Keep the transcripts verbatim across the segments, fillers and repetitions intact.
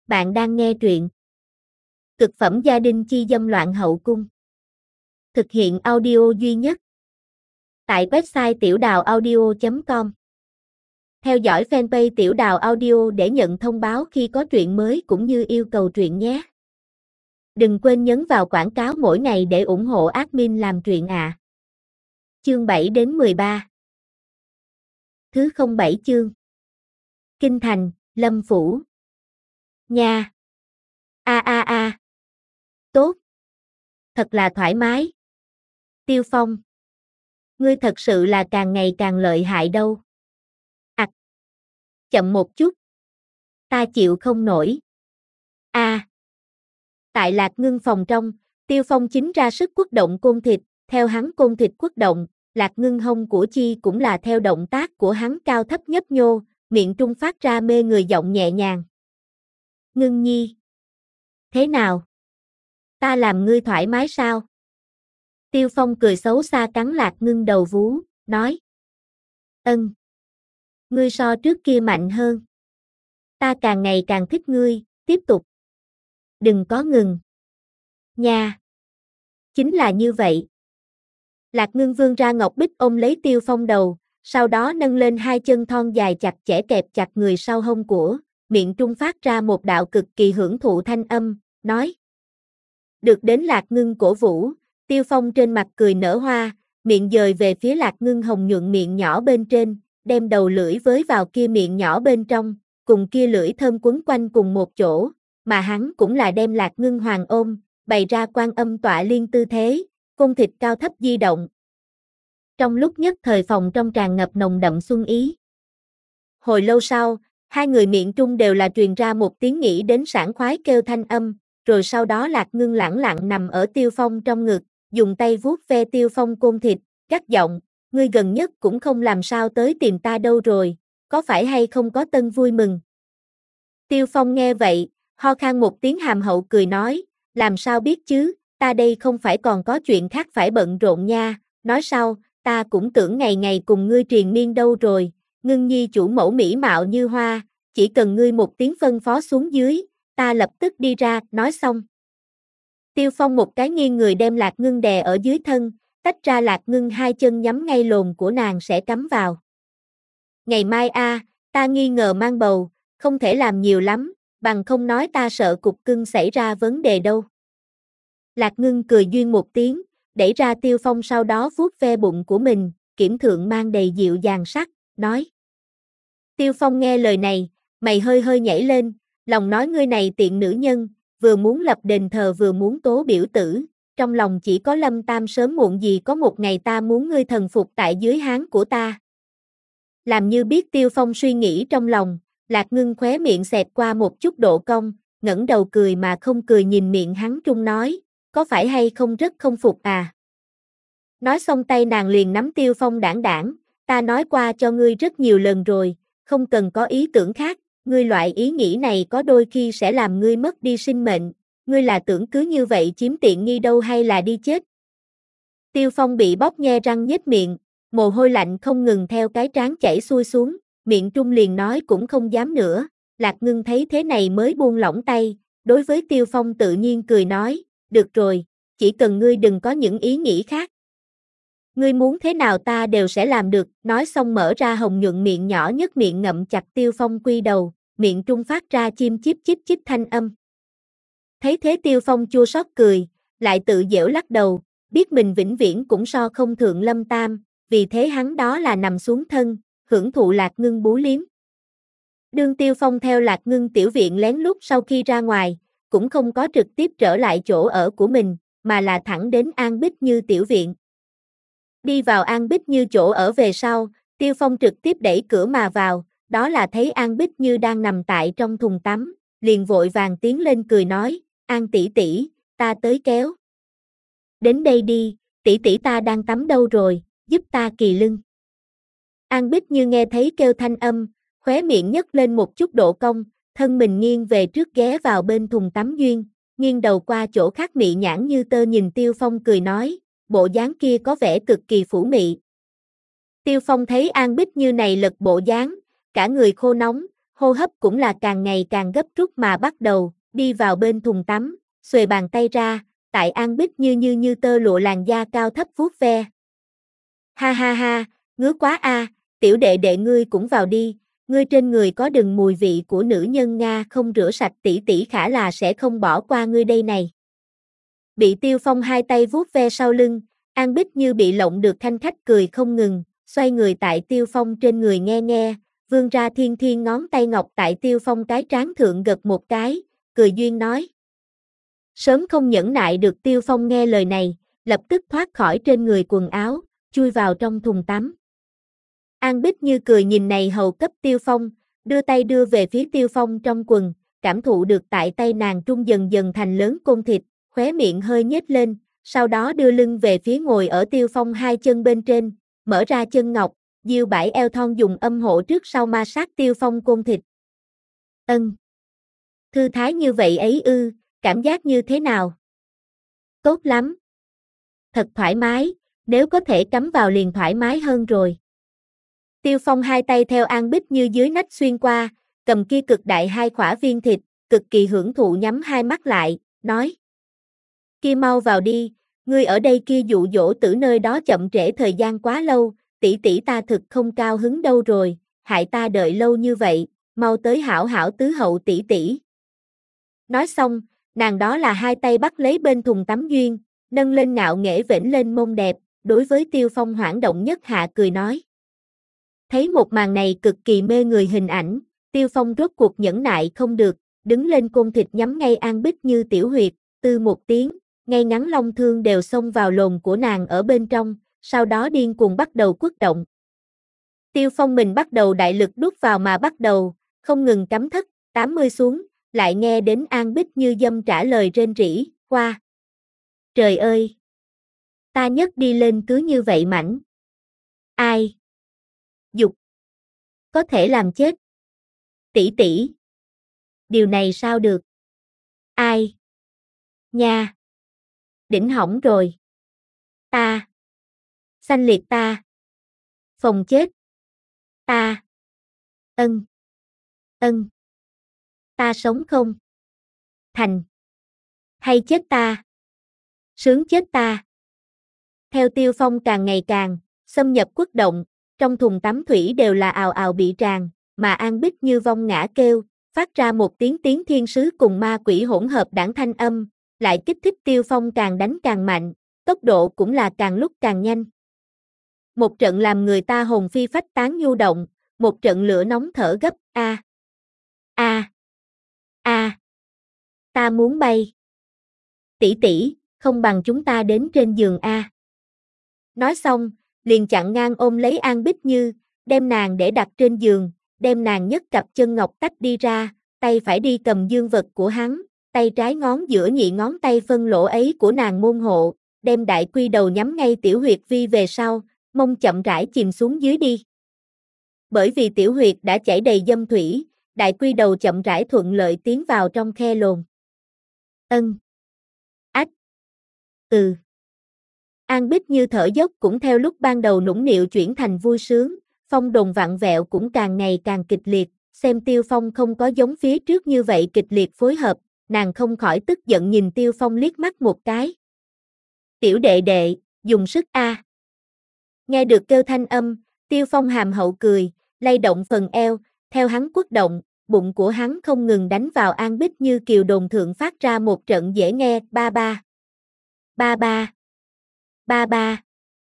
Bạn đang nghe truyện Cực phẩm gia đình chi dâm loạn hậu cung. Thực hiện audio duy nhất tại website tiểu đào audio chấm com. Theo dõi fanpage Tiểu Đào Audio để nhận thông báo khi có truyện mới cũng như yêu cầu truyện nhé. Đừng quên nhấn vào quảng cáo mỗi ngày để ủng hộ admin làm truyện ạ. À. Chương bảy đến mười ba. Thứ không bảy chương. Kinh thành, Lâm phủ. Nha. A a a. Tốt. Thật là thoải mái. Tiêu Phong. Ngươi thật sự là càng ngày càng lợi hại đâu. Ặc. À. Chậm một chút. Ta chịu không nổi. A. À. Tại Lạc Ngưng phòng trong, Tiêu Phong chính ra sức quất động côn thịt, theo hắn côn thịt quất động, Lạc Ngưng hông của chi cũng là theo động tác của hắn cao thấp nhấp nhô, miệng trung phát ra mê người giọng nhẹ nhàng. Ngưng nhi. Thế nào? Ta làm ngươi thoải mái sao? Tiêu Phong cười xấu xa cắn Lạc Ngưng đầu vú, nói. Ân. Ngươi so trước kia mạnh hơn. Ta càng ngày càng thích ngươi, tiếp tục. Đừng có ngừng. Nha. Chính là như vậy. Lạc Ngưng vươn ra ngọc bích ôm lấy Tiêu Phong đầu, sau đó nâng lên hai chân thon dài chặt chẽ kẹp chặt người sau hông của, miệng trung phát ra một đạo cực kỳ hưởng thụ thanh âm, nói. Được đến Lạc Ngưng cổ vũ, Tiêu Phong trên mặt cười nở hoa, miệng dời về phía Lạc Ngưng hồng nhuận miệng nhỏ bên trên, đem đầu lưỡi với vào kia miệng nhỏ bên trong, cùng kia lưỡi thơm quấn quanh cùng một chỗ, mà hắn cũng là đem Lạc Ngưng hoàng ôm, bày ra Quan Âm tọa liên tư thế, cung thịt cao thấp di động. Trong lúc nhất thời phòng trong tràn ngập nồng đậm xuân ý. Hồi lâu sau, hai người miệng trung đều là truyền ra một tiếng nghĩ đến sảng khoái kêu thanh âm, rồi sau đó Lạc Ngưng lẳng lặng nằm ở Tiêu Phong trong ngực, dùng tay vuốt ve Tiêu Phong côn thịt, gắt giọng, ngươi gần nhất cũng không làm sao tới tìm ta đâu rồi, có phải hay không có tân vui mừng? Tiêu Phong nghe vậy, ho khan một tiếng hàm hậu cười nói, làm sao biết chứ, ta đây không phải còn có chuyện khác phải bận rộn nha, nói sau, ta cũng tưởng ngày ngày cùng ngươi triền miên đâu rồi, Ngưng nhi chủ mẫu mỹ mạo như hoa, chỉ cần ngươi một tiếng phân phó xuống dưới, ta lập tức đi ra, nói xong. Tiêu Phong một cái nghiêng người đem Lạc Ngưng đè ở dưới thân, tách ra Lạc Ngưng hai chân nhắm ngay lồn của nàng sẽ cắm vào. Ngày mai a, à, ta nghi ngờ mang bầu, không thể làm nhiều lắm, bằng không nói ta sợ cục cưng xảy ra vấn đề đâu. Lạc Ngưng cười duyên một tiếng, đẩy ra Tiêu Phong sau đó vuốt ve bụng của mình, kiểm thượng mang đầy dịu dàng sắc, nói. Tiêu Phong nghe lời này, mày hơi hơi nhảy lên, lòng nói ngươi này tiện nữ nhân, vừa muốn lập đền thờ vừa muốn tố biểu tử, trong lòng chỉ có Lâm Tam sớm muộn gì có một ngày ta muốn ngươi thần phục tại dưới háng của ta. Làm như biết Tiêu Phong suy nghĩ trong lòng, Lạc Ngưng khóe miệng xẹt qua một chút độ cong, ngẩng đầu cười mà không cười nhìn miệng hắn trung nói, có phải hay không rất không phục à? Nói xong tay nàng liền nắm Tiêu Phong đảng đảng, ta nói qua cho ngươi rất nhiều lần rồi, không cần có ý tưởng khác, ngươi loại ý nghĩ này có đôi khi sẽ làm ngươi mất đi sinh mệnh, ngươi là tưởng cứ như vậy chiếm tiện nghi đâu hay là đi chết? Tiêu Phong bị bóp nhe răng nhếch miệng, mồ hôi lạnh không ngừng theo cái trán chảy xuôi xuống, miệng trung liền nói cũng không dám nữa, Lạc Ngưng thấy thế này mới buông lỏng tay, đối với Tiêu Phong tự nhiên cười nói, được rồi, chỉ cần ngươi đừng có những ý nghĩ khác. Ngươi muốn thế nào ta đều sẽ làm được, nói xong mở ra hồng nhuận miệng nhỏ nhất miệng ngậm chặt Tiêu Phong quy đầu, miệng trung phát ra chim chíp chíp chíp thanh âm. Thấy thế Tiêu Phong chua xót cười, lại tự giễu lắc đầu, biết mình vĩnh viễn cũng so không thượng Lâm Tam, vì thế hắn đó là nằm xuống thân, hưởng thụ Lạc Ngưng bú liếm. Đương Tiêu Phong theo Lạc Ngưng tiểu viện lén lút sau khi ra ngoài, cũng không có trực tiếp trở lại chỗ ở của mình, mà là thẳng đến An Bích Như tiểu viện. Đi vào An Bích Như chỗ ở về sau, Tiêu Phong trực tiếp đẩy cửa mà vào, đó là thấy An Bích Như đang nằm tại trong thùng tắm, liền vội vàng tiến lên cười nói, An tỷ tỷ, ta tới kéo. Đến đây đi, tỷ tỷ ta đang tắm đâu rồi, giúp ta kỳ lưng. An Bích Như nghe thấy kêu thanh âm, khóe miệng nhấc lên một chút độ cong, thân mình nghiêng về trước ghé vào bên thùng tắm duyên, nghiêng đầu qua chỗ khác mị nhãn như tơ nhìn Tiêu Phong cười nói, bộ dáng kia có vẻ cực kỳ phủ mị. Tiêu Phong thấy An Bích Như này lật bộ dáng, cả người khô nóng, hô hấp cũng là càng ngày càng gấp rút mà bắt đầu, đi vào bên thùng tắm, xuề bàn tay ra, tại An Bích Như như như tơ lụa làn da cao thấp vuốt ve. Ha ha ha, ngứa quá a, tiểu đệ đệ ngươi cũng vào đi, ngươi trên người có đừng mùi vị của nữ nhân Nga không rửa sạch tỷ tỷ khả là sẽ không bỏ qua ngươi đây này. Bị Tiêu Phong hai tay vuốt ve sau lưng, An Bích Như bị lộng được thanh khách cười không ngừng, xoay người tại Tiêu Phong trên người nghe nghe, vươn ra thiên thiên ngón tay ngọc tại Tiêu Phong cái trán thượng gật một cái, cười duyên nói. Sớm không nhẫn nại được Tiêu Phong nghe lời này, lập tức thoát khỏi trên người quần áo, chui vào trong thùng tắm. An Bích Như cười nhìn này hầu cấp Tiêu Phong, đưa tay đưa về phía Tiêu Phong trong quần, cảm thụ được tại tay nàng trung dần dần thành lớn côn thịt, khóe miệng hơi nhếch lên, sau đó đưa lưng về phía ngồi ở Tiêu Phong hai chân bên trên, mở ra chân ngọc, diêu bãi eo thon dùng âm hộ trước sau ma sát Tiêu Phong côn thịt. Ân. Thư thái như vậy ấy ư, cảm giác như thế nào? Tốt lắm. Thật thoải mái, nếu có thể cắm vào liền thoải mái hơn rồi. Tiêu Phong hai tay theo An Bích Như dưới nách xuyên qua, cầm kia cực đại hai khỏa viên thịt, cực kỳ hưởng thụ nhắm hai mắt lại, nói. Kia mau vào đi, ngươi ở đây kia dụ dỗ tử nơi đó chậm trễ thời gian quá lâu, tỷ tỷ ta thực không cao hứng đâu rồi, hại ta đợi lâu như vậy, mau tới hảo hảo tứ hậu tỷ tỷ. Nói xong, nàng đó là hai tay bắt lấy bên thùng tắm duyên, nâng lên ngạo nghễ vểnh lên mông đẹp, đối với Tiêu Phong hoảng động nhất hạ cười nói. Thấy một màn này cực kỳ mê người hình ảnh, Tiêu Phong rốt cuộc nhẫn nại không được, đứng lên côn thịt nhắm ngay An Bích Như tiểu huyệt, tư một tiếng, ngay ngắn long thương đều xông vào lồn của nàng ở bên trong, sau đó điên cuồng bắt đầu quất động. Tiêu Phong mình bắt đầu đại lực đút vào mà bắt đầu, không ngừng cắm thất, tám mươi xuống, lại nghe đến An Bích Như dâm trả lời rên rỉ, qua. Trời ơi! Ta nhấc đi lên cứ như vậy mảnh. Ai? Dục. Có thể làm chết. Tỷ tỷ. Điều này sao được? Ai? Nha. Đỉnh hỏng rồi. Ta. Sanh liệt ta. Phòng chết. Ta. Ân. Ân. Ta sống không? Thành. Hay chết ta? Sướng chết ta. Theo Tiêu Phong càng ngày càng xâm nhập quất động, trong thùng tắm thủy đều là ào ào bị tràn, mà An Bích Như vong ngã kêu, phát ra một tiếng tiếng thiên sứ cùng ma quỷ hỗn hợp đảng thanh âm, lại kích thích Tiêu Phong càng đánh càng mạnh, tốc độ cũng là càng lúc càng nhanh. Một trận làm người ta hồn phi phách tán nhu động, một trận lửa nóng thở gấp, a a a ta muốn bay. Tỷ tỷ, không bằng chúng ta đến trên giường a. Nói xong, liền chặn ngang ôm lấy An Bích Như, đem nàng để đặt trên giường, đem nàng nhấc cặp chân ngọc tách đi ra, tay phải đi cầm dương vật của hắn, tay trái ngón giữa nhị ngón tay phân lỗ ấy của nàng môn hộ, đem đại quy đầu nhắm ngay tiểu huyệt vi về sau, mông chậm rãi chìm xuống dưới đi. Bởi vì tiểu huyệt đã chảy đầy dâm thủy, đại quy đầu chậm rãi thuận lợi tiến vào trong khe lồn. Ân. Ách. Ừ. An Bích Như thở dốc cũng theo lúc ban đầu nũng nịu chuyển thành vui sướng, phong đồn vặn vẹo cũng càng ngày càng kịch liệt, xem Tiêu Phong không có giống phía trước như vậy kịch liệt phối hợp, nàng không khỏi tức giận nhìn Tiêu Phong liếc mắt một cái. Tiểu đệ đệ, dùng sức a. Nghe được kêu thanh âm, Tiêu Phong hàm hậu cười, lay động phần eo, theo hắn quất động, bụng của hắn không ngừng đánh vào An Bích Như kiều đồn thượng phát ra một trận dễ nghe, ba ba. Ba ba. Ba ba.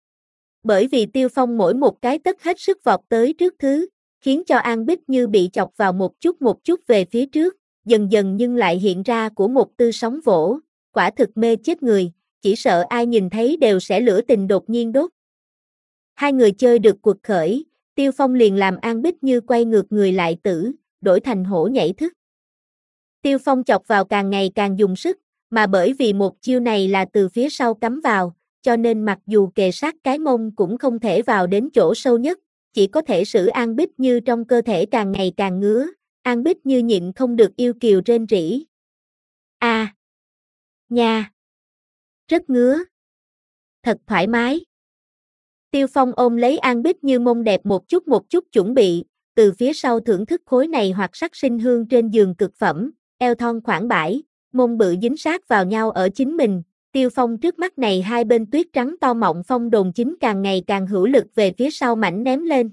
Bởi vì Tiêu Phong mỗi một cái tất hết sức vọt tới trước thứ, khiến cho An Bích Như bị chọc vào một chút một chút về phía trước, dần dần nhưng lại hiện ra của một tư sóng vỗ, quả thực mê chết người, chỉ sợ ai nhìn thấy đều sẽ lửa tình đột nhiên đốt. Hai người chơi được cuộc khởi, Tiêu Phong liền làm An Bích Như quay ngược người lại tử, đổi thành hổ nhảy thức. Tiêu Phong chọc vào càng ngày càng dùng sức, mà bởi vì một chiêu này là từ phía sau cắm vào, cho nên mặc dù kề sát cái mông cũng không thể vào đến chỗ sâu nhất, chỉ có thể sử An Bích Như trong cơ thể càng ngày càng ngứa, An Bích Như nhịn không được yêu kiều rên rỉ. A. À. Nha. Rất ngứa. Thật thoải mái. Tiêu Phong ôm lấy An Bích Như mông đẹp một chút một chút chuẩn bị, từ phía sau thưởng thức khối này hoặc sắc sinh hương trên giường cực phẩm, eo thon khoảng bãi, mông bự dính sát vào nhau ở chính mình. Tiêu Phong trước mắt này hai bên tuyết trắng to mọng phong đồn chính càng ngày càng hữu lực về phía sau mảnh ném lên.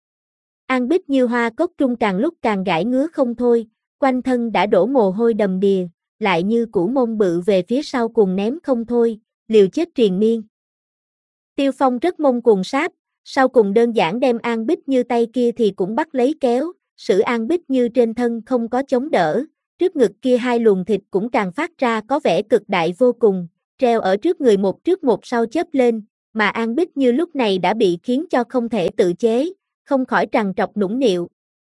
An Bích Như hoa cốc trung càng lúc càng gãi ngứa không thôi, quanh thân đã đổ mồ hôi đầm đìa, lại như củ mông bự về phía sau cùng ném không thôi, liều chết triền miên. Tiêu Phong rất mông cuồng sáp, sau cùng đơn giản đem An Bích Như tay kia thì cũng bắt lấy kéo, sử An Bích Như trên thân không có chống đỡ, trước ngực kia hai luồng thịt cũng càng phát ra có vẻ cực đại vô cùng, treo ở trước người một trước một sau chớp lên, mà An Bích Như lúc này đã bị khiến cho không thể tự chế, không khỏi trằn trọc nũng nịu.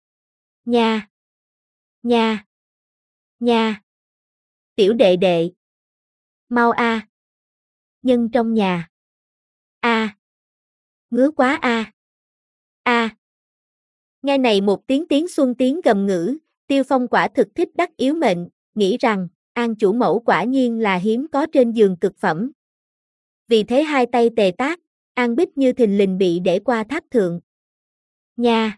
Nha! Nha! Nha! Tiểu đệ đệ! Mau a! Nhân trong nhà! A! Ngứa quá a! A! Nghe này một tiếng tiếng xuân tiếng gầm ngữ, Tiêu Phong quả thực thích đắc yếu mệnh, nghĩ rằng, An chủ mẫu quả nhiên là hiếm có trên giường cực phẩm. Vì thế hai tay tề tác, An Bích Như thình lình bị để qua tháp thượng. Nha!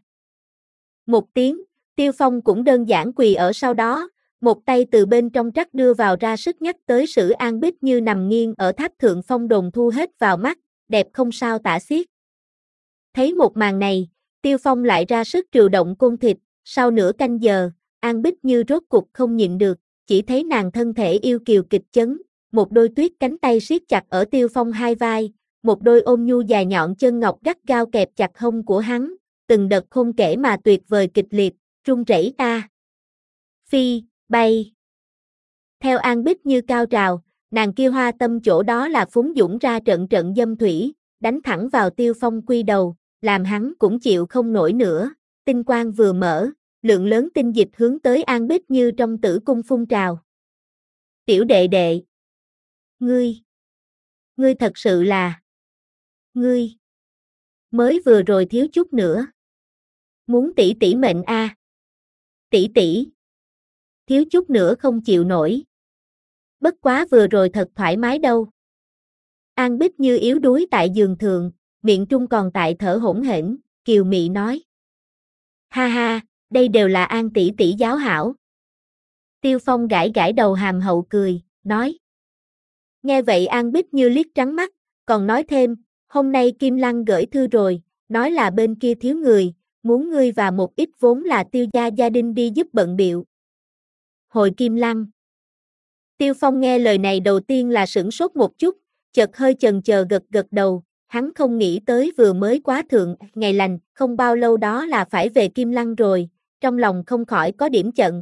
Một tiếng, Tiêu Phong cũng đơn giản quỳ ở sau đó, một tay từ bên trong trắc đưa vào ra sức nhắc tới sử An Bích Như nằm nghiêng ở tháp thượng phong đồn thu hết vào mắt, đẹp không sao tả xiết. Thấy một màn này, Tiêu Phong lại ra sức trừ động côn thịt, sau nửa canh giờ, An Bích Như rốt cục không nhịn được, chỉ thấy nàng thân thể yêu kiều kịch chấn, một đôi tuyết cánh tay siết chặt ở Tiêu Phong hai vai, một đôi ôm nhu dài nhọn chân ngọc gắt gao kẹp chặt hông của hắn, từng đợt không kể mà tuyệt vời kịch liệt, run rẩy a. Phi, bay. Theo An Bích Như cao trào, nàng kia hoa tâm chỗ đó là phúng dũng ra trận trận dâm thủy, đánh thẳng vào Tiêu Phong quy đầu, làm hắn cũng chịu không nổi nữa, tinh quang vừa mở, lượng lớn tinh dịch hướng tới An Bích Như trong tử cung phun trào. Tiểu đệ đệ. Ngươi. Ngươi thật sự là. Ngươi. Mới vừa rồi thiếu chút nữa. Muốn tỷ tỷ mệnh a. À. Tỷ tỷ. Thiếu chút nữa không chịu nổi. Bất quá vừa rồi thật thoải mái đâu. An Bích Như yếu đuối tại giường thượng, miệng trung còn tại thở hổn hển, kiều mị nói. Ha ha, đây đều là An tỷ tỷ giáo hảo. Tiêu Phong gãi gãi đầu hàm hậu cười, nói. Nghe vậy An Bích Như liếc trắng mắt, còn nói thêm, hôm nay Kim Lăng gửi thư rồi, nói là bên kia thiếu người, muốn ngươi và một ít vốn là Tiêu gia gia đình đi giúp bận biệu. Hồi Kim Lăng. Tiêu Phong nghe lời này đầu tiên là sửng sốt một chút, chợt hơi chần chờ gật gật đầu, hắn không nghĩ tới vừa mới quá thượng ngày lành, không bao lâu đó là phải về Kim Lăng rồi, trong lòng không khỏi có điểm chận.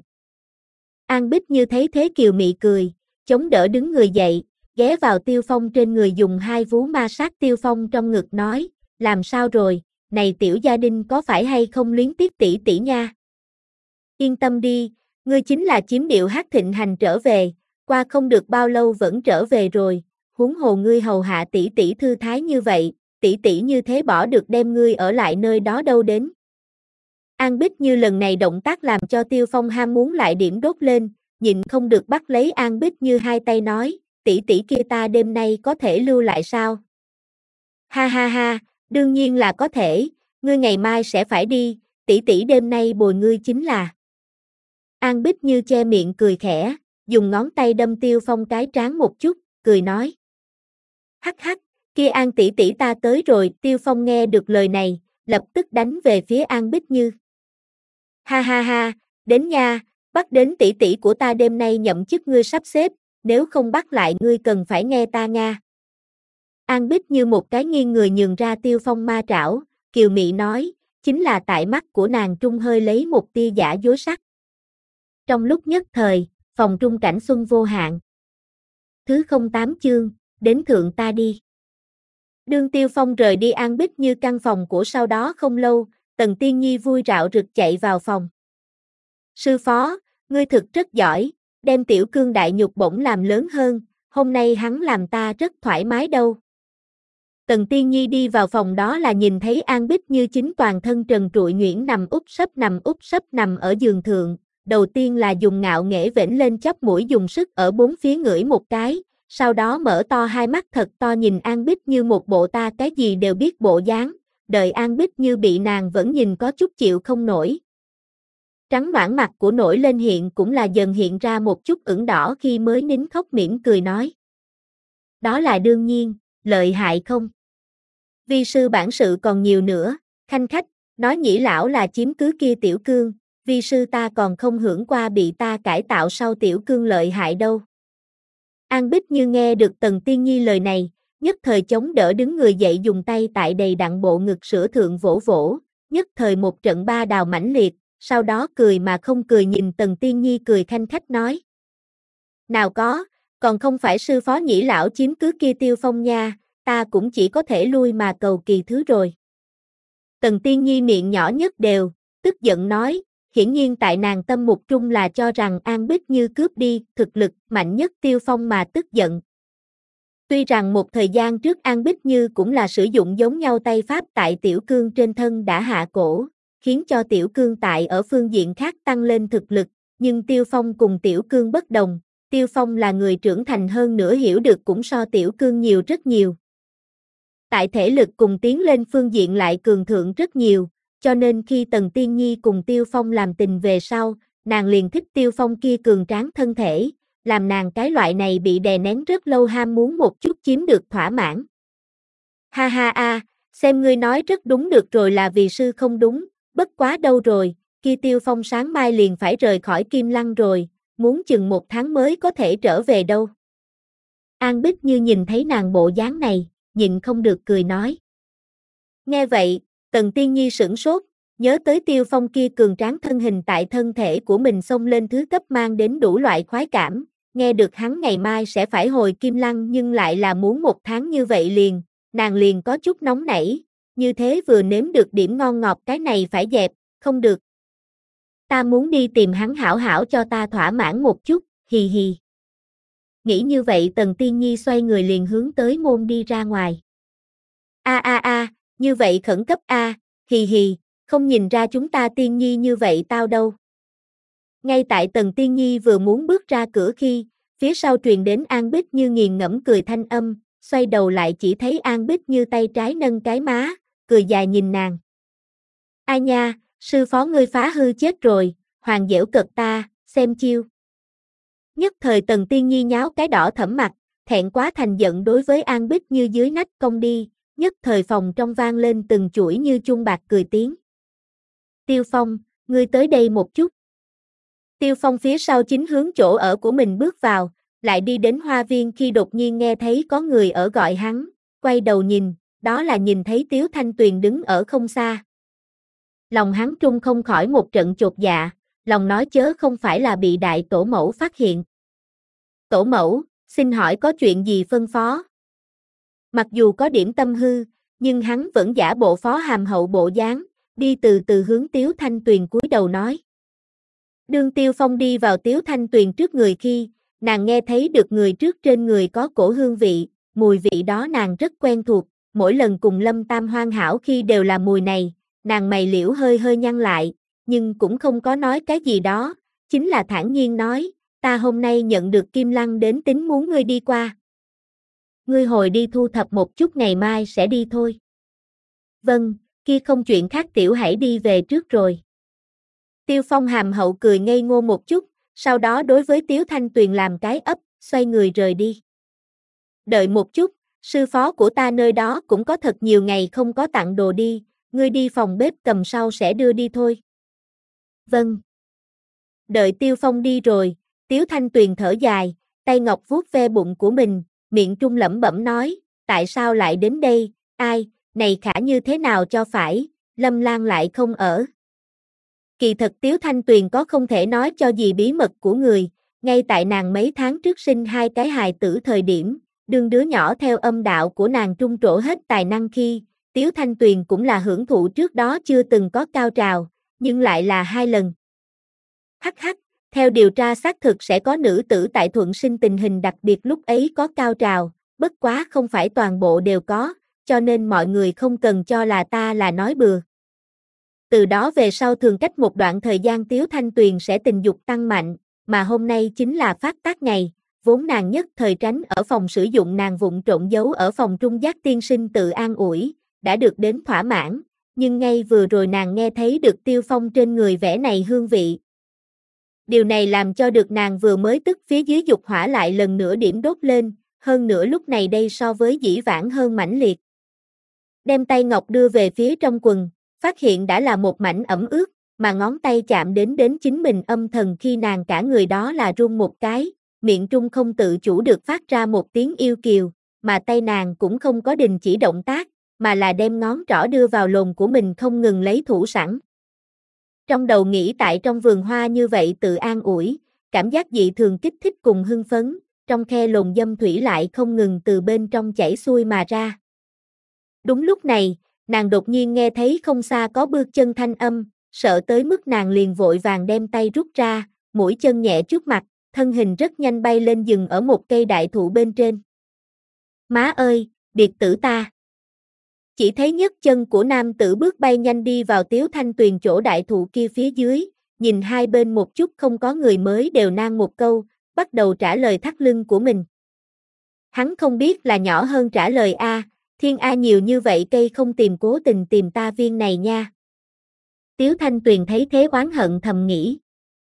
An Bích Như thấy thế kiều mị cười, chống đỡ đứng người dậy, ghé vào Tiêu Phong trên người dùng hai vú ma sát Tiêu Phong trong ngực nói, làm sao rồi, này tiểu gia đình có phải hay không luyến tiếc tỷ tỷ nha? Yên tâm đi, ngươi chính là chiếm điệu hát thịnh hành trở về, qua không được bao lâu vẫn trở về rồi, huống hồ ngươi hầu hạ tỷ tỷ thư thái như vậy, tỷ tỷ như thế bỏ được đem ngươi ở lại nơi đó đâu đến. An Bích Như lần này động tác làm cho Tiêu Phong ham muốn lại điểm đốt lên, nhịn không được bắt lấy An Bích Như hai tay nói, tỷ tỷ kia ta đêm nay có thể lưu lại sao? Ha ha ha, đương nhiên là có thể, ngươi ngày mai sẽ phải đi, tỷ tỷ đêm nay bồi ngươi chính là. An Bích Như che miệng cười khẽ, dùng ngón tay đâm Tiêu Phong cái trán một chút, cười nói. Hắc hắc, kia An tỷ tỷ ta tới rồi, Tiêu Phong nghe được lời này, lập tức đánh về phía An Bích Như. Ha ha ha, đến nha, bắt đến tỷ tỷ của ta đêm nay nhậm chức ngươi sắp xếp, nếu không bắt lại ngươi cần phải nghe ta nga. An Bích Như một cái nghiêng người nhường ra Tiêu Phong ma trảo, kiều mị nói, chính là tại mắt của nàng trung hơi lấy một tia giả dối sắc. Trong lúc nhất thời, phòng trung cảnh xuân vô hạn. Thứ không tám chương, đến thượng ta đi. Đương Tiêu Phong rời đi An Bích Như căn phòng của sau đó không lâu, Tần Tiên Nhi vui rạo rực chạy vào phòng. Sư phó, ngươi thực rất giỏi, đem tiểu cương đại nhục bổng làm lớn hơn, hôm nay hắn làm ta rất thoải mái đâu. Tần Tiên Nhi đi vào phòng đó là nhìn thấy An Bích Như chính toàn thân trần trụi nhuyễn nằm úp sấp nằm úp sấp nằm ở giường thượng, đầu tiên là dùng ngạo nghễ vểnh lên chóp mũi dùng sức ở bốn phía ngửi một cái, sau đó mở to hai mắt thật to nhìn An Bích Như một bộ ta cái gì đều biết bộ dáng, đợi An Bích Như bị nàng vẫn nhìn có chút chịu không nổi. Trắng nõn mặt của nổi lên hiện cũng là dần hiện ra một chút ửng đỏ khi mới nín khóc mỉm cười nói. Đó là đương nhiên, lợi hại không? Vi sư bản sự còn nhiều nữa, khanh khách, nói nhĩ lão là chiếm cứ kia tiểu cương, vi sư ta còn không hưởng qua bị ta cải tạo sau tiểu cương lợi hại đâu. An Bích Như nghe được Tần Tiên Nhi lời này, nhất thời chống đỡ đứng người dậy dùng tay tại đầy đặn bộ ngực sữa thượng vỗ vỗ, nhất thời một trận ba đào mãnh liệt, sau đó cười mà không cười nhìn Tần Tiên Nhi cười khanh khách nói. Nào có, còn không phải sư phó nhĩ lão chiếm cứ kia Tiêu Phong nha, ta cũng chỉ có thể lui mà cầu kỳ thứ rồi. Tần Tiên Nhi miệng nhỏ nhất đều, tức giận nói, hiển nhiên tại nàng tâm mục trung là cho rằng An Bích Như cướp đi thực lực mạnh nhất Tiêu Phong mà tức giận. Tuy rằng một thời gian trước An Bích Như cũng là sử dụng giống nhau tay pháp tại Tiểu Cương trên thân đã hạ cổ, khiến cho Tiểu Cương tại ở phương diện khác tăng lên thực lực, nhưng Tiêu Phong cùng Tiểu Cương bất đồng, Tiêu Phong là người trưởng thành hơn nữa hiểu được cũng so Tiểu Cương nhiều rất nhiều. Tại thể lực cùng tiến lên phương diện lại cường thượng rất nhiều, cho nên khi Tần Tiên Nhi cùng Tiêu Phong làm tình về sau, nàng liền thích Tiêu Phong kia cường tráng thân thể, làm nàng cái loại này bị đè nén rất lâu ham muốn một chút chiếm được thỏa mãn. Ha ha a, xem ngươi nói rất đúng được rồi là vì sư không đúng, bất quá đâu rồi, kia Tiêu Phong sáng mai liền phải rời khỏi Kim Lăng rồi, muốn chừng một tháng mới có thể trở về đâu. An Bích Như nhìn thấy nàng bộ dáng này, nhịn không được cười nói. Nghe vậy, Tần Tiên Nhi sửng sốt, nhớ tới Tiêu Phong kia cường tráng thân hình tại thân thể của mình xông lên thứ cấp mang đến đủ loại khoái cảm, nghe được hắn ngày mai sẽ phải hồi Kim Lăng nhưng lại là muốn một tháng như vậy liền, nàng liền có chút nóng nảy, như thế vừa nếm được điểm ngon ngọt cái này phải dẹp, không được. Ta muốn đi tìm hắn hảo hảo cho ta thỏa mãn một chút, hì hì. Nghĩ như vậy Tần Tiên Nhi xoay người liền hướng tới môn đi ra ngoài. A a a, như vậy khẩn cấp a, hì hì, không nhìn ra chúng ta Tiên Nhi như vậy tao đâu. Ngay tại Tần Tiên Nhi vừa muốn bước ra cửa khi, phía sau truyền đến An Bích Như nghiền ngẫm cười thanh âm, xoay đầu lại chỉ thấy An Bích Như tay trái nâng cái má, cười dài nhìn nàng. Ai nha, sư phó ngươi phá hư chết rồi, hoàng dễu cợt ta, xem chiêu. Nhất thời Tần Tiên Nhi nháo cái đỏ thẫm mặt, thẹn quá thành giận đối với An Bích Như dưới nách cong đi, nhất thời phòng trong vang lên từng chuỗi như chuông bạc cười tiếng. Tiêu Phong, ngươi tới đây một chút. Tiêu Phong phía sau chính hướng chỗ ở của mình bước vào, lại đi đến hoa viên khi đột nhiên nghe thấy có người ở gọi hắn, quay đầu nhìn, đó là nhìn thấy Tiếu Thanh Tuyền đứng ở không xa. Lòng hắn trung không khỏi một trận chột dạ, lòng nói chớ không phải là bị đại tổ mẫu phát hiện. Tổ mẫu, xin hỏi có chuyện gì phân phó? Mặc dù có điểm tâm hư, nhưng hắn vẫn giả bộ phó hàm hậu bộ dáng, đi từ từ hướng Tiếu Thanh Tuyền cúi đầu nói. Đương Tiêu Phong đi vào Tiếu Thanh Tuyền trước người khi, nàng nghe thấy được người trước trên người có cổ hương vị, mùi vị đó nàng rất quen thuộc, mỗi lần cùng Lâm Tam hoàn hảo khi đều là mùi này, nàng mày liễu hơi hơi nhăn lại, nhưng cũng không có nói cái gì đó, chính là thản nhiên nói, ta hôm nay nhận được Kim Lăng đến tính muốn ngươi đi qua. Ngươi hồi đi thu thập một chút ngày mai sẽ đi thôi. Vâng, kia không chuyện khác tiểu hãy đi về trước rồi. Tiêu Phong hàm hậu cười ngây ngô một chút, sau đó đối với Tiếu Thanh Tuyền làm cái ấp, xoay người rời đi. Đợi một chút, sư phó của ta nơi đó cũng có thật nhiều ngày không có tặng đồ đi, ngươi đi phòng bếp cầm sau sẽ đưa đi thôi. Vâng. Đợi Tiêu Phong đi rồi, Tiếu Thanh Tuyền thở dài, tay ngọc vuốt ve bụng của mình, miệng trung lẩm bẩm nói, tại sao lại đến đây, ai, này khả như thế nào cho phải, Lâm Lan lại không ở. Kỳ thật Tiếu Thanh Tuyền có không thể nói cho gì bí mật của người, ngay tại nàng mấy tháng trước sinh hai cái hài tử thời điểm, đương đứa nhỏ theo âm đạo của nàng trung trổ hết tài năng khi, Tiếu Thanh Tuyền cũng là hưởng thụ trước đó chưa từng có cao trào, nhưng lại là hai lần. Hắc hắc, theo điều tra xác thực sẽ có nữ tử tại Thuận Sinh tình hình đặc biệt lúc ấy có cao trào, bất quá không phải toàn bộ đều có, cho nên mọi người không cần cho là ta là nói bừa. Từ đó về sau thường cách một đoạn thời gian Tiếu Thanh Tuyền sẽ tình dục tăng mạnh, mà hôm nay chính là phát tác ngày, vốn nàng nhất thời tránh ở phòng sử dụng nàng vụng trộn giấu ở phòng trung giác tiên sinh tự an ủi, đã được đến thỏa mãn, nhưng ngay vừa rồi nàng nghe thấy được Tiêu Phong trên người vẻ này hương vị. Điều này làm cho được nàng vừa mới tức phía dưới dục hỏa lại lần nữa điểm đốt lên, hơn nữa lúc này đây so với dĩ vãng hơn mãnh liệt. Đem tay ngọc đưa về phía trong quần, phát hiện đã là một mảnh ẩm ướt, mà ngón tay chạm đến đến chính mình âm thần khi nàng cả người đó là run một cái, miệng trung không tự chủ được phát ra một tiếng yêu kiều, mà tay nàng cũng không có đình chỉ động tác, mà là đem ngón trỏ đưa vào lồn của mình không ngừng lấy thủ sẵn. Trong đầu nghĩ tại trong vườn hoa như vậy tự an ủi, cảm giác dị thường kích thích cùng hưng phấn, trong khe lồn dâm thủy lại không ngừng từ bên trong chảy xuôi mà ra. Đúng lúc này, nàng đột nhiên nghe thấy không xa có bước chân thanh âm, sợ tới mức nàng liền vội vàng đem tay rút ra, mũi chân nhẹ trước mặt, thân hình rất nhanh bay lên dừng ở một cây đại thụ bên trên. Má ơi, điệt tử ta! Chỉ thấy nhấc chân của nam tử bước bay nhanh đi vào Tiếu Thanh Tuyền chỗ đại thụ kia phía dưới, nhìn hai bên một chút không có người mới đều nang một câu, bắt đầu trả lời thắt lưng của mình. Hắn không biết là nhỏ hơn trả lời A, thiên A nhiều như vậy cây không tìm cố tình tìm ta viên này nha. Tiếu Thanh Tuyền thấy thế oán hận thầm nghĩ.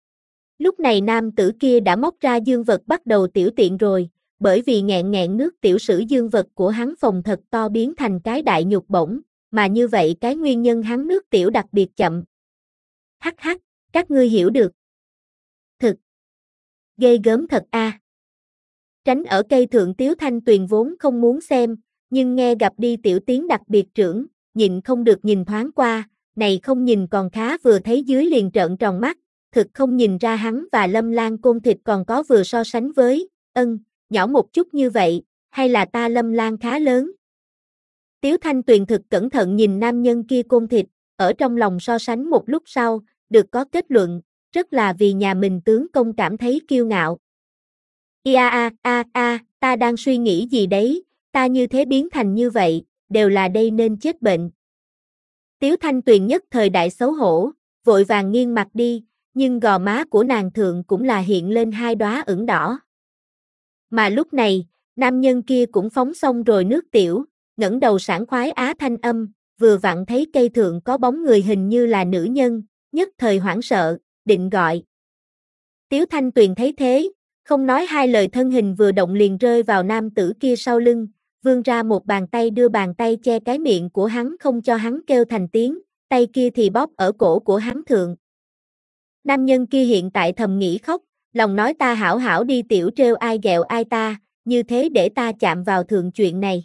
Lúc này nam tử kia đã móc ra dương vật bắt đầu tiểu tiện rồi, bởi vì nghẹn nghẹn nước tiểu sử dương vật của hắn phồng thật to biến thành cái đại nhục bổng, mà như vậy cái nguyên nhân hắn nước tiểu đặc biệt chậm. Hắc hắc, các ngươi hiểu được. Thực. Ghê gớm thật a. Tránh ở cây thượng Tiếu Thanh Tuyền vốn không muốn xem, nhưng nghe gặp đi tiểu tiến đặc biệt trưởng, nhịn không được nhìn thoáng qua, này không nhìn còn khá vừa thấy dưới liền trợn tròn mắt, thực không nhìn ra hắn và Lâm Lan Côn thịt còn có vừa so sánh với, ân, nhỏ một chút như vậy, hay là ta Lâm Lan khá lớn. Tiếu Thanh Tuyền thực cẩn thận nhìn nam nhân kia côn thịt, ở trong lòng so sánh một lúc sau, được có kết luận, rất là vì nhà mình tướng công cảm thấy kiêu ngạo. Ia a a a, ta đang suy nghĩ gì đấy, ta như thế biến thành như vậy, đều là đây nên chết bệnh. Tiếu Thanh Tuyền nhất thời đại xấu hổ, vội vàng nghiêng mặt đi, nhưng gò má của nàng thượng cũng là hiện lên hai đóa ửng đỏ. Mà lúc này, nam nhân kia cũng phóng xong rồi nước tiểu, ngẩng đầu sảng khoái á thanh âm, vừa vặn thấy cây thượng có bóng người hình như là nữ nhân, nhất thời hoảng sợ, định gọi. Tiếu Thanh Tuyền thấy thế, không nói hai lời thân hình vừa động liền rơi vào nam tử kia sau lưng, vươn ra một bàn tay đưa bàn tay che cái miệng của hắn không cho hắn kêu thành tiếng, tay kia thì bóp ở cổ của hắn thượng. Nam nhân kia hiện tại thầm nghĩ khóc, lòng nói ta hảo hảo đi tiểu trêu ai ghẹo ai ta, như thế để ta chạm vào thượng chuyện này.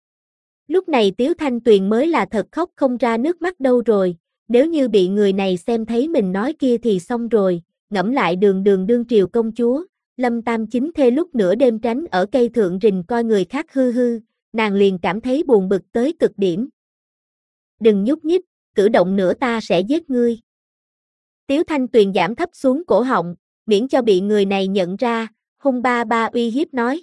Lúc này Tiếu Thanh Tuyền mới là thật khóc không ra nước mắt đâu rồi, nếu như bị người này xem thấy mình nói kia thì xong rồi, ngẫm lại đường đường đương triều công chúa, Lâm Tam chính thê lúc nửa đêm tránh ở cây thượng rình coi người khác hư hư, nàng liền cảm thấy buồn bực tới cực điểm. Đừng nhúc nhích, cử động nữa ta sẽ giết ngươi. Tiếu Thanh Tuyền giảm thấp xuống cổ họng, miễn cho bị người này nhận ra, hung ba ba uy hiếp nói.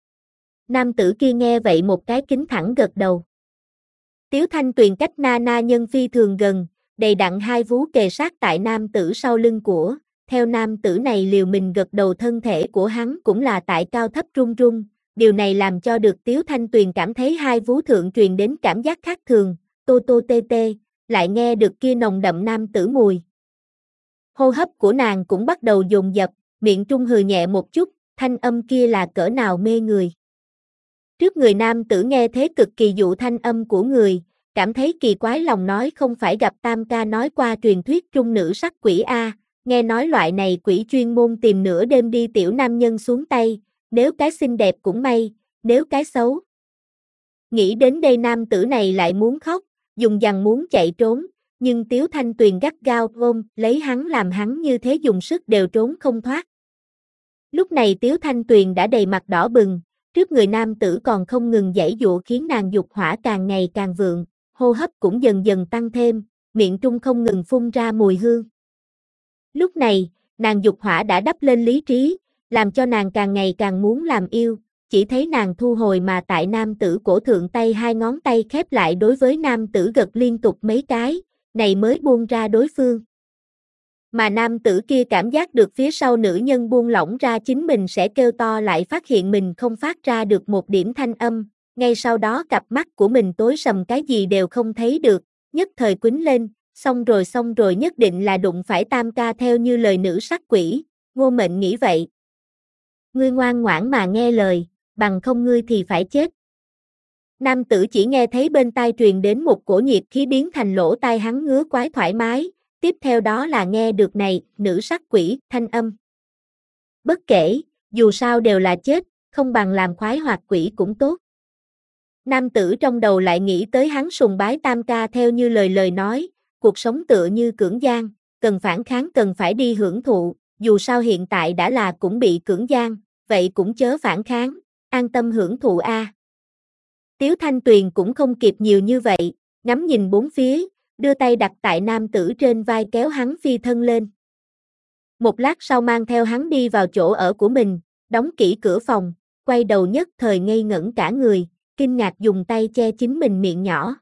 Nam tử kia nghe vậy một cái kính thẳng gật đầu. Tiếu Thanh Tuyền cách na na nhân phi thường gần, đầy đặn hai vú kề sát tại nam tử sau lưng của, theo nam tử này liều mình gật đầu thân thể của hắn cũng là tại cao thấp run run, điều này làm cho được Tiếu Thanh Tuyền cảm thấy hai vú thượng truyền đến cảm giác khác thường, tô tô tê tê, lại nghe được kia nồng đậm nam tử mùi. Hô hấp của nàng cũng bắt đầu dồn dập, miệng trung hừ nhẹ một chút, thanh âm kia là cỡ nào mê người. Trước người nam tử nghe thế cực kỳ dụ thanh âm của người, cảm thấy kỳ quái lòng nói không phải gặp Tam ca nói qua truyền thuyết trung nữ sắc quỷ A, nghe nói loại này quỷ chuyên môn tìm nửa đêm đi tiểu nam nhân xuống tay, nếu cái xinh đẹp cũng may, nếu cái xấu. Nghĩ đến đây nam tử này lại muốn khóc, dùng dằng muốn chạy trốn, nhưng Tiếu Thanh Tuyền gắt gao ôm lấy hắn làm hắn như thế dùng sức đều trốn không thoát. Lúc này Tiếu Thanh Tuyền đã đầy mặt đỏ bừng, trước người nam tử còn không ngừng giãy giụa khiến nàng dục hỏa càng ngày càng vượng, hô hấp cũng dần dần tăng thêm, miệng trung không ngừng phun ra mùi hương. Lúc này, nàng dục hỏa đã đắp lên lý trí, làm cho nàng càng ngày càng muốn làm yêu, chỉ thấy nàng thu hồi mà tại nam tử cổ thượng tay hai ngón tay khép lại đối với nam tử gật liên tục mấy cái, này mới buông ra đối phương. Mà nam tử kia cảm giác được phía sau nữ nhân buông lỏng ra chính mình sẽ kêu to lại phát hiện mình không phát ra được một điểm thanh âm, ngay sau đó cặp mắt của mình tối sầm cái gì đều không thấy được, nhất thời quýnh lên, xong rồi xong rồi nhất định là đụng phải Tam ca theo như lời nữ sắc quỷ, Ngô Mệnh nghĩ vậy. Ngươi ngoan ngoãn mà nghe lời, bằng không ngươi thì phải chết. Nam tử chỉ nghe thấy bên tai truyền đến một cổ nhiệt khí biến thành lỗ tai hắn ngứa quái thoải mái, tiếp theo đó là nghe được này, nữ sắc quỷ, thanh âm. Bất kể, dù sao đều là chết, không bằng làm khoái hoạt quỷ cũng tốt. Nam tử trong đầu lại nghĩ tới hắn sùng bái Tam ca theo như lời lời nói, cuộc sống tựa như cưỡng gian, cần phản kháng cần phải đi hưởng thụ, dù sao hiện tại đã là cũng bị cưỡng gian, vậy cũng chớ phản kháng, an tâm hưởng thụ a. Tiếu Thanh Tuyền cũng không kịp nhiều như vậy, ngắm nhìn bốn phía, đưa tay đặt tại nam tử trên vai kéo hắn phi thân lên. Một lát sau mang theo hắn đi vào chỗ ở của mình, đóng kỹ cửa phòng, quay đầu nhất thời ngây ngẩn cả người, kinh ngạc dùng tay che chính mình miệng nhỏ.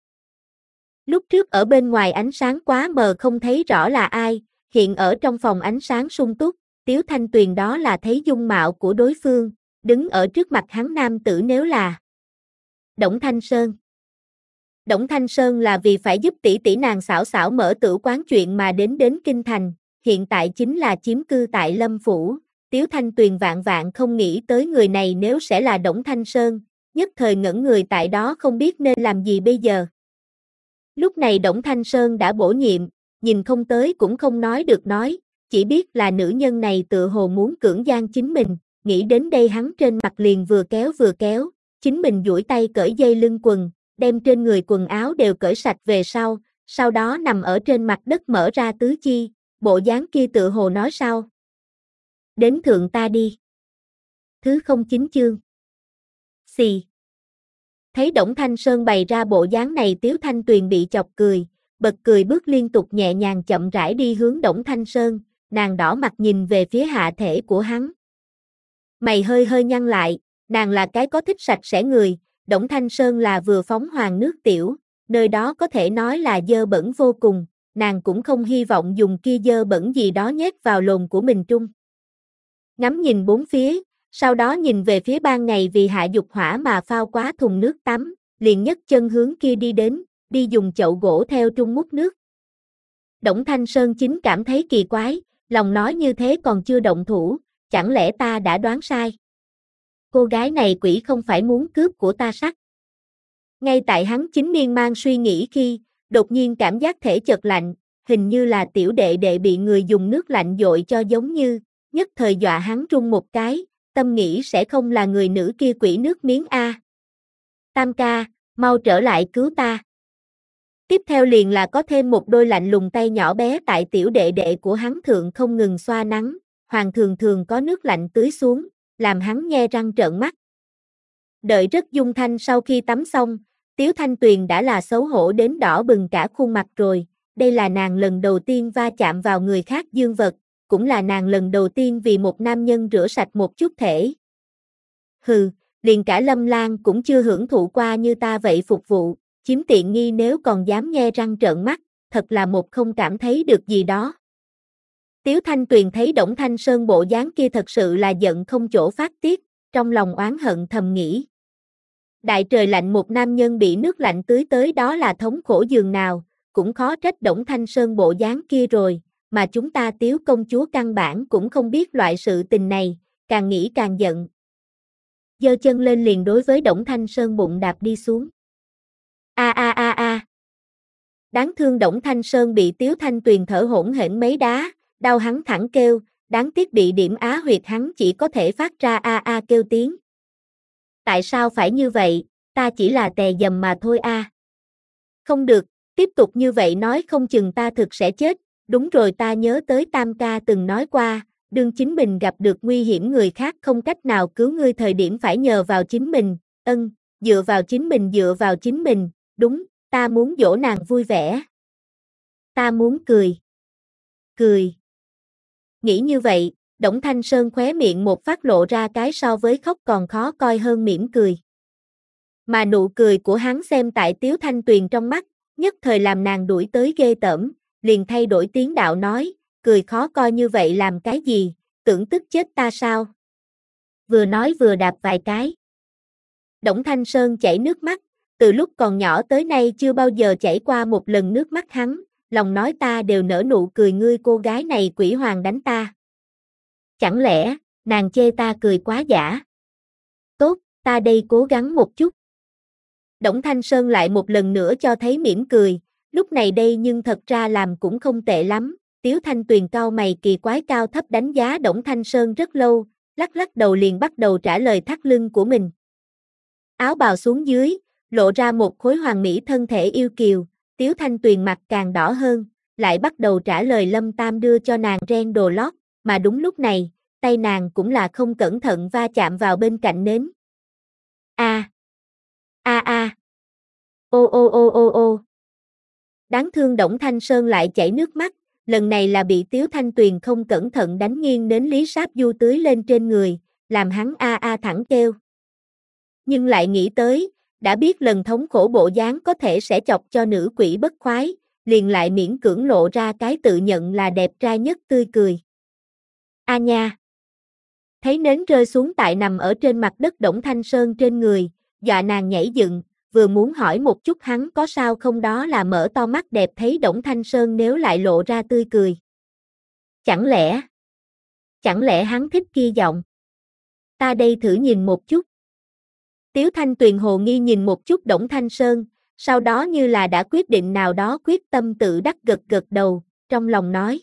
Lúc trước ở bên ngoài ánh sáng quá mờ không thấy rõ là ai, hiện ở trong phòng ánh sáng sung túc, Tiếu Thanh Tuyền đó là thấy dung mạo của đối phương, đứng ở trước mặt hắn nam tử nếu là Đổng Thanh Sơn. Đổng Thanh Sơn là vì phải giúp tỷ tỷ nàng xảo xảo mở tử quán chuyện mà đến đến Kinh Thành, hiện tại chính là chiếm cư tại Lâm Phủ, Tiếu Thanh Tuyền vạn vạn không nghĩ tới người này nếu sẽ là Đổng Thanh Sơn, nhất thời ngẩn người tại đó không biết nên làm gì bây giờ. Lúc này Đổng Thanh Sơn đã bổ nhiệm, nhìn không tới cũng không nói được nói, chỉ biết là nữ nhân này tựa hồ muốn cưỡng gian chính mình, nghĩ đến đây hắn trên mặt liền vừa kéo vừa kéo, chính mình duỗi tay cởi dây lưng quần, đem trên người quần áo đều cởi sạch về sau, sau đó nằm ở trên mặt đất mở ra tứ chi, bộ dáng kia tựa hồ nói sau. Đến thượng ta đi. Thứ không chín chương. Xì. Thấy Đổng Thanh Sơn bày ra bộ dáng này Tiếu Thanh Tuyền bị chọc cười, bật cười bước liên tục nhẹ nhàng chậm rãi đi hướng Đổng Thanh Sơn, nàng đỏ mặt nhìn về phía hạ thể của hắn. Mày hơi hơi nhăn lại, nàng là cái có thích sạch sẽ người, Đổng Thanh Sơn là vừa phóng hoàng nước tiểu, nơi đó có thể nói là dơ bẩn vô cùng, nàng cũng không hy vọng dùng kia dơ bẩn gì đó nhét vào lồn của mình trung. Ngắm nhìn bốn phía, sau đó nhìn về phía ban ngày vì hạ dục hỏa mà phao quá thùng nước tắm, liền nhấc chân hướng kia đi đến, đi dùng chậu gỗ theo trung múc nước. Đổng Thanh Sơn chính cảm thấy kỳ quái, lòng nói như thế còn chưa động thủ, chẳng lẽ ta đã đoán sai? Cô gái này quỷ không phải muốn cướp của ta sắc. Ngay tại hắn chính miên man suy nghĩ khi, đột nhiên cảm giác thể chợt lạnh, hình như là tiểu đệ đệ bị người dùng nước lạnh dội cho giống như, nhất thời dọa hắn run một cái, tâm nghĩ sẽ không là người nữ kia quỷ nước miếng a. Tam ca, mau trở lại cứu ta. Tiếp theo liền là có thêm một đôi lạnh lùng tay nhỏ bé tại tiểu đệ đệ của hắn thượng không ngừng xoa nắng, hoàng thường thường có nước lạnh tưới xuống, làm hắn nhe răng trợn mắt. Đợi rất dung thanh sau khi tắm xong, Tiếu Thanh Tuyền đã là xấu hổ đến đỏ bừng cả khuôn mặt rồi, đây là nàng lần đầu tiên va chạm vào người khác dương vật, cũng là nàng lần đầu tiên vì một nam nhân rửa sạch một chút thể. Hừ, liền cả Lâm Lan cũng chưa hưởng thụ qua như ta vậy phục vụ, chiếm tiện nghi nếu còn dám nhe răng trợn mắt, thật là một không cảm thấy được gì đó. Tiếu Thanh Tuyền thấy Đổng Thanh Sơn bộ dáng kia thật sự là giận không chỗ phát tiết, trong lòng oán hận thầm nghĩ. Đại trời lạnh một nam nhân bị nước lạnh tưới tới đó là thống khổ giường nào, cũng khó trách Đổng Thanh Sơn bộ dáng kia rồi, mà chúng ta Tiếu công chúa căn bản cũng không biết loại sự tình này, càng nghĩ càng giận. Giơ chân lên liền đối với Đổng Thanh Sơn bụng đạp đi xuống. A a a a. Đáng thương Đổng Thanh Sơn bị Tiếu Thanh Tuyền thở hổn hển mấy đá, đau hắn thẳng kêu, đáng tiếc bị điểm á huyệt hắn chỉ có thể phát ra a a kêu tiếng. Tại sao phải như vậy, ta chỉ là tè dầm mà thôi a. À. Không được, tiếp tục như vậy nói không chừng ta thực sẽ chết, đúng rồi ta nhớ tới Tam ca từng nói qua, đương chính mình gặp được nguy hiểm người khác không cách nào cứu ngươi thời điểm phải nhờ vào chính mình, ân, dựa vào chính mình dựa vào chính mình, đúng, ta muốn dỗ nàng vui vẻ. Ta muốn cười. Cười. Nghĩ như vậy, Đổng Thanh Sơn khóe miệng một phát lộ ra cái so với khóc còn khó coi hơn mỉm cười. Mà nụ cười của hắn xem tại Tiếu Thanh Tuyền trong mắt, nhất thời làm nàng đuổi tới ghê tởm, liền thay đổi tiếng đạo nói, cười khó coi như vậy làm cái gì, tưởng tức chết ta sao? Vừa nói vừa đạp vài cái. Đổng Thanh Sơn chảy nước mắt, từ lúc còn nhỏ tới nay chưa bao giờ chảy qua một lần nước mắt hắn, lòng nói ta đều nở nụ cười ngươi cô gái này quỷ hoàng đánh ta. Chẳng lẽ, nàng chê ta cười quá giả? Tốt, ta đây cố gắng một chút. Đổng Thanh Sơn lại một lần nữa cho thấy mỉm cười, lúc này đây nhưng thật ra làm cũng không tệ lắm. Tiếu Thanh Tuyền cau mày kỳ quái cao thấp đánh giá Đổng Thanh Sơn rất lâu, lắc lắc đầu liền bắt đầu trả lời thắt lưng của mình. Áo bào xuống dưới, lộ ra một khối hoàn mỹ thân thể yêu kiều, Tiếu Thanh Tuyền mặt càng đỏ hơn, lại bắt đầu trả lời Lâm Tam đưa cho nàng ren đồ lót, mà đúng lúc này, tay nàng cũng là không cẩn thận va chạm vào bên cạnh nến. A a a ô ô ô ô ô Đáng thương Đổng Thanh Sơn lại chảy nước mắt, lần này là bị Tiếu Thanh Tuyền không cẩn thận đánh nghiêng nến lý sáp du tưới lên trên người, làm hắn a a thẳng kêu. Nhưng lại nghĩ tới, đã biết lần thống khổ bộ dáng có thể sẽ chọc cho nữ quỷ bất khoái, liền lại miễn cưỡng lộ ra cái tự nhận là đẹp trai nhất tươi cười. A nha! Thấy nến rơi xuống tại nằm ở trên mặt đất Đổng Thanh Sơn trên người, dọa nàng nhảy dựng, vừa muốn hỏi một chút hắn có sao không đó là mở to mắt đẹp thấy Đổng Thanh Sơn nếu lại lộ ra tươi cười. Chẳng lẽ? Chẳng lẽ hắn thích kia giọng? Ta đây thử nhìn một chút. Tiếu Thanh Tuyền hồ nghi nhìn một chút Đổng Thanh Sơn, sau đó như là đã quyết định nào đó quyết tâm tự đắc gật gật đầu, trong lòng nói.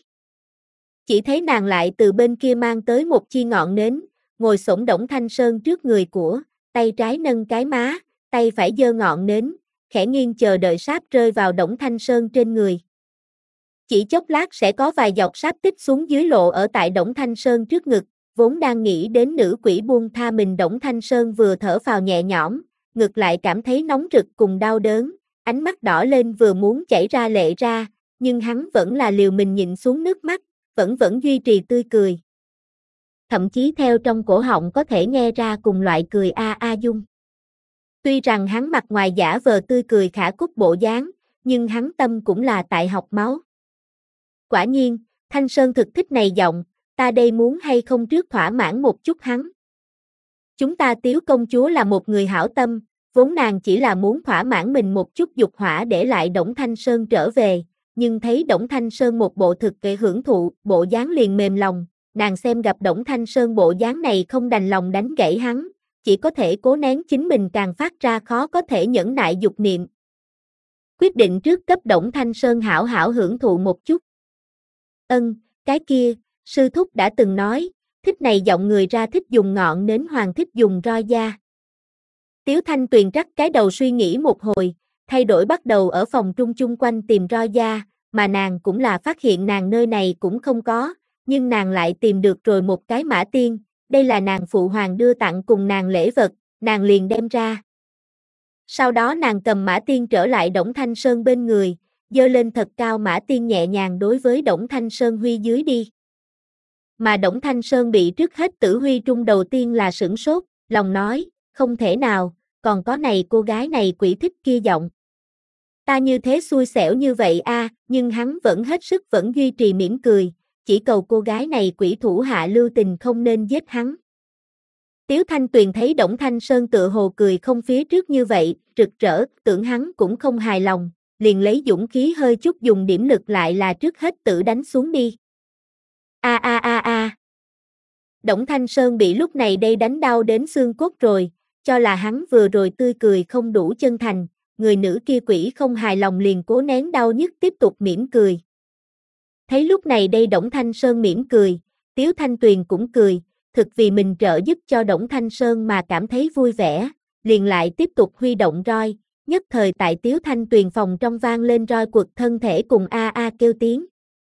Chỉ thấy nàng lại từ bên kia mang tới một chi ngọn nến, ngồi xổm Đổng Thanh Sơn trước người của, tay trái nâng cái má, tay phải giơ ngọn nến, khẽ nghiêng chờ đợi sáp rơi vào Đổng Thanh Sơn trên người. Chỉ chốc lát sẽ có vài giọt sáp tích xuống dưới lộ ở tại Đổng Thanh Sơn trước ngực, vốn đang nghĩ đến nữ quỷ buông tha mình Đổng Thanh Sơn vừa thở phào nhẹ nhõm, ngược lại cảm thấy nóng rực cùng đau đớn, ánh mắt đỏ lên vừa muốn chảy ra lệ ra, nhưng hắn vẫn là liều mình nhịn xuống nước mắt, vẫn vẫn duy trì tươi cười. Thậm chí theo trong cổ họng có thể nghe ra cùng loại cười a a dung. Tuy rằng hắn mặt ngoài giả vờ tươi cười khả cúc bộ dáng, nhưng hắn tâm cũng là tại học máu. Quả nhiên, Thanh Sơn thực thích này giọng, ta đây muốn hay không trước thỏa mãn một chút hắn. Chúng ta Tiếu công chúa là một người hảo tâm, vốn nàng chỉ là muốn thỏa mãn mình một chút dục hỏa để lại Đổng Thanh Sơn trở về, nhưng thấy Đổng Thanh Sơn một bộ thực kệ hưởng thụ, bộ dáng liền mềm lòng, nàng xem gặp Đổng Thanh Sơn bộ dáng này không đành lòng đánh gãy hắn, chỉ có thể cố nén chính mình càng phát ra khó có thể nhẫn nại dục niệm. Quyết định trước cấp Đổng Thanh Sơn hảo hảo hưởng thụ một chút. Ân, cái kia, sư thúc đã từng nói, thích này giọng người ra thích dùng ngọn nến hoàng thích dùng roi da. Tiếu Thanh Tuyền rắc cái đầu suy nghĩ một hồi, thay đổi bắt đầu ở phòng trung chung quanh tìm roi da, mà nàng cũng là phát hiện nàng nơi này cũng không có, nhưng nàng lại tìm được rồi một cái mã tiên, đây là nàng phụ hoàng đưa tặng cùng nàng lễ vật, nàng liền đem ra. Sau đó nàng cầm mã tiên trở lại Đổng Thanh Sơn bên người, giơ lên thật cao mã tiên nhẹ nhàng đối với Đổng Thanh Sơn huy dưới đi. Mà Đổng Thanh Sơn bị trước hết tử huy trung đầu tiên là sửng sốt, lòng nói, không thể nào, còn có này cô gái này quỷ thích kia giọng. Ta như thế xui xẻo như vậy a, à, nhưng hắn vẫn hết sức vẫn duy trì mỉm cười, chỉ cầu cô gái này quỷ thủ hạ lưu tình không nên giết hắn. Tiếu Thanh Tuyền thấy Đổng Thanh Sơn tựa hồ cười không phía trước như vậy, rực rỡ, tưởng hắn cũng không hài lòng, liền lấy dũng khí hơi chút dùng điểm lực lại là trước hết tự đánh xuống đi. A a a a. Đổng Thanh Sơn bị lúc này đây đánh đau đến xương cốt rồi, cho là hắn vừa rồi tươi cười không đủ chân thành, người nữ kia quỷ không hài lòng liền cố nén đau nhức tiếp tục mỉm cười. Thấy lúc này đây Đổng Thanh Sơn mỉm cười, Tiếu Thanh Tuyền cũng cười, thực vì mình trợ giúp cho Đổng Thanh Sơn mà cảm thấy vui vẻ, liền lại tiếp tục huy động roi, nhất thời tại Tiếu Thanh Tuyền phòng trong vang lên roi quật thân thể cùng a a kêu tiếng.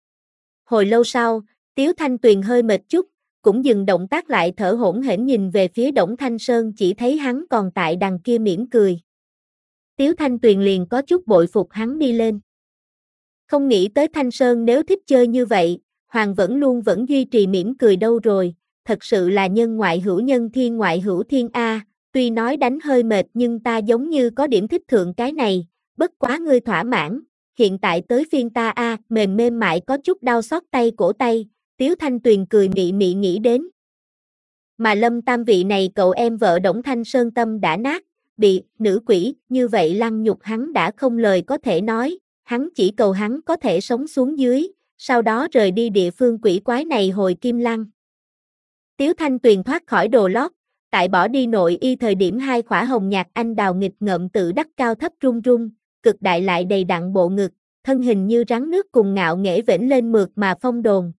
Hồi lâu sau, Tiếu Thanh Tuyền hơi mệt chút, cũng dừng động tác lại thở hổn hển nhìn về phía Đổng Thanh Sơn chỉ thấy hắn còn tại đằng kia mỉm cười. Tiếu Thanh Tuyền liền có chút bội phục hắn đi lên. Không nghĩ tới Thanh Sơn nếu thích chơi như vậy, Hoàng vẫn luôn vẫn duy trì mỉm cười đâu rồi, thật sự là nhân ngoại hữu nhân thiên ngoại hữu thiên A, tuy nói đánh hơi mệt nhưng ta giống như có điểm thích thượng cái này, bất quá ngươi thỏa mãn, hiện tại tới phiên ta A, mềm mềm mại có chút đau xót tay cổ tay, Tiếu Thanh Tuyền cười mị mị nghĩ đến. Mà Lâm Tam vị này cậu em vợ Đổng Thanh Sơn tâm đã nát, bị nữ quỷ như vậy lăng nhục hắn đã không lời có thể nói, hắn chỉ cầu hắn có thể sống xuống dưới, sau đó rời đi địa phương quỷ quái này hồi Kim Lăng. Tiếu Thanh Tuyền thoát khỏi đồ lót, tại bỏ đi nội y thời điểm hai khỏa hồng nhạt anh đào nghịch ngợm tự đắc cao thấp rung rung, cực đại lại đầy đặn bộ ngực, thân hình như rắn nước cùng ngạo nghễ vểnh lên mượt mà phong đồn.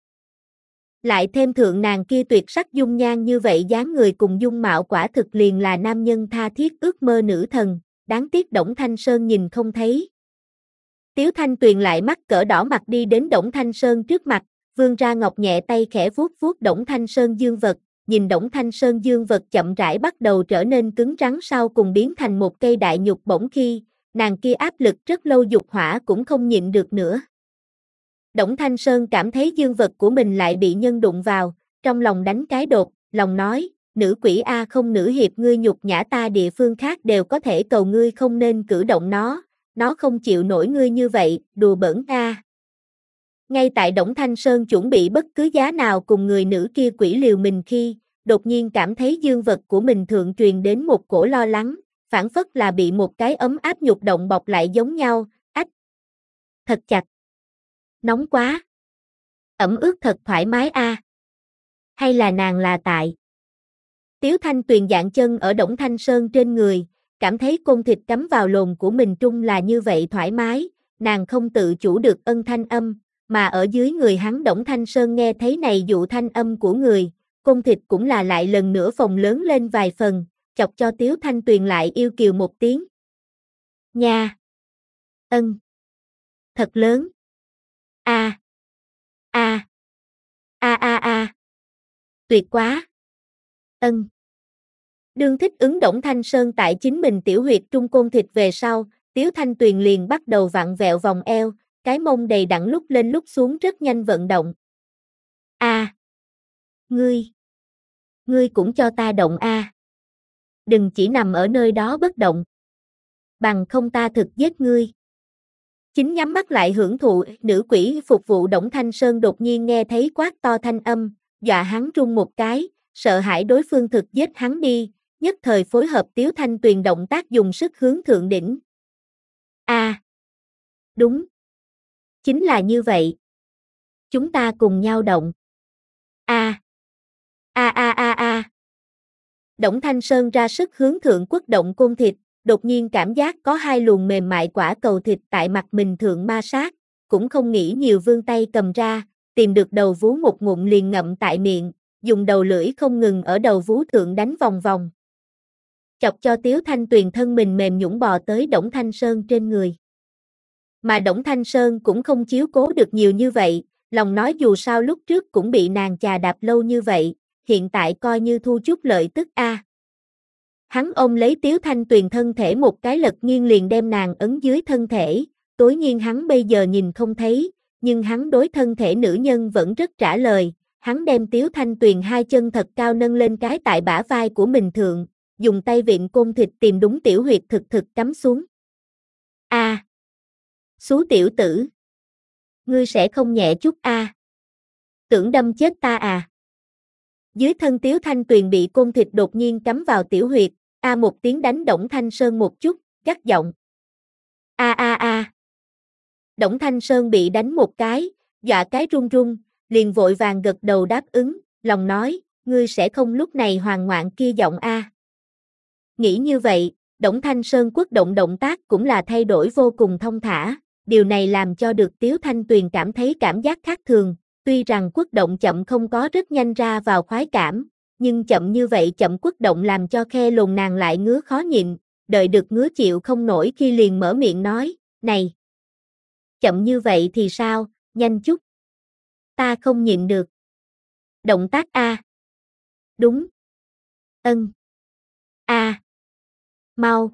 Lại thêm thượng nàng kia tuyệt sắc dung nhan như vậy dáng người cùng dung mạo quả thực liền là nam nhân tha thiết ước mơ nữ thần, đáng tiếc Đổng Thanh Sơn nhìn không thấy. Tiếu Thanh Tuyền lại mắt cỡ đỏ mặt đi đến Đổng Thanh Sơn trước mặt, vươn ra ngọc nhẹ tay khẽ vuốt vuốt Đổng Thanh Sơn dương vật, nhìn Đổng Thanh Sơn dương vật chậm rãi bắt đầu trở nên cứng rắn sau cùng biến thành một cây đại nhục bổng khi, nàng kia áp lực rất lâu dục hỏa cũng không nhịn được nữa. Đổng Thanh Sơn cảm thấy dương vật của mình lại bị nhân đụng vào, trong lòng đánh cái đột, lòng nói, nữ quỷ a không nữ hiệp ngươi nhục nhã ta địa phương khác đều có thể cầu ngươi không nên cử động nó, nó không chịu nổi ngươi như vậy, đùa bỡn a. Ngay tại Đổng Thanh Sơn chuẩn bị bất cứ giá nào cùng người nữ kia quỷ liều mình khi, đột nhiên cảm thấy dương vật của mình thượng truyền đến một cổ lo lắng, phản phất là bị một cái ấm áp nhục động bọc lại giống nhau, ách. Thật chặt. Nóng quá. Ẩm ướt thật thoải mái a. À. Hay là nàng là tại. Tiếu Thanh Tuyền dạng chân ở Đổng Thanh Sơn trên người, cảm thấy côn thịt cắm vào lồn của mình trung là như vậy thoải mái, nàng không tự chủ được ân thanh âm, mà ở dưới người hắn Đổng Thanh Sơn nghe thấy này dụ thanh âm của người, côn thịt cũng là lại lần nữa phồng lớn lên vài phần, chọc cho Tiếu Thanh Tuyền lại yêu kiều một tiếng. Nha! Ân! Thật lớn! A! A! A a a! Tuyệt quá! Ân! Đương thích ứng Đổng Thanh Sơn tại chính mình tiểu huyệt trung côn thịt về sau, Tiếu Thanh Tuyền liền bắt đầu vặn vẹo vòng eo, cái mông đầy đặn lúc lên lúc xuống rất nhanh vận động. A! À, ngươi! Ngươi cũng cho ta động a! À. Đừng chỉ nằm ở nơi đó bất động. Bằng không ta thực giết ngươi. Chính nhắm mắt lại hưởng thụ, nữ quỷ phục vụ Đổng Thanh Sơn đột nhiên nghe thấy quát to thanh âm, dọa hắn run một cái, sợ hãi đối phương thực giết hắn đi, nhất thời phối hợp Tiếu Thanh Tuyền động tác dùng sức hướng thượng đỉnh. A! À, đúng. Chính là như vậy. Chúng ta cùng nhau động. A! A a a a! Đổng Thanh Sơn ra sức hướng thượng quất động côn thịt, đột nhiên cảm giác có hai luồng mềm mại quả cầu thịt tại mặt mình thượng ma sát, cũng không nghĩ nhiều vươn tay cầm ra, tìm được đầu vú một ngụm liền ngậm tại miệng, dùng đầu lưỡi không ngừng ở đầu vú thượng đánh vòng vòng. Chọc cho Tiếu Thanh Tuyền thân mình mềm nhũn bò tới Đổng Thanh Sơn trên người. Mà Đổng Thanh Sơn cũng không chiếu cố được nhiều như vậy, lòng nói dù sao lúc trước cũng bị nàng chà đạp lâu như vậy, hiện tại coi như thu chút lợi tức a. À. Hắn ôm lấy Tiếu Thanh Tuyền thân thể một cái lật nghiêng liền đem nàng ấn dưới thân thể, tối nhiên hắn bây giờ nhìn không thấy, nhưng hắn đối thân thể nữ nhân vẫn rất trả lời, hắn đem Tiếu Thanh Tuyền hai chân thật cao nâng lên cái tại bả vai của mình thượng, dùng tay vịn côn thịt tìm đúng tiểu huyệt thực thực cắm xuống. A. À. Xú tiểu tử. Ngươi sẽ không nhẹ chút a. À. Tưởng đâm chết ta à. Dưới thân Tiếu Thanh Tuyền bị côn thịt đột nhiên cắm vào tiểu huyệt, a một tiếng đánh Đổng Thanh Sơn một chút, gắt giọng. A a a. Đổng Thanh Sơn bị đánh một cái, dọa cái run run, liền vội vàng gật đầu đáp ứng, lòng nói, ngươi sẽ không lúc này hoàng ngoạn kia giọng a. À. Nghĩ như vậy, Đổng Thanh Sơn quất động động tác cũng là thay đổi vô cùng thông thả, điều này làm cho được Tiếu Thanh Tuyền cảm thấy cảm giác khác thường, tuy rằng quất động chậm không có rất nhanh ra vào khoái cảm, nhưng chậm như vậy chậm quất động làm cho khe lồn nàng lại ngứa khó nhịn, đợi được ngứa chịu không nổi khi liền mở miệng nói, này, chậm như vậy thì sao, nhanh chút. Ta không nhịn được. Động tác A. Đúng. Ân. A. Mau.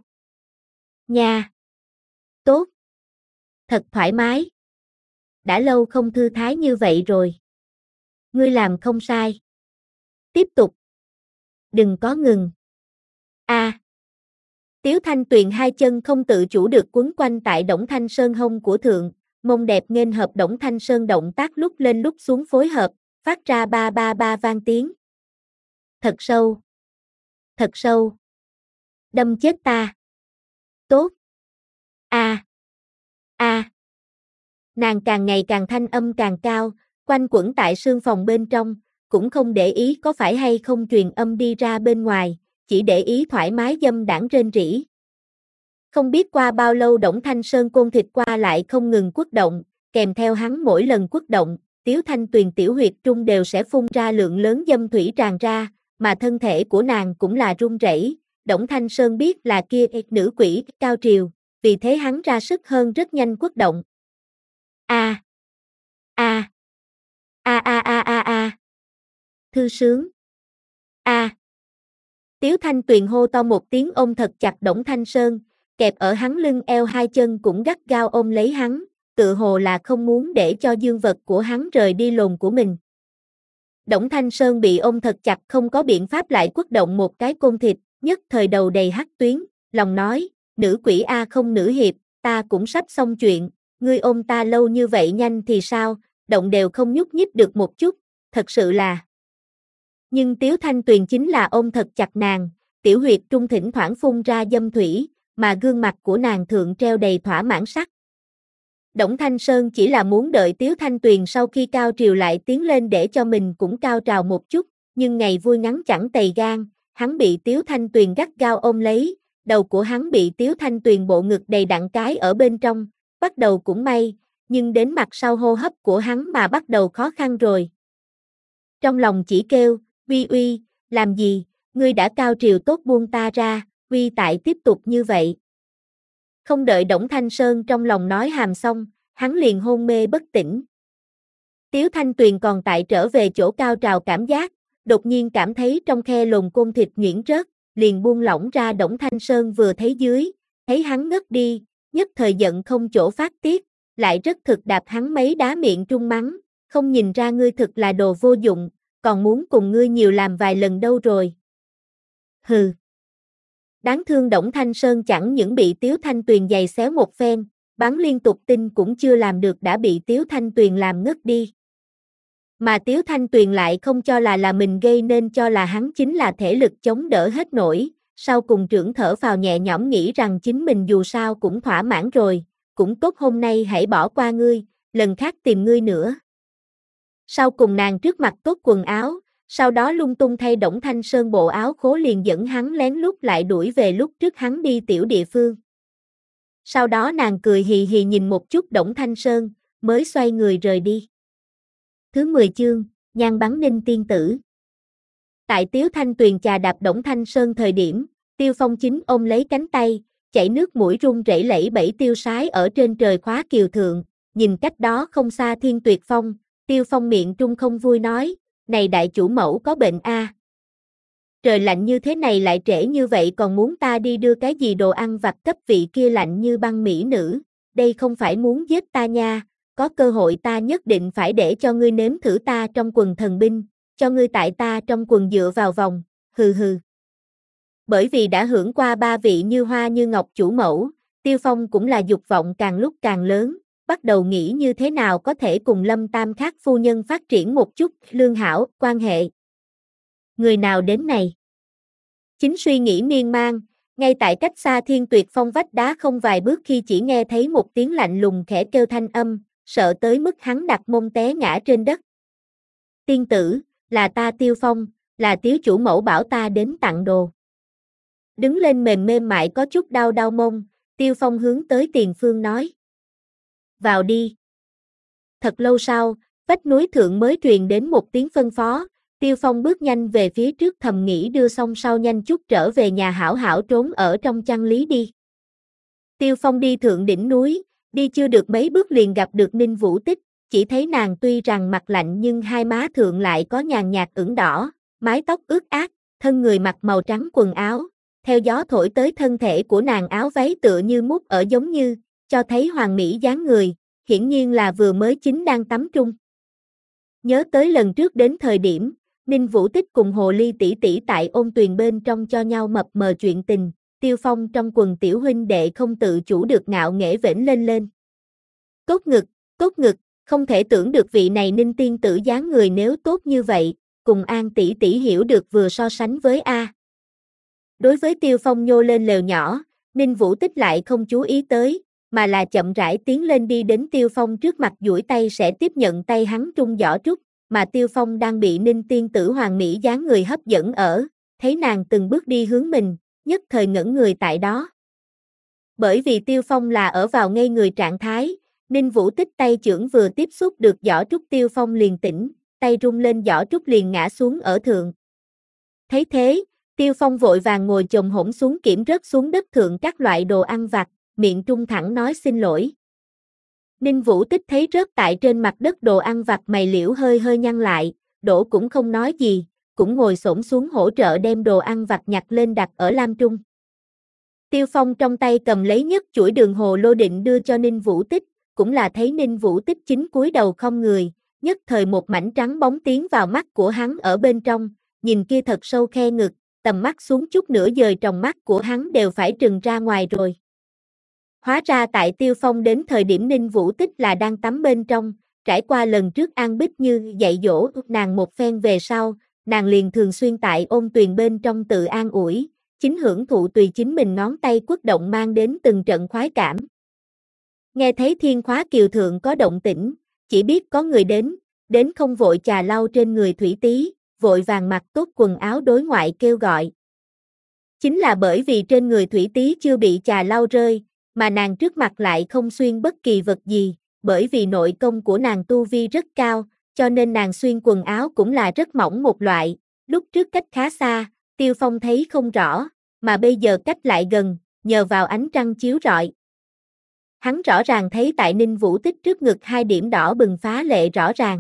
Nha. Tốt. Thật thoải mái. Đã lâu không thư thái như vậy rồi. Ngươi làm không sai. Tiếp tục. Đừng có ngừng. A. Tiếu Thanh Tuyền hai chân không tự chủ được quấn quanh tại Đổng Thanh Sơn hông của thượng, mông đẹp nghênh hợp Đổng Thanh Sơn động tác lúc lên lúc xuống phối hợp, phát ra ba ba ba vang tiếng. Thật sâu. Thật sâu. Đâm chết ta. Tốt. A. A. Nàng càng ngày càng thanh âm càng cao, quanh quẩn tại sương phòng bên trong, cũng không để ý có phải hay không truyền âm đi ra bên ngoài, chỉ để ý thoải mái dâm đãng rên rỉ. Không biết qua bao lâu Đổng Thanh Sơn côn thịt qua lại không ngừng quất động, kèm theo hắn mỗi lần quất động, Tiếu Thanh Tuyền tiểu huyệt trung đều sẽ phun ra lượng lớn dâm thủy tràn ra, mà thân thể của nàng cũng là run rẩy. Đổng Thanh Sơn biết là kia nữ quỷ cao triều, vì thế hắn ra sức hơn rất nhanh quất động. A. A. A a a a a. Thư sướng. A. Tiếu Thanh Tuyền hô to một tiếng ôm thật chặt Đổng Thanh Sơn, kẹp ở hắn lưng eo hai chân cũng gắt gao ôm lấy hắn, tự hồ là không muốn để cho dương vật của hắn rời đi lồn của mình. Đổng Thanh Sơn bị ôm thật chặt không có biện pháp lại quất động một cái côn thịt, nhất thời đầu đầy hắc tuyến, lòng nói, nữ quỷ a không nữ hiệp, ta cũng sắp xong chuyện, ngươi ôm ta lâu như vậy nhanh thì sao, động đều không nhúc nhích được một chút, thật sự là. Nhưng Tiếu Thanh Tuyền chính là ôm thật chặt nàng, tiểu huyệt trung thỉnh thoảng phun ra dâm thủy, mà gương mặt của nàng thượng treo đầy thỏa mãn sắc. Đổng Thanh Sơn chỉ là muốn đợi Tiếu Thanh Tuyền sau khi cao triều lại tiến lên để cho mình cũng cao trào một chút, nhưng ngày vui ngắn chẳng tày gan, hắn bị Tiếu Thanh Tuyền gắt gao ôm lấy, đầu của hắn bị Tiếu Thanh Tuyền bộ ngực đầy đặn cái ở bên trong, bắt đầu cũng may, nhưng đến mặt sau hô hấp của hắn mà bắt đầu khó khăn rồi. Trong lòng chỉ kêu, uy uy, làm gì, ngươi đã cao triều tốt buông ta ra, uy tại tiếp tục như vậy. Không đợi Đổng Thanh Sơn trong lòng nói hàm xong, hắn liền hôn mê bất tỉnh. Tiếu Thanh Tuyền còn tại trở về chỗ cao trào cảm giác, đột nhiên cảm thấy trong khe lồn côn thịt nhuyễn rớt, liền buông lỏng ra. Đổng Thanh Sơn vừa thấy dưới, thấy hắn ngất đi, nhất thời giận không chỗ phát tiết, lại rất thực đạp hắn mấy đá miệng trung mắng, không nhìn ra ngươi thực là đồ vô dụng, còn muốn cùng ngươi nhiều làm vài lần đâu rồi. Hừ. Đáng thương Đổng Thanh Sơn chẳng những bị Tiếu Thanh Tuyền giày xéo một phen, bắn liên tục tinh cũng chưa làm được đã bị Tiếu Thanh Tuyền làm ngất đi. Mà Tiếu Thanh Tuyền lại không cho là là mình gây nên cho là hắn chính là thể lực chống đỡ hết nổi, sau cùng trưởng thở phào nhẹ nhõm nghĩ rằng chính mình dù sao cũng thỏa mãn rồi, cũng tốt hôm nay hãy bỏ qua ngươi, lần khác tìm ngươi nữa. Sau cùng nàng trước mặt tốt quần áo, sau đó lung tung thay Đổng Thanh Sơn bộ áo khố liền dẫn hắn lén lút lại đuổi về lúc trước hắn đi tiểu địa phương. Sau đó nàng cười hì hì nhìn một chút Đổng Thanh Sơn, mới xoay người rời đi. Thứ mười chương, nhan bắn ninh tiên tử. Tại Tiếu Thanh Tuyền chà đạp Đổng Thanh Sơn thời điểm, Tiêu Phong chính ôm lấy cánh tay, chảy nước mũi run rẩy lẫy bẫy tiêu sái ở trên trời khóa kiều thượng, nhìn cách đó không xa Thiên Tuyệt Phong, Tiêu Phong miệng trung không vui nói, này đại chủ mẫu có bệnh a? À? Trời lạnh như thế này lại trễ như vậy còn muốn ta đi đưa cái gì đồ ăn vặt cấp vị kia lạnh như băng mỹ nữ, đây không phải muốn giết ta nha, có cơ hội ta nhất định phải để cho ngươi nếm thử ta trong quần thần binh, cho ngươi tại ta trong quần dựa vào vòng, hừ hừ. Bởi vì đã hưởng qua ba vị như hoa như ngọc chủ mẫu, Tiêu Phong cũng là dục vọng càng lúc càng lớn, bắt đầu nghĩ như thế nào có thể cùng Lâm Tam Khắc phu nhân phát triển một chút lương hảo quan hệ. Người nào đến này? Chính suy nghĩ miên man, ngay tại cách xa Thiên Tuyệt Phong vách đá không vài bước khi chỉ nghe thấy một tiếng lạnh lùng khẽ kêu thanh âm, sợ tới mức hắn đặt mông té ngã trên đất. Tiên tử, là ta Tiêu Phong, là Tiếu chủ mẫu bảo ta đến tặng đồ. Đứng lên mềm mềm mại có chút đau đau mông, Tiêu Phong hướng tới Tiền Phương nói. Vào đi. Thật lâu sau, vách núi thượng mới truyền đến một tiếng phân phó, Tiêu Phong bước nhanh về phía trước thầm nghĩ đưa xong sau nhanh chút trở về nhà hảo hảo trốn ở trong chăn lý đi. Tiêu Phong đi thượng đỉnh núi, đi chưa được mấy bước liền gặp được Ninh Vũ Tích, chỉ thấy nàng tuy rằng mặt lạnh nhưng hai má thượng lại có nhàn nhạt ửng đỏ, mái tóc ướt át, thân người mặc màu trắng quần áo, theo gió thổi tới thân thể của nàng áo váy tựa như mút ở giống như, cho thấy hoàng mỹ dáng người, hiển nhiên là vừa mới chính đang tắm trung. Nhớ tới lần trước đến thời điểm, Ninh Vũ Tích cùng Hồ Ly tỷ tỷ tại ôn tuyền bên trong cho nhau mập mờ chuyện tình, Tiêu Phong trong quần tiểu huynh đệ không tự chủ được ngạo nghễ vểnh lên lên. Tốt ngực, tốt ngực, không thể tưởng được vị này Ninh tiên tử dáng người nếu tốt như vậy, cùng An tỷ tỷ hiểu được vừa so sánh với A. Đối với Tiêu Phong nhô lên lều nhỏ, Ninh Vũ Tích lại không chú ý tới, mà là chậm rãi tiến lên đi đến Tiêu Phong trước mặt duỗi tay sẽ tiếp nhận tay hắn trung giỏ trúc, mà Tiêu Phong đang bị Ninh tiên tử hoàng mỹ dáng người hấp dẫn ở, thấy nàng từng bước đi hướng mình, nhất thời ngẩn người tại đó. Bởi vì Tiêu Phong là ở vào ngây người trạng thái, Ninh Vũ Tích tay chưởng vừa tiếp xúc được giỏ trúc Tiêu Phong liền tỉnh, tay rung lên giỏ trúc liền ngã xuống ở thượng. Thấy thế, Tiêu Phong vội vàng ngồi chồm hổm xuống kiểm rớt xuống đất thượng các loại đồ ăn vặt, miệng trung thẳng nói xin lỗi. Ninh Vũ Tích thấy rớt tại trên mặt đất đồ ăn vặt mày liễu hơi hơi nhăn lại, đổ cũng không nói gì, cũng ngồi xổm xuống hỗ trợ đem đồ ăn vặt nhặt lên đặt ở lam trung. Tiêu Phong trong tay cầm lấy nhất chuỗi đường hồ lô định đưa cho Ninh Vũ Tích, cũng là thấy Ninh Vũ Tích chính cúi đầu không người, nhất thời một mảnh trắng bóng tiến vào mắt của hắn ở bên trong, nhìn kia thật sâu khe ngực, tầm mắt xuống chút nữa dời tròng mắt của hắn đều phải trừng ra ngoài rồi. Hóa ra tại Tiêu Phong đến thời điểm Ninh Vũ Tích là đang tắm bên trong, trải qua lần trước An Bích Như dạy dỗ nàng một phen về sau, nàng liền thường xuyên tại ôn tuyền bên trong tự an ủi, chính hưởng thụ tùy chính mình ngón tay quất động mang đến từng trận khoái cảm. Nghe thấy Thiên Khóa Kiều thượng có động tĩnh, chỉ biết có người đến, đến không vội trà lau trên người thủy tí, vội vàng mặc tốt quần áo đối ngoại kêu gọi. Chính là bởi vì trên người thủy tí chưa bị trà lau rơi, mà nàng trước mặt lại không xuyên bất kỳ vật gì, bởi vì nội công của nàng tu vi rất cao, cho nên nàng xuyên quần áo cũng là rất mỏng một loại, lúc trước cách khá xa, Tiêu Phong thấy không rõ, mà bây giờ cách lại gần, nhờ vào ánh trăng chiếu rọi. Hắn rõ ràng thấy tại Ninh Vũ Tích trước ngực hai điểm đỏ bừng phá lệ rõ ràng.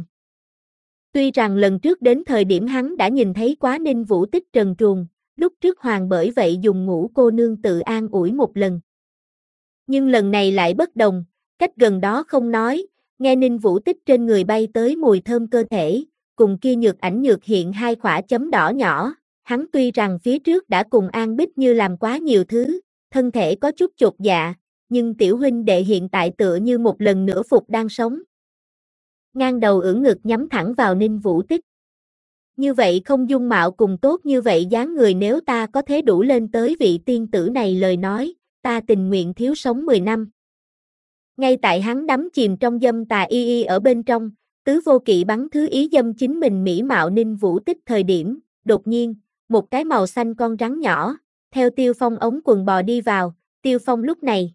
Tuy rằng lần trước đến thời điểm hắn đã nhìn thấy quá Ninh Vũ Tích trần truồng, lúc trước Hoàng bởi vậy dùng ngũ cô nương tự an ủi một lần. Nhưng lần này lại bất đồng, cách gần đó không nói, nghe Ninh Vũ Tích trên người bay tới mùi thơm cơ thể, cùng kia nhược ảnh nhược hiện hai khỏa chấm đỏ nhỏ, hắn tuy rằng phía trước đã cùng An Bích Như làm quá nhiều thứ, thân thể có chút chột dạ, nhưng tiểu huynh đệ hiện tại tựa như một lần nữa phục đang sống. Ngang đầu ưỡn ngực nhắm thẳng vào Ninh Vũ Tích. Như vậy không dung mạo cùng tốt như vậy dáng người nếu ta có thế đủ lên tới vị tiên tử này lời nói, ta tình nguyện thiếu sống mười năm. Ngay tại hắn đắm chìm trong dâm tà y y ở bên trong, tứ vô kỵ bắn thứ ý dâm chính mình mỹ mạo Ninh Vũ Tích thời điểm, đột nhiên, một cái màu xanh con rắn nhỏ, theo Tiêu Phong ống quần bò đi vào, Tiêu Phong lúc này.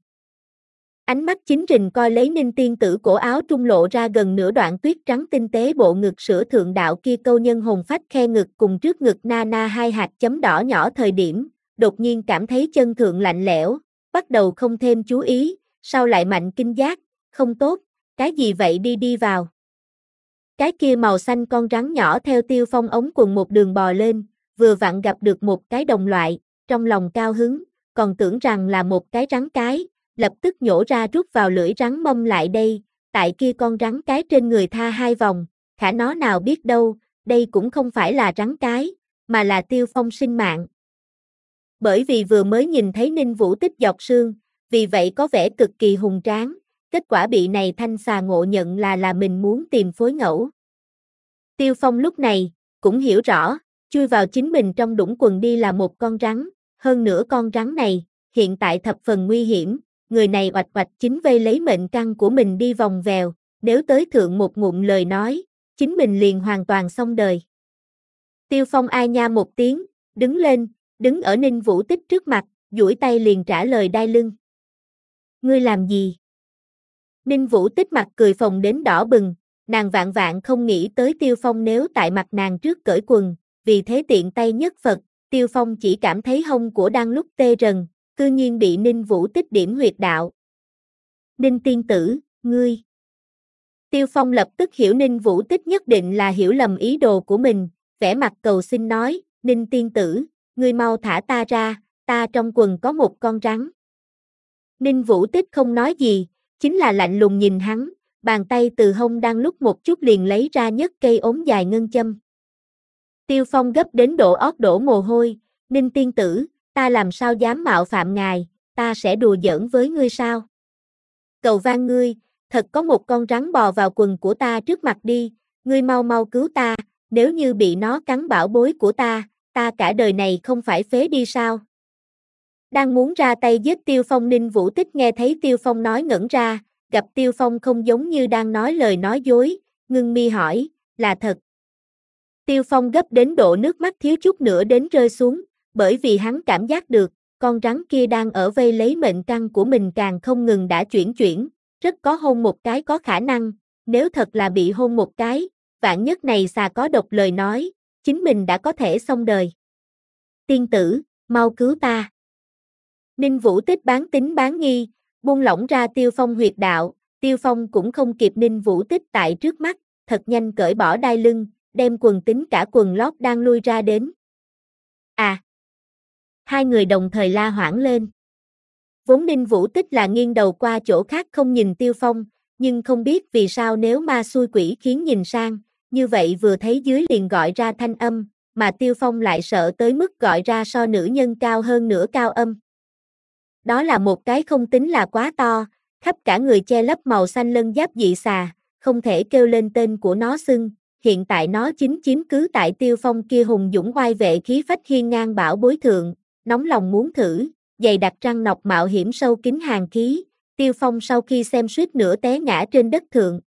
Ánh mắt chính rình coi lấy Ninh tiên tử cổ áo trung lộ ra gần nửa đoạn tuyết trắng tinh tế bộ ngực sữa thượng đạo kia câu nhân hồn phách khe ngực cùng trước ngực na na hai hạt chấm đỏ nhỏ thời điểm, đột nhiên cảm thấy chân thượng lạnh lẽo, bắt đầu không thêm chú ý, sau lại mạnh kinh giác, không tốt, cái gì vậy đi đi vào. Cái kia màu xanh con rắn nhỏ theo Tiêu Phong ống quần một đường bò lên, vừa vặn gặp được một cái đồng loại, trong lòng cao hứng, còn tưởng rằng là một cái rắn cái, lập tức nhổ ra rút vào lưỡi rắn mâm lại đây, tại kia con rắn cái trên người tha hai vòng, khả nó nào biết đâu, đây cũng không phải là rắn cái, mà là Tiêu Phong sinh mạng. Bởi vì vừa mới nhìn thấy Ninh Vũ Tích dọc xương, vì vậy có vẻ cực kỳ hùng tráng, kết quả bị này thanh xà ngộ nhận là là mình muốn tìm phối ngẫu. Tiêu Phong lúc này, cũng hiểu rõ, chui vào chính mình trong đũng quần đi là một con rắn, hơn nữa con rắn này, hiện tại thập phần nguy hiểm, người này oạch oạch chính vây lấy mệnh căn của mình đi vòng vèo, nếu tới thượng một ngụm lời nói, chính mình liền hoàn toàn xong đời. Tiêu Phong ai nha một tiếng, đứng lên, đứng ở Ninh Vũ Tích trước mặt, duỗi tay liền trả lời đai lưng. Ngươi làm gì? Ninh Vũ Tích mặt cười phồng đến đỏ bừng, nàng vạn vạn không nghĩ tới Tiêu Phong nếu tại mặt nàng trước cởi quần, vì thế tiện tay nhất Phật, Tiêu Phong chỉ cảm thấy hông của đang lúc tê rần, cư nhiên bị Ninh Vũ Tích điểm huyệt đạo. Ninh tiên tử, ngươi. Tiêu Phong lập tức hiểu Ninh Vũ Tích nhất định là hiểu lầm ý đồ của mình, vẻ mặt cầu xin nói, Ninh tiên tử, ngươi mau thả ta ra, ta trong quần có một con rắn. Ninh Vũ Tích không nói gì, chính là lạnh lùng nhìn hắn, bàn tay từ hông đang lúc một chút liền lấy ra nhất cây ốm dài ngân châm. Tiêu Phong gấp đến độ ót đổ mồ hôi, Ninh tiên tử, ta làm sao dám mạo phạm ngài, ta sẽ đùa giỡn với ngươi sao? Cầu van ngươi, thật có một con rắn bò vào quần của ta trước mặt đi, ngươi mau mau cứu ta, nếu như bị nó cắn bảo bối của ta, ta cả đời này không phải phế đi sao? Đang muốn ra tay giết Tiêu Phong, Ninh Vũ Tích nghe thấy Tiêu Phong nói ngẩn ra, gặp Tiêu Phong không giống như đang nói lời nói dối, ngưng mi hỏi, là thật. Tiêu Phong gấp đến độ nước mắt thiếu chút nữa đến rơi xuống, bởi vì hắn cảm giác được, con rắn kia đang ở vây lấy mệnh căn của mình càng không ngừng đã chuyển chuyển, rất có hôn một cái có khả năng, nếu thật là bị hôn một cái, vạn nhất này xà có độc lời nói, chính mình đã có thể xong đời. Tiên tử, mau cứu ta. Ninh Vũ Tích bán tính bán nghi, buông lỏng ra Tiêu Phong huyệt đạo, Tiêu Phong cũng không kịp Ninh Vũ Tích tại trước mắt, thật nhanh cởi bỏ đai lưng, đem quần tính cả quần lót đang lui ra đến. À! Hai người đồng thời la hoảng lên. Vốn Ninh Vũ Tích là nghiêng đầu qua chỗ khác không nhìn Tiêu Phong, nhưng không biết vì sao nếu ma xui quỷ khiến nhìn sang, như vậy vừa thấy dưới liền gọi ra thanh âm, mà Tiêu Phong lại sợ tới mức gọi ra so nữ nhân cao hơn nửa cao âm. Đó là một cái không tính là quá to, khắp cả người che lấp màu xanh lân giáp dị xà, không thể kêu lên tên của nó xưng, hiện tại nó chính chiếm cứ tại Tiêu Phong kia hùng dũng oai vệ khí phách hiên ngang bảo bối thượng, nóng lòng muốn thử, dày đặc răng nọc mạo hiểm sâu kín hàng khí, Tiêu Phong sau khi xem suýt nửa té ngã trên đất thượng.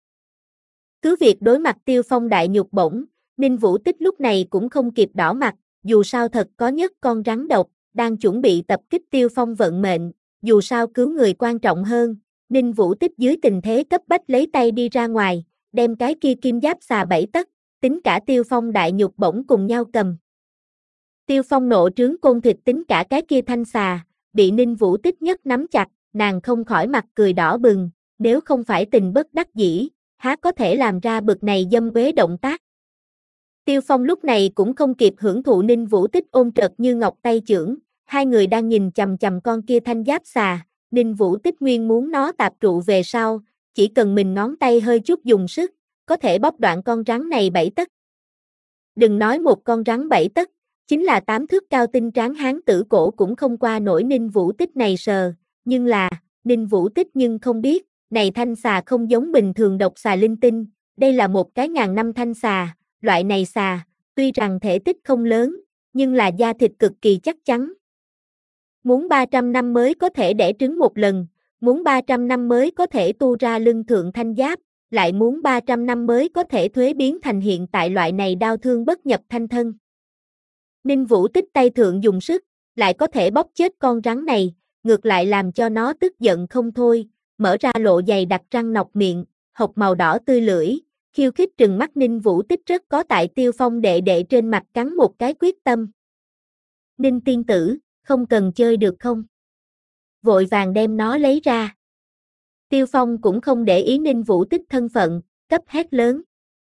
Cứ việc đối mặt Tiêu Phong đại nhục bổng, Ninh Vũ Tích lúc này cũng không kịp đỏ mặt, dù sao thật có nhất con rắn độc, đang chuẩn bị tập kích Tiêu Phong vận mệnh, dù sao cứu người quan trọng hơn, Ninh Vũ Tích dưới tình thế cấp bách lấy tay đi ra ngoài, đem cái kia kim giáp xà bảy tấc, tính cả Tiêu Phong đại nhục bổng cùng nhau cầm. Tiêu Phong nộ trướng côn thịt tính cả cái kia thanh xà, bị Ninh Vũ Tích nhất nắm chặt, nàng không khỏi mặt cười đỏ bừng, nếu không phải tình bất đắc dĩ, há có thể làm ra bực này dâm quế động tác. Tiêu Phong lúc này cũng không kịp hưởng thụ Ninh Vũ Tích ôm trật như ngọc tay chưởng, hai người đang nhìn chằm chằm con kia thanh giáp xà, Ninh Vũ Tích nguyên muốn nó tạp trụ về sau, chỉ cần mình ngón tay hơi chút dùng sức, có thể bóp đoạn con rắn này bảy tấc. Đừng nói một con rắn bảy tấc, chính là tám thước cao tinh tráng hán tử cổ cũng không qua nổi Ninh Vũ Tích này sờ, nhưng là, Ninh Vũ Tích nhưng không biết, này thanh xà không giống bình thường độc xà linh tinh, đây là một cái ngàn năm thanh xà, loại này xà, tuy rằng thể tích không lớn, nhưng là da thịt cực kỳ chắc chắn. Muốn ba trăm năm mới có thể đẻ trứng một lần, muốn ba trăm năm mới có thể tu ra lưng thượng thanh giáp, lại muốn ba trăm năm mới có thể thuế biến thành hiện tại loại này đau thương bất nhập thanh thân. Ninh Vũ Tích tay thượng dùng sức, lại có thể bóp chết con rắn này, ngược lại làm cho nó tức giận không thôi, mở ra lộ dày đặc răng nọc miệng, hộc màu đỏ tươi lưỡi, khiêu khích trừng mắt Ninh Vũ Tích rất có tại Tiêu Phong đệ đệ trên mặt cắn một cái quyết tâm. Ninh tiên tử, không cần chơi được không? Vội vàng đem nó lấy ra. Tiêu Phong cũng không để ý Ninh Vũ Tích thân phận, cấp hét lớn.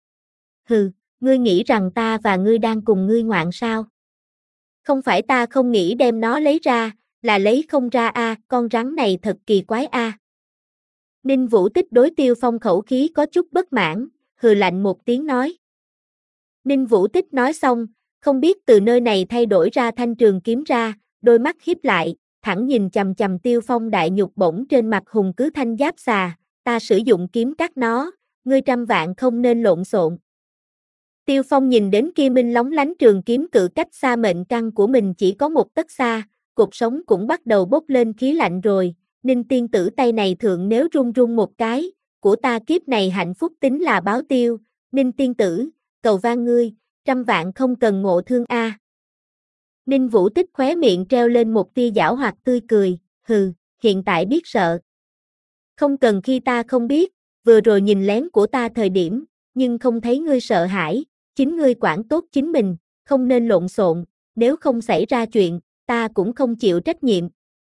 Hừ, ngươi nghĩ rằng ta và ngươi đang cùng ngươi ngoạn sao? Không phải ta không nghĩ đem nó lấy ra, là lấy không ra a, à, con rắn này thật kỳ quái a. À. Ninh Vũ Tích đối Tiêu Phong khẩu khí có chút bất mãn, hừ lạnh một tiếng nói. Ninh Vũ Tích nói xong, không biết từ nơi này thay đổi ra thanh trường kiếm ra, đôi mắt híp lại, thẳng nhìn chằm chằm Tiêu Phong đại nhục bổng trên mặt hùng cứ thanh giáp xà, ta sử dụng kiếm cắt nó, ngươi trăm vạn không nên lộn xộn. Tiêu Phong nhìn đến kia minh lóng lánh trường kiếm cự cách xa mệnh căn của mình chỉ có một tấc xa, cột sống cũng bắt đầu bốc lên khí lạnh rồi, Ninh tiên tử tay này thượng nếu run run một cái, của ta kiếp này hạnh phúc tính là báo tiêu, Ninh tiên tử, cầu van ngươi, trăm vạn không cần ngộ thương a. À. Ninh Vũ Tích khóe miệng treo lên một tia giảo hoạt tươi cười, hừ, hiện tại biết sợ. Không cần khi ta không biết, vừa rồi nhìn lén của ta thời điểm, nhưng không thấy ngươi sợ hãi, chính ngươi quản tốt chính mình, không nên lộn xộn, nếu không xảy ra chuyện, ta cũng không chịu trách nhiệm.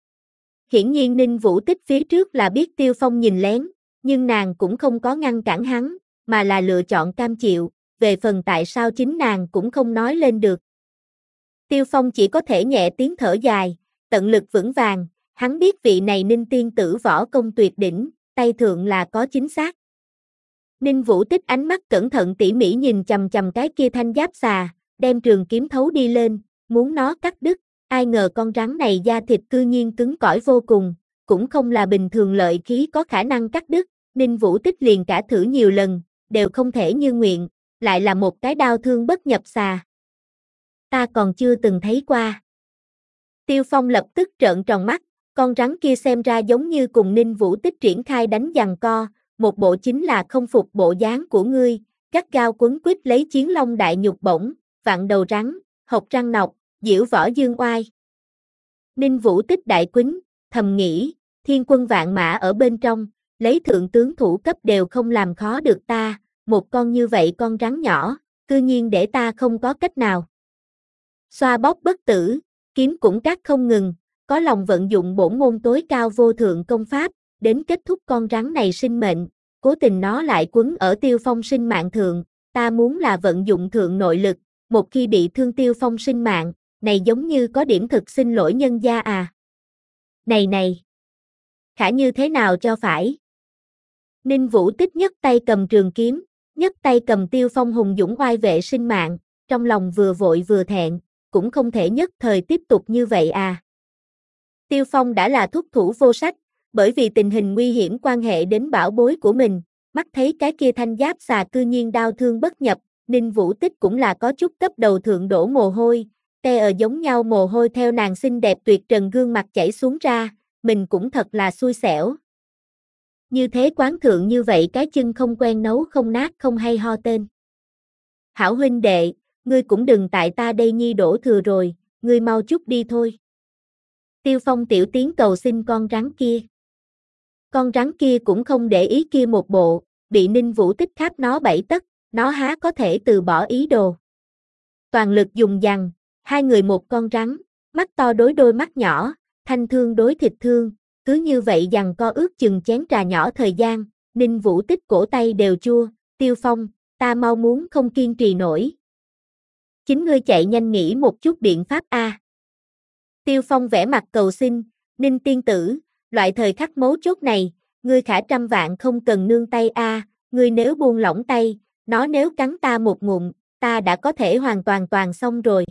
Hiển nhiên Ninh Vũ Tích phía trước là biết Tiêu Phong nhìn lén, nhưng nàng cũng không có ngăn cản hắn, mà là lựa chọn cam chịu, về phần tại sao chính nàng cũng không nói lên được. Tiêu Phong chỉ có thể nhẹ tiếng thở dài, tận lực vững vàng, hắn biết vị này Ninh tiên tử võ công tuyệt đỉnh, tay thượng là có chính xác. Ninh Vũ Tích ánh mắt cẩn thận tỉ mỉ nhìn chằm chằm cái kia thanh giáp xà, đem trường kiếm thấu đi lên, muốn nó cắt đứt, ai ngờ con rắn này da thịt cư nhiên cứng cỏi vô cùng, cũng không là bình thường lợi khí có khả năng cắt đứt, Ninh Vũ Tích liền cả thử nhiều lần, đều không thể như nguyện, lại là một cái đau thương bất nhập xà. Ta còn chưa từng thấy qua. Tiêu Phong lập tức trợn tròn mắt, con rắn kia xem ra giống như cùng Ninh Vũ Tích triển khai đánh giằng co, một bộ chính là không phục bộ dáng của ngươi, gắt gao quấn quýt lấy Chiến Long đại nhục bổng, vặn đầu rắn, hộc răng nọc, diễu võ dương oai. Ninh Vũ Tích đại quýnh, thầm nghĩ, thiên quân vạn mã ở bên trong, lấy thượng tướng thủ cấp đều không làm khó được ta, một con như vậy con rắn nhỏ, cư nhiên để ta không có cách nào. Xoa bóp bất tử, kiếm cũng cắt không ngừng, có lòng vận dụng bổn môn tối cao vô thượng công pháp, đến kết thúc con rắn này sinh mệnh, cố tình nó lại quấn ở Tiêu Phong sinh mạng thượng, ta muốn là vận dụng thượng nội lực, một khi bị thương Tiêu Phong sinh mạng, này giống như có điểm thực xin lỗi nhân gia à. Này này, khả như thế nào cho phải? Ninh Vũ Tích nhất tay cầm trường kiếm, nhất tay cầm Tiêu Phong hùng dũng oai vệ sinh mạng, trong lòng vừa vội vừa thẹn, cũng không thể nhất thời tiếp tục như vậy à. Tiêu Phong đã là thúc thủ vô sách, bởi vì tình hình nguy hiểm quan hệ đến bảo bối của mình, mắt thấy cái kia thanh giáp xà cư nhiên đau thương bất nhập, Ninh Vũ Tích cũng là có chút cấp đầu thượng đổ mồ hôi, te ở giống nhau mồ hôi theo nàng xinh đẹp tuyệt trần gương mặt chảy xuống ra, mình cũng thật là xui xẻo. Như thế quán thượng như vậy cái chân không quen nấu không nát không hay ho tên. Hảo huynh đệ, ngươi cũng đừng tại ta đây nhi đổ thừa rồi, ngươi mau chút đi thôi. Tiêu Phong tiểu tiếng cầu xin con rắn kia. Con rắn kia cũng không để ý kia một bộ, bị Ninh Vũ Tích khắp nó bảy tấc, nó há có thể từ bỏ ý đồ. Toàn lực dùng dằng, hai người một con rắn, mắt to đối đôi mắt nhỏ, thanh thương đối thịt thương, cứ như vậy dằng co ước chừng chén trà nhỏ thời gian, Ninh Vũ Tích cổ tay đều chua, Tiêu Phong, ta mau muốn không kiên trì nổi. Chính ngươi chạy nhanh nghĩ một chút biện pháp a. Tiêu Phong vẽ mặt cầu xin, Ninh tiên tử, loại thời khắc mấu chốt này, ngươi khả trăm vạn không cần nương tay a, ngươi nếu buông lỏng tay, nó nếu cắn ta một ngụm, ta đã có thể hoàn toàn toàn xong rồi.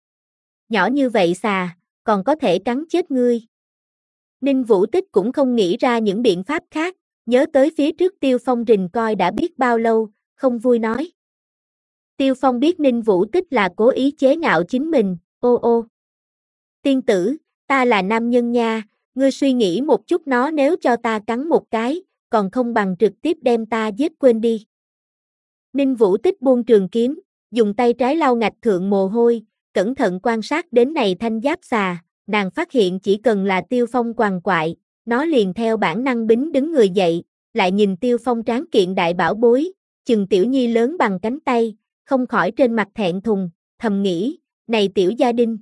Nhỏ như vậy xà, còn có thể cắn chết ngươi. Ninh Vũ Tích cũng không nghĩ ra những biện pháp khác, nhớ tới phía trước Tiêu Phong rình coi đã biết bao lâu, không vui nói. Tiêu Phong biết Ninh Vũ Tích là cố ý chế ngạo chính mình, ô ô. Tiên tử, ta là nam nhân nha, ngươi suy nghĩ một chút nó nếu cho ta cắn một cái, còn không bằng trực tiếp đem ta giết quên đi. Ninh Vũ Tích buông trường kiếm, dùng tay trái lau ngạch thượng mồ hôi, cẩn thận quan sát đến này thanh giáp xà, nàng phát hiện chỉ cần là Tiêu Phong quằn quại, nó liền theo bản năng bính đứng người dậy, lại nhìn Tiêu Phong tráng kiện đại bảo bối, chừng tiểu nhi lớn bằng cánh tay, không khỏi trên mặt thẹn thùng, thầm nghĩ, này tiểu gia đình.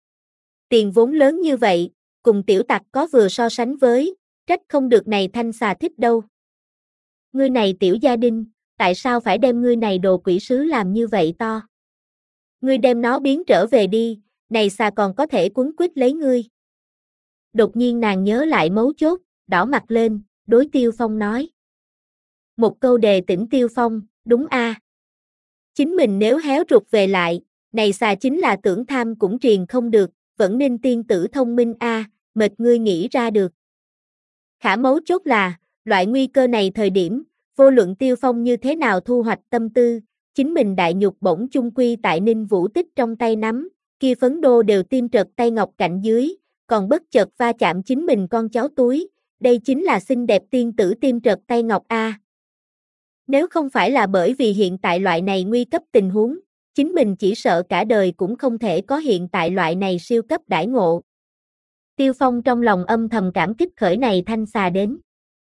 Tiền vốn lớn như vậy, cùng tiểu tặc có vừa so sánh với, trách không được này thanh xà thích đâu. Ngươi này tiểu gia đình, tại sao phải đem ngươi này đồ quỷ sứ làm như vậy to? Ngươi đem nó biến trở về đi, này xà còn có thể quấn quýt lấy ngươi. Đột nhiên nàng nhớ lại mấu chốt, đỏ mặt lên, đối Tiêu Phong nói. Một câu đề tỉnh Tiêu Phong, đúng a. Chính mình nếu héo rụt về lại, này xà chính là tưởng tham cũng triền không được, vẫn nên tiên tử thông minh a, mệt ngươi nghĩ ra được. Khả mấu chốt là, loại nguy cơ này thời điểm, vô luận Tiêu Phong như thế nào thu hoạch tâm tư, chính mình đại nhục bổng chung quy tại Ninh Vũ Tích trong tay nắm, kia phấn đô đều tim trật tay ngọc cạnh dưới, còn bất chợt va chạm chính mình con cháu túi, đây chính là xinh đẹp tiên tử tim trật tay ngọc a. Nếu không phải là bởi vì hiện tại loại này nguy cấp tình huống, chính mình chỉ sợ cả đời cũng không thể có hiện tại loại này siêu cấp đãi ngộ. Tiêu Phong trong lòng âm thầm cảm kích khởi này thanh xà đến.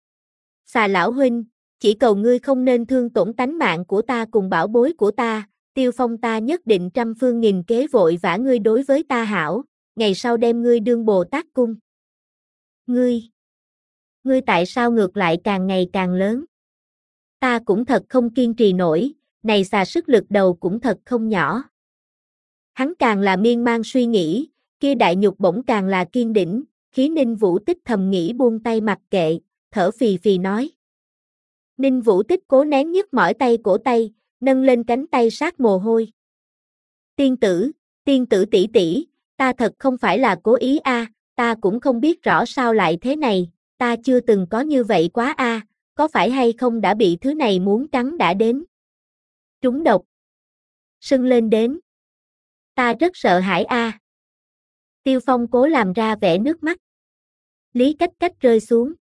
Xà lão huynh, chỉ cầu ngươi không nên thương tổn tánh mạng của ta cùng bảo bối của ta, Tiêu Phong ta nhất định trăm phương nghìn kế vội vã ngươi đối với ta hảo, ngày sau đem ngươi đương Bồ Tát cung. Ngươi, ngươi tại sao ngược lại càng ngày càng lớn? Ta cũng thật không kiên trì nổi, này xà sức lực đầu cũng thật không nhỏ. Hắn càng là miên man suy nghĩ, kia đại nhục bổng càng là kiên đỉnh, khí Ninh Vũ Tích thầm nghĩ buông tay mặc kệ, thở phì phì nói. Ninh Vũ Tích cố nén nhức mỏi tay cổ tay, nâng lên cánh tay sát mồ hôi. Tiên tử, tiên tử tỷ tỷ, ta thật không phải là cố ý a, ta cũng không biết rõ sao lại thế này, ta chưa từng có như vậy quá a, có phải hay không đã bị thứ này muốn cắn đã đến. Trúng độc. Sưng lên đến. Ta rất sợ hãi a. Tiêu Phong cố làm ra vẻ nước mắt. Lý Cách Cách rơi xuống.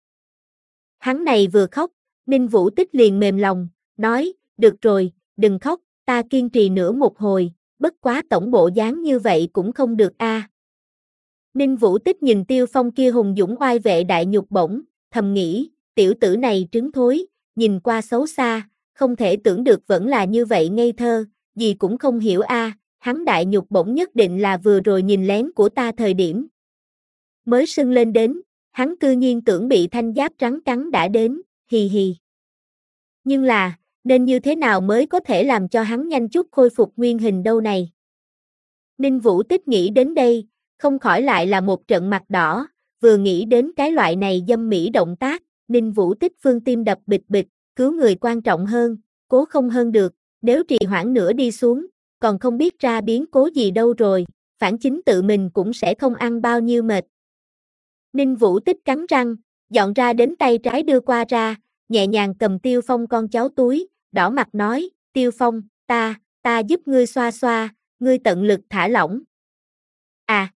Hắn này vừa khóc, Ninh Vũ Tích liền mềm lòng, nói, được rồi, đừng khóc, ta kiên trì nữa một hồi, bất quá tổng bộ dáng như vậy cũng không được a. À. Ninh Vũ Tích nhìn Tiêu Phong kia hùng dũng oai vệ đại nhục bổng, thầm nghĩ, tiểu tử này trứng thối, nhìn qua xấu xa, không thể tưởng được vẫn là như vậy ngây thơ, gì cũng không hiểu a, à, hắn đại nhục bổng nhất định là vừa rồi nhìn lén của ta thời điểm. Mới sưng lên đến, hắn cư nhiên tưởng bị thanh giáp trắng cắn đã đến, hì hì. Nhưng là, nên như thế nào mới có thể làm cho hắn nhanh chút khôi phục nguyên hình đâu này? Ninh Vũ Tích nghĩ đến đây, không khỏi lại là một trận mặt đỏ, vừa nghĩ đến cái loại này dâm mỹ động tác, Ninh Vũ Tích phương tim đập bịch bịch, cứu người quan trọng hơn, cố không hơn được, nếu trì hoãn nữa đi xuống, còn không biết ra biến cố gì đâu rồi, phản chính tự mình cũng sẽ không ăn bao nhiêu mệt. Ninh Vũ Tích cắn răng, dọn ra đến tay trái đưa qua ra, nhẹ nhàng cầm Tiêu Phong con cháu túi, đỏ mặt nói, Tiêu Phong, ta, ta giúp ngươi xoa xoa, ngươi tận lực thả lỏng. À!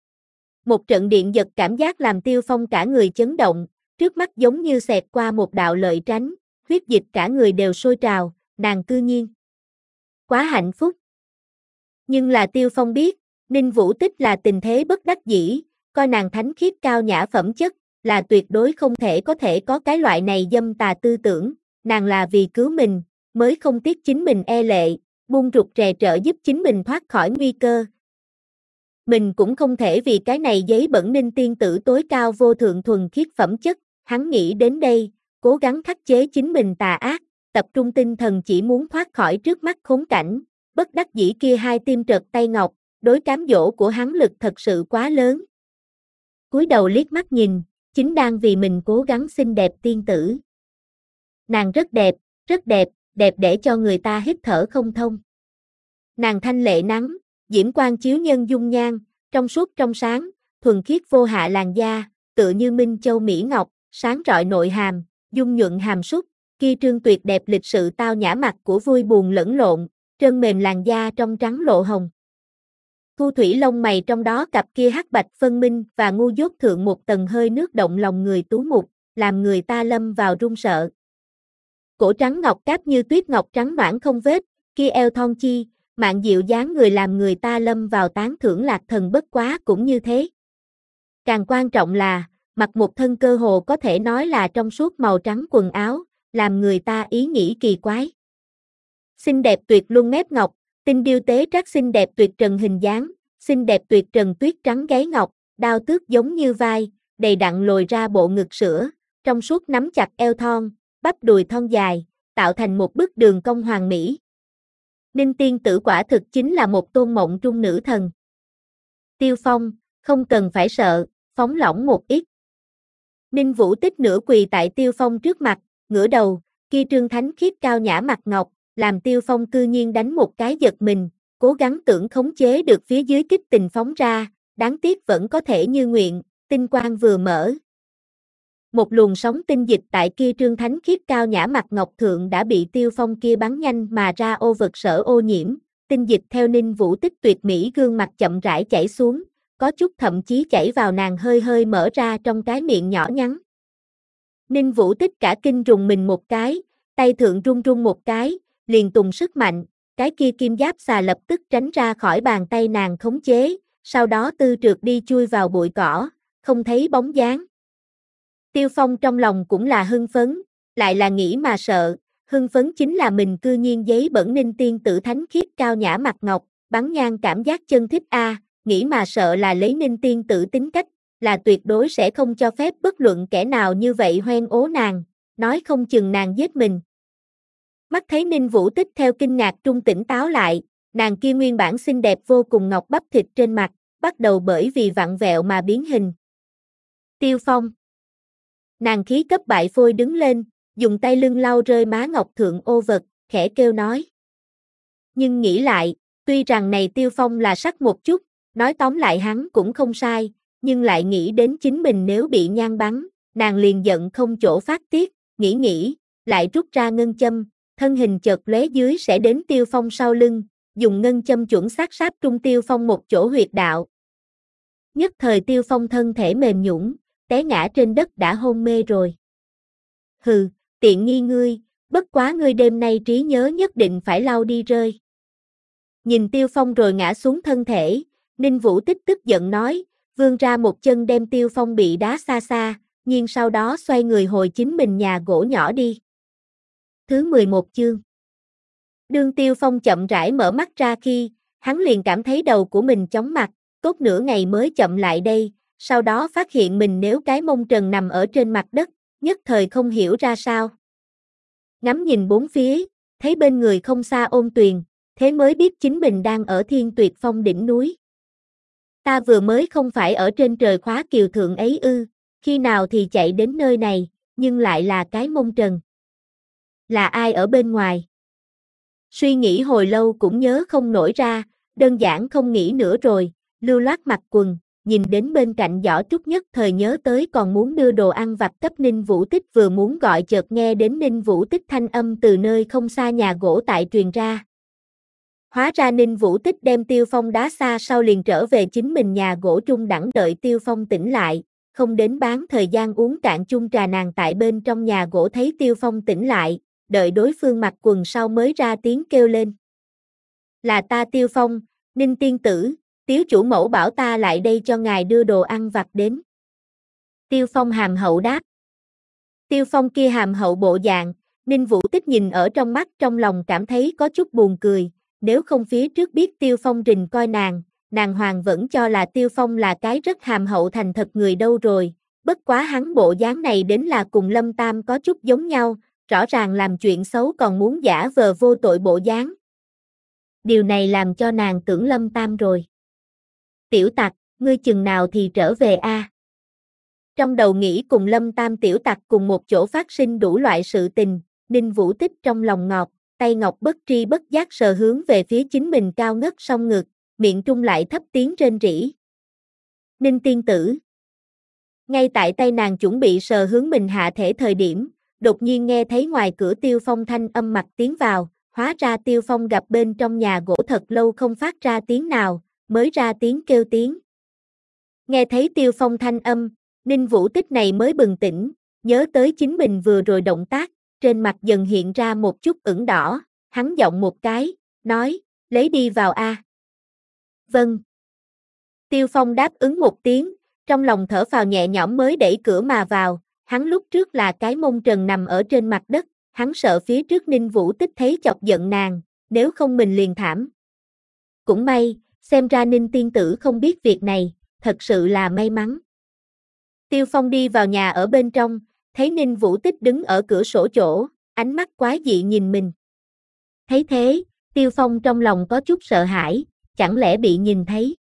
Một trận điện giật cảm giác làm Tiêu Phong cả người chấn động, trước mắt giống như xẹt qua một đạo lợi tránh, huyết dịch cả người đều sôi trào, nàng cư nhiên. Quá hạnh phúc. Nhưng là Tiêu Phong biết, Ninh Vũ Tích là tình thế bất đắc dĩ, coi nàng thánh khiết cao nhã phẩm chất, là tuyệt đối không thể có thể có cái loại này dâm tà tư tưởng, nàng là vì cứu mình, mới không tiếc chính mình e lệ, buông rụt rè trợ giúp chính mình thoát khỏi nguy cơ. Mình cũng không thể vì cái này giấy bẩn Ninh tiên tử tối cao vô thượng thuần khiết phẩm chất, hắn nghĩ đến đây, cố gắng khắc chế chính mình tà ác, tập trung tinh thần chỉ muốn thoát khỏi trước mắt khốn cảnh, bất đắc dĩ kia hai tim trật tay ngọc, đối cám dỗ của hắn lực thật sự quá lớn. Cúi đầu liếc mắt nhìn, chính đang vì mình cố gắng xinh đẹp tiên tử. Nàng rất đẹp, rất đẹp, đẹp để cho người ta hít thở không thông. Nàng thanh lệ nắng, diễm quang chiếu nhân dung nhan, trong suốt trong sáng, thuần khiết vô hạ làn da, tựa như minh châu mỹ ngọc, sáng rọi nội hàm, dung nhuận hàm súc, kia trương tuyệt đẹp lịch sự tao nhã mặt của vui buồn lẫn lộn, trơn mềm làn da trong trắng lộ hồng. Thu thủy lông mày trong đó cặp kia hắc bạch phân minh và ngu dốt thượng một tầng hơi nước động lòng người tú mục, làm người ta lâm vào run sợ. Cổ trắng ngọc cáp như tuyết ngọc trắng noãn không vết, kia eo thon chi, mạn dịu dáng người làm người ta lâm vào tán thưởng lạc thần bất quá cũng như thế. Càng quan trọng là, mặc một thân cơ hồ có thể nói là trong suốt màu trắng quần áo, làm người ta ý nghĩ kỳ quái. Xinh đẹp tuyệt luân mép ngọc, tinh điêu tế trác xinh đẹp tuyệt trần hình dáng, xinh đẹp tuyệt trần tuyết trắng gáy ngọc, đao tước giống như vai, đầy đặn lồi ra bộ ngực sữa, trong suốt nắm chặt eo thon, bắp đùi thon dài, tạo thành một bức đường cong hoàn mỹ. Ninh tiên tử quả thực chính là một tôn mộng trung nữ thần. Tiêu Phong, không cần phải sợ, phóng lỏng một ít. Ninh Vũ Tích nửa quỳ tại Tiêu Phong trước mặt, ngửa đầu, kia trương thánh khiết cao nhã mặt ngọc, làm Tiêu Phong cư nhiên đánh một cái giật mình, cố gắng tưởng khống chế được phía dưới kích tình phóng ra, đáng tiếc vẫn có thể như nguyện, tinh quang vừa mở. Một luồng sóng tinh dịch tại kia trương thánh khiết cao nhã mặt ngọc thượng đã bị Tiêu Phong kia bắn nhanh mà ra ô vật sở ô nhiễm, tinh dịch theo Ninh Vũ Tích tuyệt mỹ gương mặt chậm rãi chảy xuống, có chút thậm chí chảy vào nàng hơi hơi mở ra trong cái miệng nhỏ nhắn. Ninh Vũ Tích cả kinh rùng mình một cái, tay thượng run run một cái, liền tùng sức mạnh, cái kia kim giáp xà lập tức tránh ra khỏi bàn tay nàng khống chế, sau đó tư trượt đi chui vào bụi cỏ, không thấy bóng dáng. Tiêu Phong trong lòng cũng là hưng phấn, lại là nghĩ mà sợ, hưng phấn chính là mình cư nhiên giấy bẩn Ninh tiên tử thánh khiết cao nhã mặt ngọc, bắn nhan cảm giác chân thích a, à, nghĩ mà sợ là lấy Ninh tiên tử tính cách, là tuyệt đối sẽ không cho phép bất luận kẻ nào như vậy hoen ố nàng, nói không chừng nàng giết mình. Mắt thấy Ninh Vũ Tích theo kinh ngạc trung tỉnh táo lại, nàng kia nguyên bản xinh đẹp vô cùng ngọc bắp thịt trên mặt, bắt đầu bởi vì vặn vẹo mà biến hình. Tiêu Phong. Nàng khí cấp bại phôi đứng lên, dùng tay lưng lau rơi má ngọc thượng ô vật, khẽ kêu nói. Nhưng nghĩ lại, tuy rằng này Tiêu Phong là sắc một chút, nói tóm lại hắn cũng không sai, nhưng lại nghĩ đến chính mình nếu bị nhan bắn, nàng liền giận không chỗ phát tiết, nghĩ nghĩ, lại rút ra ngân châm, thân hình chợt lóe dưới sẽ đến Tiêu Phong sau lưng, dùng ngân châm chuẩn xác sáp trung Tiêu Phong một chỗ huyệt đạo. Nhất thời Tiêu Phong thân thể mềm nhũn, té ngã trên đất đã hôn mê rồi. Hừ, tiện nghi ngươi, bất quá ngươi đêm nay trí nhớ nhất định phải lau đi rơi. Nhìn Tiêu Phong rồi ngã xuống thân thể, Ninh Vũ Tích tức giận nói, vươn ra một chân đem Tiêu Phong bị đá xa xa, nhưng sau đó xoay người hồi chính mình nhà gỗ nhỏ đi. Thứ mười một chương. Đương Tiêu Phong chậm rãi mở mắt ra khi, hắn liền cảm thấy đầu của mình chóng mặt, tốt nửa ngày mới chậm lại đây, sau đó phát hiện mình nếu cái mông trần nằm ở trên mặt đất, nhất thời không hiểu ra sao. Ngắm nhìn bốn phía, thấy bên người không xa ôn tuyền, thế mới biết chính mình đang ở Thiên Tuyệt Phong đỉnh núi. Ta vừa mới không phải ở trên trời khóa kiều thượng ấy ư, khi nào thì chạy đến nơi này, nhưng lại là cái mông trần. Là ai ở bên ngoài? Suy nghĩ hồi lâu cũng nhớ không nổi ra, đơn giản không nghĩ nữa rồi, lưu loát mặc quần, nhìn đến bên cạnh giỏ trúc nhất thời nhớ tới còn muốn đưa đồ ăn vặt cấp Ninh Vũ Tích, vừa muốn gọi chợt nghe đến Ninh Vũ Tích thanh âm từ nơi không xa nhà gỗ tại truyền ra. Hóa ra Ninh Vũ Tích đem Tiêu Phong đá xa sau liền trở về chính mình nhà gỗ trung đẳng đợi Tiêu Phong tỉnh lại, không đến bán thời gian uống cạn chung trà nàng tại bên trong nhà gỗ thấy Tiêu Phong tỉnh lại, đợi đối phương mặc quần sau mới ra tiếng kêu lên. Là ta Tiêu Phong, Ninh tiên tử, Tiếu chủ mẫu bảo ta lại đây cho ngài đưa đồ ăn vặt đến. Tiêu Phong hàm hậu đáp. Tiêu Phong kia hàm hậu bộ dạng, Ninh Vũ Tích nhìn ở trong mắt trong lòng cảm thấy có chút buồn cười, nếu không phía trước biết Tiêu Phong rình coi nàng, nàng hoàng vẫn cho là Tiêu Phong là cái rất hàm hậu thành thật người đâu rồi, bất quá hắn bộ dáng này đến là cùng Lâm Tam có chút giống nhau, rõ ràng làm chuyện xấu còn muốn giả vờ vô tội bộ dáng. Điều này làm cho nàng tưởng Lâm Tam rồi. Tiểu tặc, ngươi chừng nào thì trở về a? À? Trong đầu nghĩ cùng Lâm Tam tiểu tặc cùng một chỗ phát sinh đủ loại sự tình, Ninh Vũ Tích trong lòng ngọt, tay ngọc bất tri bất giác sờ hướng về phía chính mình cao ngất song ngực, miệng trung lại thấp tiếng rên rỉ. Ninh tiên tử. Ngay tại tay nàng chuẩn bị sờ hướng mình hạ thể thời điểm, đột nhiên nghe thấy ngoài cửa Tiêu Phong thanh âm mặt tiến vào, hóa ra Tiêu Phong gặp bên trong nhà gỗ thật lâu không phát ra tiếng nào, mới ra tiếng kêu tiếng. Nghe thấy Tiêu Phong thanh âm, Ninh Vũ Tích này mới bừng tỉnh, nhớ tới chính mình vừa rồi động tác, trên mặt dần hiện ra một chút ửng đỏ, hắn giọng một cái, nói, lấy đi vào a. À? Vâng. Tiêu Phong đáp ứng một tiếng, trong lòng thở phào nhẹ nhõm mới đẩy cửa mà vào, hắn lúc trước là cái mông trần nằm ở trên mặt đất, hắn sợ phía trước Ninh Vũ Tích thấy chọc giận nàng, nếu không mình liền thảm. Cũng may, xem ra Ninh tiên tử không biết việc này, thật sự là may mắn. Tiêu Phong đi vào nhà ở bên trong, thấy Ninh Vũ Tích đứng ở cửa sổ chỗ, ánh mắt quái dị nhìn mình. Thấy thế, Tiêu Phong trong lòng có chút sợ hãi, chẳng lẽ bị nhìn thấy.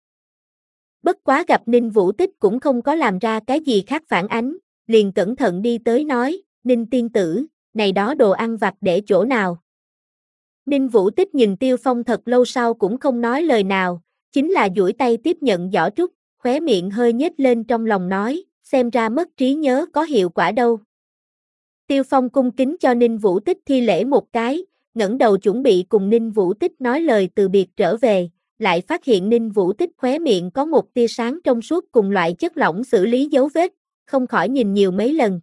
Bất quá gặp Ninh Vũ Tích cũng không có làm ra cái gì khác phản ánh, liền cẩn thận đi tới nói, Ninh tiên tử, này đó đồ ăn vặt để chỗ nào. Ninh Vũ Tích nhìn Tiêu Phong thật lâu sau cũng không nói lời nào, chính là duỗi tay tiếp nhận giỏ trúc, khóe miệng hơi nhếch lên trong lòng nói, xem ra mất trí nhớ có hiệu quả đâu. Tiêu Phong cung kính cho Ninh Vũ Tích thi lễ một cái, ngẩng đầu chuẩn bị cùng Ninh Vũ Tích nói lời từ biệt trở về, lại phát hiện Ninh Vũ Tích khóe miệng có một tia sáng trong suốt cùng loại chất lỏng xử lý dấu vết, không khỏi nhìn nhiều mấy lần.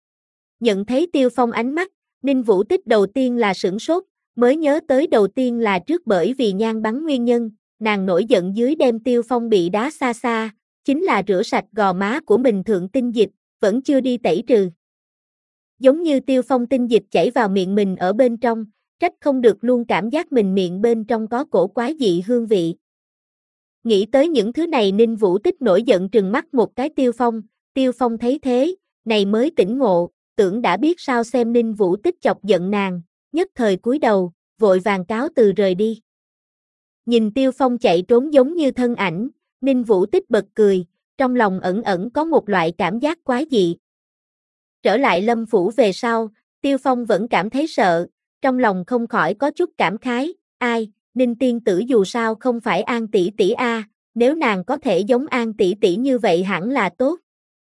Nhận thấy Tiêu Phong ánh mắt, Ninh Vũ Tích đầu tiên là sửng sốt, mới nhớ tới đầu tiên là trước bởi vì nhan bắn nguyên nhân, nàng nổi giận dưới đem Tiêu Phong bị đá xa xa, chính là rửa sạch gò má của mình thượng tinh dịch, vẫn chưa đi tẩy trừ. Giống như Tiêu Phong tinh dịch chảy vào miệng mình ở bên trong, trách không được luôn cảm giác mình miệng bên trong có cổ quái dị hương vị. Nghĩ tới những thứ này Ninh Vũ Tích nổi giận trừng mắt một cái Tiêu Phong, Tiêu Phong thấy thế, này mới tỉnh ngộ, tưởng đã biết sao xem Ninh Vũ Tích chọc giận nàng, nhất thời cúi đầu, vội vàng cáo từ rời đi. Nhìn Tiêu Phong chạy trốn giống như thân ảnh, Ninh Vũ Tích bật cười, trong lòng ẩn ẩn có một loại cảm giác quái dị. Trở lại Lâm Phủ về sau, Tiêu Phong vẫn cảm thấy sợ, trong lòng không khỏi có chút cảm khái, ai, Ninh tiên tử dù sao không phải An tỷ tỷ a, nếu nàng có thể giống An tỷ tỷ như vậy hẳn là tốt.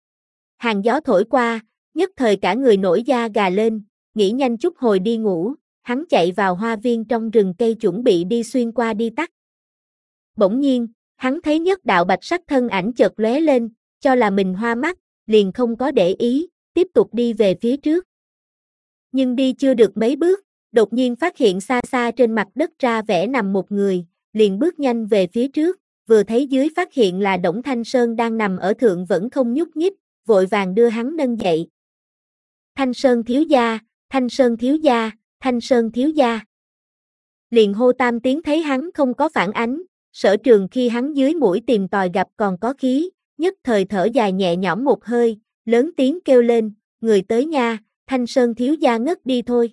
Hàng gió thổi qua, nhất thời cả người nổi da gà lên, nghĩ nhanh chút hồi đi ngủ, hắn chạy vào hoa viên trong rừng cây chuẩn bị đi xuyên qua đi tắt. Bỗng nhiên, Hắn thấy nhất đạo bạch sắc thân ảnh chợt lóe lên, cho là mình hoa mắt, liền không có để ý, tiếp tục đi về phía trước. Nhưng đi chưa được mấy bước, đột nhiên phát hiện xa xa trên mặt đất ra vẻ nằm một người, liền bước nhanh về phía trước, vừa thấy dưới phát hiện là Đổng Thanh Sơn đang nằm ở thượng vẫn không nhúc nhích, vội vàng đưa hắn nâng dậy. Thanh Sơn thiếu gia, Thanh Sơn thiếu gia, Thanh Sơn thiếu gia. Liền hô tam tiếng thấy hắn không có phản ánh, Sở Trường khi hắn dưới mũi tìm tòi gặp còn có khí, nhất thời thở dài nhẹ nhõm một hơi, lớn tiếng kêu lên, người tới nha, Thanh Sơn thiếu gia ngất đi thôi.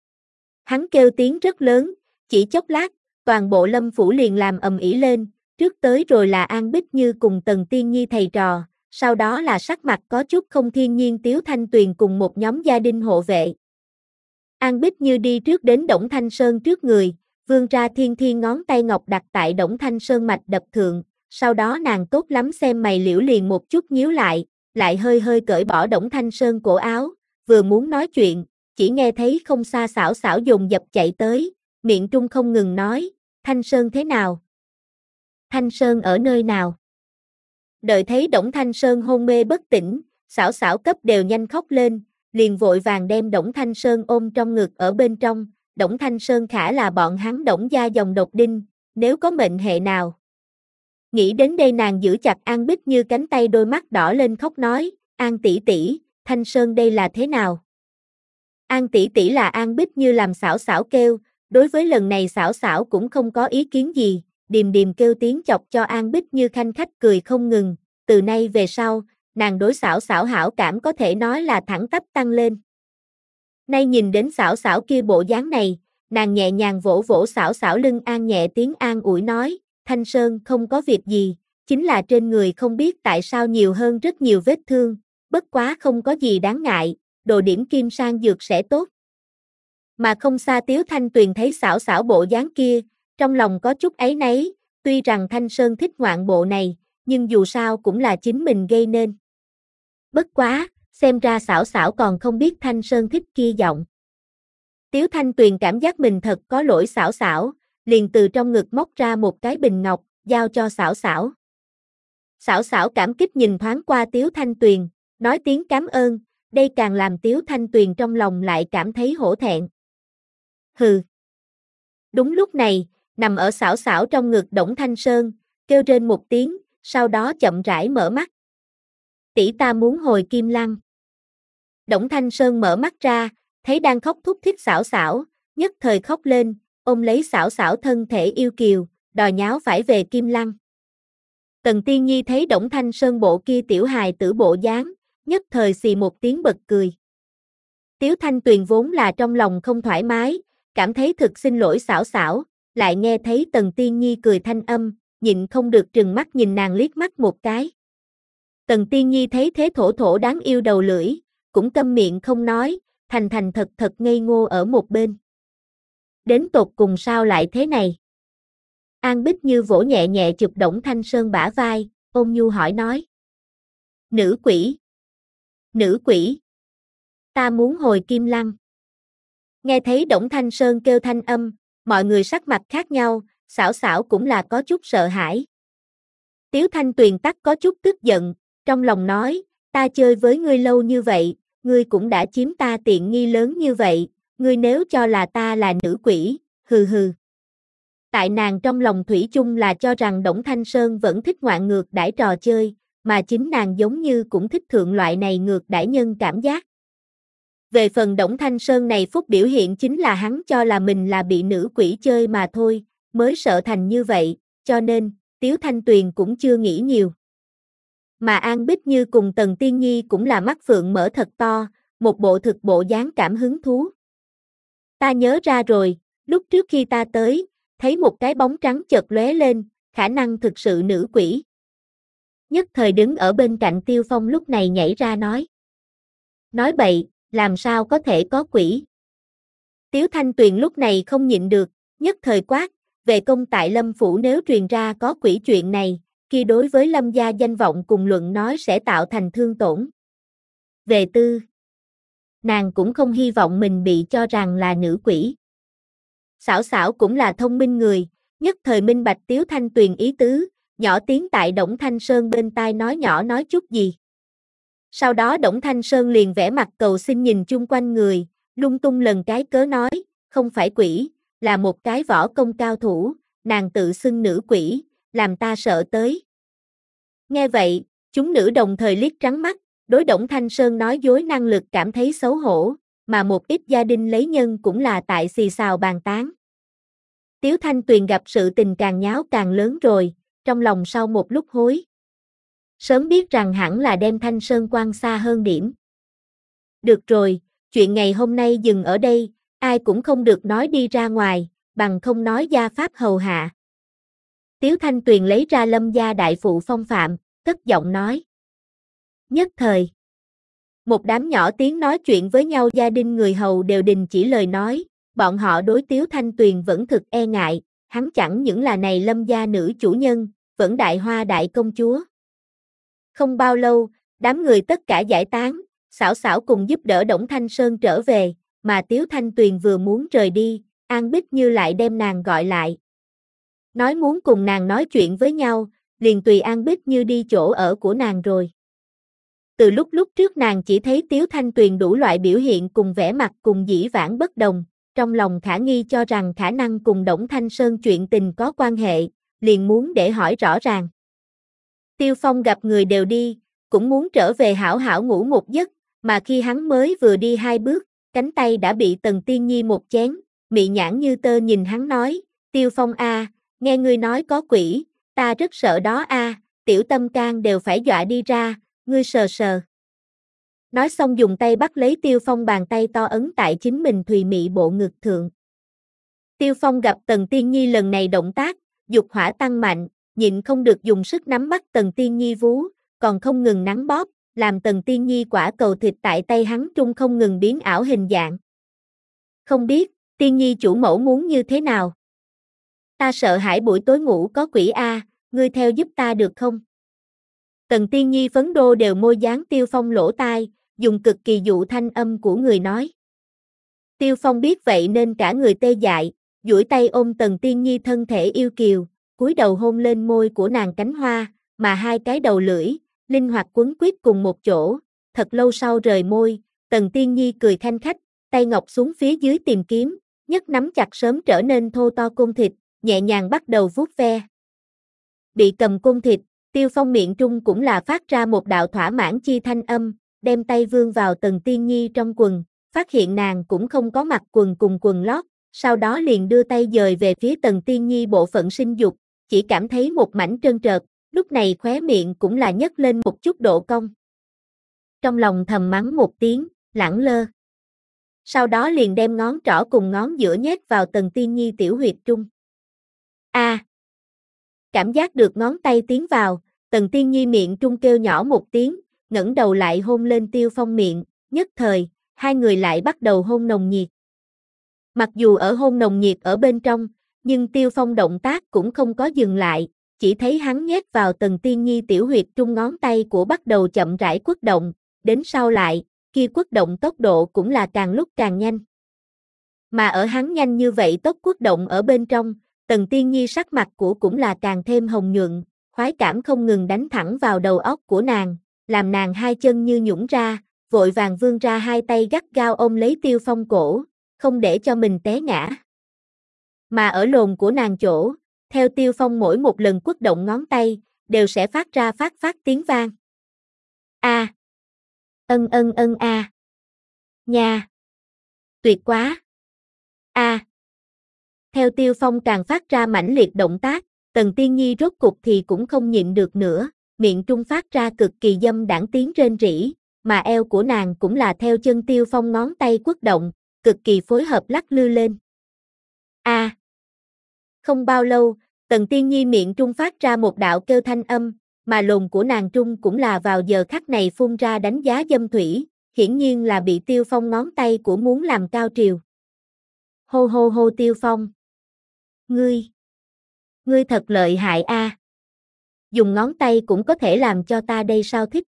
Hắn kêu tiếng rất lớn, chỉ chốc lát, toàn bộ Lâm phủ liền làm ầm ĩ lên, trước tới rồi là An Bích Như cùng Tần Tiên Nhi thầy trò, sau đó là sắc mặt có chút không thiên nhiên Tiếu Thanh Tuyền cùng một nhóm gia đình hộ vệ. An Bích Như đi trước đến Đổng Thanh Sơn trước người, vươn ra thiên thiên ngón tay ngọc đặt tại Đổng Thanh Sơn mạch đập thượng, sau đó nàng tốt lắm xem mày liễu liền một chút nhíu lại, lại hơi hơi cởi bỏ Đổng Thanh Sơn cổ áo, vừa muốn nói chuyện, chỉ nghe thấy không xa xảo xảo dồn dập chạy tới, miệng trung không ngừng nói, Thanh Sơn thế nào? Thanh Sơn ở nơi nào? Đợi thấy Đổng Thanh Sơn hôn mê bất tỉnh, xảo xảo cấp đều nhanh khóc lên, liền vội vàng đem Đổng Thanh Sơn ôm trong ngực ở bên trong, Đổng Thanh Sơn khả là bọn hắn Đổng gia dòng độc đinh, nếu có mệnh hệ nào. Nghĩ đến đây nàng giữ chặt An Bích Như cánh tay đôi mắt đỏ lên khóc nói, An tỷ tỷ, Thanh Sơn đây là thế nào? An tỷ tỷ là An Bích Như làm xảo xảo kêu, đối với lần này xảo xảo cũng không có ý kiến gì, điềm điềm kêu tiếng chọc cho An Bích Như khanh khách cười không ngừng, từ nay về sau, nàng đối xảo xảo hảo cảm có thể nói là thẳng tắp tăng lên. Nay nhìn đến xảo xảo kia bộ dáng này, nàng nhẹ nhàng vỗ vỗ xảo xảo lưng an nhẹ tiếng an ủi nói, Thanh Sơn không có việc gì, chính là trên người không biết tại sao nhiều hơn rất nhiều vết thương, bất quá không có gì đáng ngại, đồ điểm kim sang dược sẽ tốt. Mà không xa Tiếu Thanh Tuyền thấy xảo xảo bộ dáng kia, trong lòng có chút áy náy, tuy rằng Thanh Sơn thích ngoạn bộ này, nhưng dù sao cũng là chính mình gây nên. Bất quá, xem ra xảo xảo còn không biết Thanh Sơn thích kia giọng. Tiếu Thanh Tuyền cảm giác mình thật có lỗi xảo xảo, liền từ trong ngực móc ra một cái bình ngọc, giao cho xảo xảo. Xảo xảo cảm kích nhìn thoáng qua Tiếu Thanh Tuyền, nói tiếng cảm ơn, đây càng làm Tiếu Thanh Tuyền trong lòng lại cảm thấy hổ thẹn. Hừ. Đúng lúc này, nằm ở xảo xảo trong ngực Đổng Thanh Sơn, kêu rên một tiếng, sau đó chậm rãi mở mắt. Tỷ ta muốn hồi Kim Lăng. Đổng Thanh Sơn mở mắt ra, thấy đang khóc thúc thích xảo xảo, nhất thời khóc lên, ôm lấy xảo xảo thân thể yêu kiều, đòi nháo phải về Kim Lăng. Tần Tiên Nhi thấy Đổng Thanh Sơn bộ kia tiểu hài tử bộ dáng, nhất thời xì một tiếng bật cười. Tiếu Thanh Tuyền vốn là trong lòng không thoải mái, cảm thấy thực xin lỗi xảo xảo, lại nghe thấy Tần Tiên Nhi cười thanh âm, nhịn không được trừng mắt nhìn nàng liếc mắt một cái. Tần Tiên Nhi thấy thế thổ thổ đáng yêu đầu lưỡi, cũng câm miệng không nói, thành thành thật thật ngây ngô ở một bên. Đến tột cùng sao lại thế này? An Bích Như vỗ nhẹ nhẹ chụp Đổng Thanh Sơn bả vai, ôn nhu hỏi nói. Nữ quỷ! Nữ quỷ! Ta muốn hồi Kim Lăng. Nghe thấy Đổng Thanh Sơn kêu thanh âm, mọi người sắc mặt khác nhau, xảo xảo cũng là có chút sợ hãi. Tiếu Thanh Tuyền tắc có chút tức giận, trong lòng nói, ta chơi với ngươi lâu như vậy, ngươi cũng đã chiếm ta tiện nghi lớn như vậy, ngươi nếu cho là ta là nữ quỷ, hừ hừ. Tại nàng trong lòng thủy chung là cho rằng Đổng Thanh Sơn vẫn thích ngoạn ngược đãi trò chơi, mà chính nàng giống như cũng thích thượng loại này ngược đãi nhân cảm giác. Về phần Đổng Thanh Sơn này phúc biểu hiện chính là hắn cho là mình là bị nữ quỷ chơi mà thôi, mới sợ thành như vậy, cho nên, Tiếu Thanh Tuyền cũng chưa nghĩ nhiều. Mà An Bích Như cùng Tần Tiên Nhi cũng là mắt phượng mở thật to, một bộ thực bộ dáng cảm hứng thú. Ta nhớ ra rồi, lúc trước khi ta tới, thấy một cái bóng trắng chợt lóe lên, khả năng thực sự nữ quỷ. Nhất thời đứng ở bên cạnh Tiêu Phong lúc này nhảy ra nói. Nói bậy, làm sao có thể có quỷ? Tiếu Thanh Tuyền lúc này không nhịn được, nhất thời quát, về công tại Lâm phủ nếu truyền ra có quỷ chuyện này, kia đối với Lâm gia danh vọng cùng luận nói sẽ tạo thành thương tổn. Về tư, nàng cũng không hy vọng mình bị cho rằng là nữ quỷ. Xảo xảo cũng là thông minh người, nhất thời minh bạch Tiếu Thanh Tuyền ý tứ, nhỏ tiếng tại Đổng Thanh Sơn bên tai nói nhỏ nói chút gì. Sau đó Đổng Thanh Sơn liền vẽ mặt cầu xin nhìn chung quanh người, lung tung lần cái cớ nói, không phải quỷ, là một cái võ công cao thủ, nàng tự xưng nữ quỷ, làm ta sợ tới. Nghe vậy, chúng nữ đồng thời liếc trắng mắt, đối Đổng Thanh Sơn nói dối năng lực cảm thấy xấu hổ, mà một ít gia đình lấy nhân cũng là tại xì xào bàn tán. Tiếu Thanh Tuyền gặp sự tình càng nháo càng lớn rồi, trong lòng sau một lúc hối. Sớm biết rằng hẳn là đem Thanh Sơn quan xa hơn điểm. Được rồi, chuyện ngày hôm nay dừng ở đây, ai cũng không được nói đi ra ngoài, bằng không nói gia pháp hầu hạ. Tiếu Thanh Tuyền lấy ra Lâm gia đại phụ phong phạm, cất giọng nói. Nhất thời, một đám nhỏ tiếng nói chuyện với nhau, gia đình người hầu đều đình chỉ lời nói, bọn họ đối Tiếu Thanh Tuyền vẫn thực e ngại, hắn chẳng những là này Lâm gia nữ chủ nhân, vẫn đại hoa đại công chúa. Không bao lâu, đám người tất cả giải tán, xảo xảo cùng giúp đỡ Đổng Thanh Sơn trở về, mà Tiếu Thanh Tuyền vừa muốn rời đi, An Bích Như lại đem nàng gọi lại. Nói muốn cùng nàng nói chuyện với nhau, liền tùy An Bích Như đi chỗ ở của nàng rồi. Từ lúc lúc trước nàng chỉ thấy Tiếu Thanh Tuyền đủ loại biểu hiện cùng vẻ mặt cùng dĩ vãng bất đồng, trong lòng khả nghi cho rằng khả năng cùng Đổng Thanh Sơn chuyện tình có quan hệ, liền muốn để hỏi rõ ràng. Tiêu Phong gặp người đều đi, cũng muốn trở về hảo hảo ngủ một giấc, mà khi hắn mới vừa đi hai bước, cánh tay đã bị Tần Tiên Nhi một chén, mị nhãn như tơ nhìn hắn nói, Tiêu Phong a, nghe ngươi nói có quỷ, ta rất sợ đó a, tiểu tâm can đều phải dọa đi ra, ngươi sờ sờ. Nói xong dùng tay bắt lấy Tiêu Phong bàn tay to ấn tại chính mình thùy mị bộ ngực thượng. Tiêu Phong gặp Tần Tiên Nhi lần này động tác, dục hỏa tăng mạnh, nhịn không được dùng sức nắm bắt Tần Tiên Nhi vú, còn không ngừng nắn bóp, làm Tần Tiên Nhi quả cầu thịt tại tay hắn trung không ngừng biến ảo hình dạng. Không biết, Tiên Nhi chủ mẫu muốn như thế nào? Ta sợ hãi buổi tối ngủ có quỷ a, ngươi theo giúp ta được không? Tần Tiên Nhi phấn đô đều môi dán Tiêu Phong lỗ tai, dùng cực kỳ dụ thanh âm của người nói. Tiêu Phong biết vậy nên cả người tê dại, duỗi tay ôm Tần Tiên Nhi thân thể yêu kiều, cúi đầu hôn lên môi của nàng cánh hoa, mà hai cái đầu lưỡi, linh hoạt quấn quýt cùng một chỗ, thật lâu sau rời môi, Tần Tiên Nhi cười khanh khách, tay ngọc xuống phía dưới tìm kiếm, nhất nắm chặt sớm trở nên thô to côn thịt, nhẹ nhàng bắt đầu vuốt ve. Bị cầm côn thịt, Tiêu Phong miệng trung cũng là phát ra một đạo thỏa mãn chi thanh âm, đem tay vươn vào Tần Tiên Nhi trong quần, phát hiện nàng cũng không có mặc quần cùng quần lót, sau đó liền đưa tay dời về phía Tần Tiên Nhi bộ phận sinh dục, chỉ cảm thấy một mảnh trơn trợt, lúc này khóe miệng cũng là nhấc lên một chút độ cong. Trong lòng thầm mắng một tiếng, lẳng lơ. Sau đó liền đem ngón trỏ cùng ngón giữa nhét vào Tần Tiên Nhi tiểu huyệt trung. A. À, cảm giác được ngón tay tiến vào, Tần Tiên Nhi miệng trung kêu nhỏ một tiếng, ngẩng đầu lại hôn lên Tiêu Phong miệng, nhất thời, hai người lại bắt đầu hôn nồng nhiệt. Mặc dù ở hôn nồng nhiệt ở bên trong, nhưng Tiêu Phong động tác cũng không có dừng lại, chỉ thấy hắn nhét vào Tần Tiên Nhi tiểu huyệt trung ngón tay của bắt đầu chậm rãi quất động, đến sau lại, kia quất động tốc độ cũng là càng lúc càng nhanh. Mà ở hắn nhanh như vậy tốc quất động ở bên trong, Tần Tiên Nhi sắc mặt của cũng là càng thêm hồng nhuận, khoái cảm không ngừng đánh thẳng vào đầu óc của nàng, làm nàng hai chân như nhũn ra, vội vàng vươn ra hai tay gắt gao ôm lấy Tiêu Phong cổ, không để cho mình té ngã. Mà ở lồn của nàng chỗ, theo Tiêu Phong mỗi một lần quất động ngón tay, đều sẽ phát ra phát phát tiếng vang. A. À. Ân ân ân a. À. Nha. Tuyệt quá. A. À. Theo Tiêu Phong càng phát ra mãnh liệt động tác, Tần Tiên Nhi rốt cục thì cũng không nhịn được nữa, miệng trung phát ra cực kỳ dâm đãng tiếng rên rỉ, mà eo của nàng cũng là theo chân Tiêu Phong ngón tay quất động, cực kỳ phối hợp lắc lư lên. A. À. Không bao lâu, Tần Tiên Nhi miệng trung phát ra một đạo kêu thanh âm, mà lồn của nàng trung cũng là vào giờ khắc này phun ra đánh giá dâm thủy, hiển nhiên là bị Tiêu Phong ngón tay của muốn làm cao triều. Hô hô hô Tiêu Phong. Ngươi. Ngươi thật lợi hại a. À. Dùng ngón tay cũng có thể làm cho ta đây sao thích.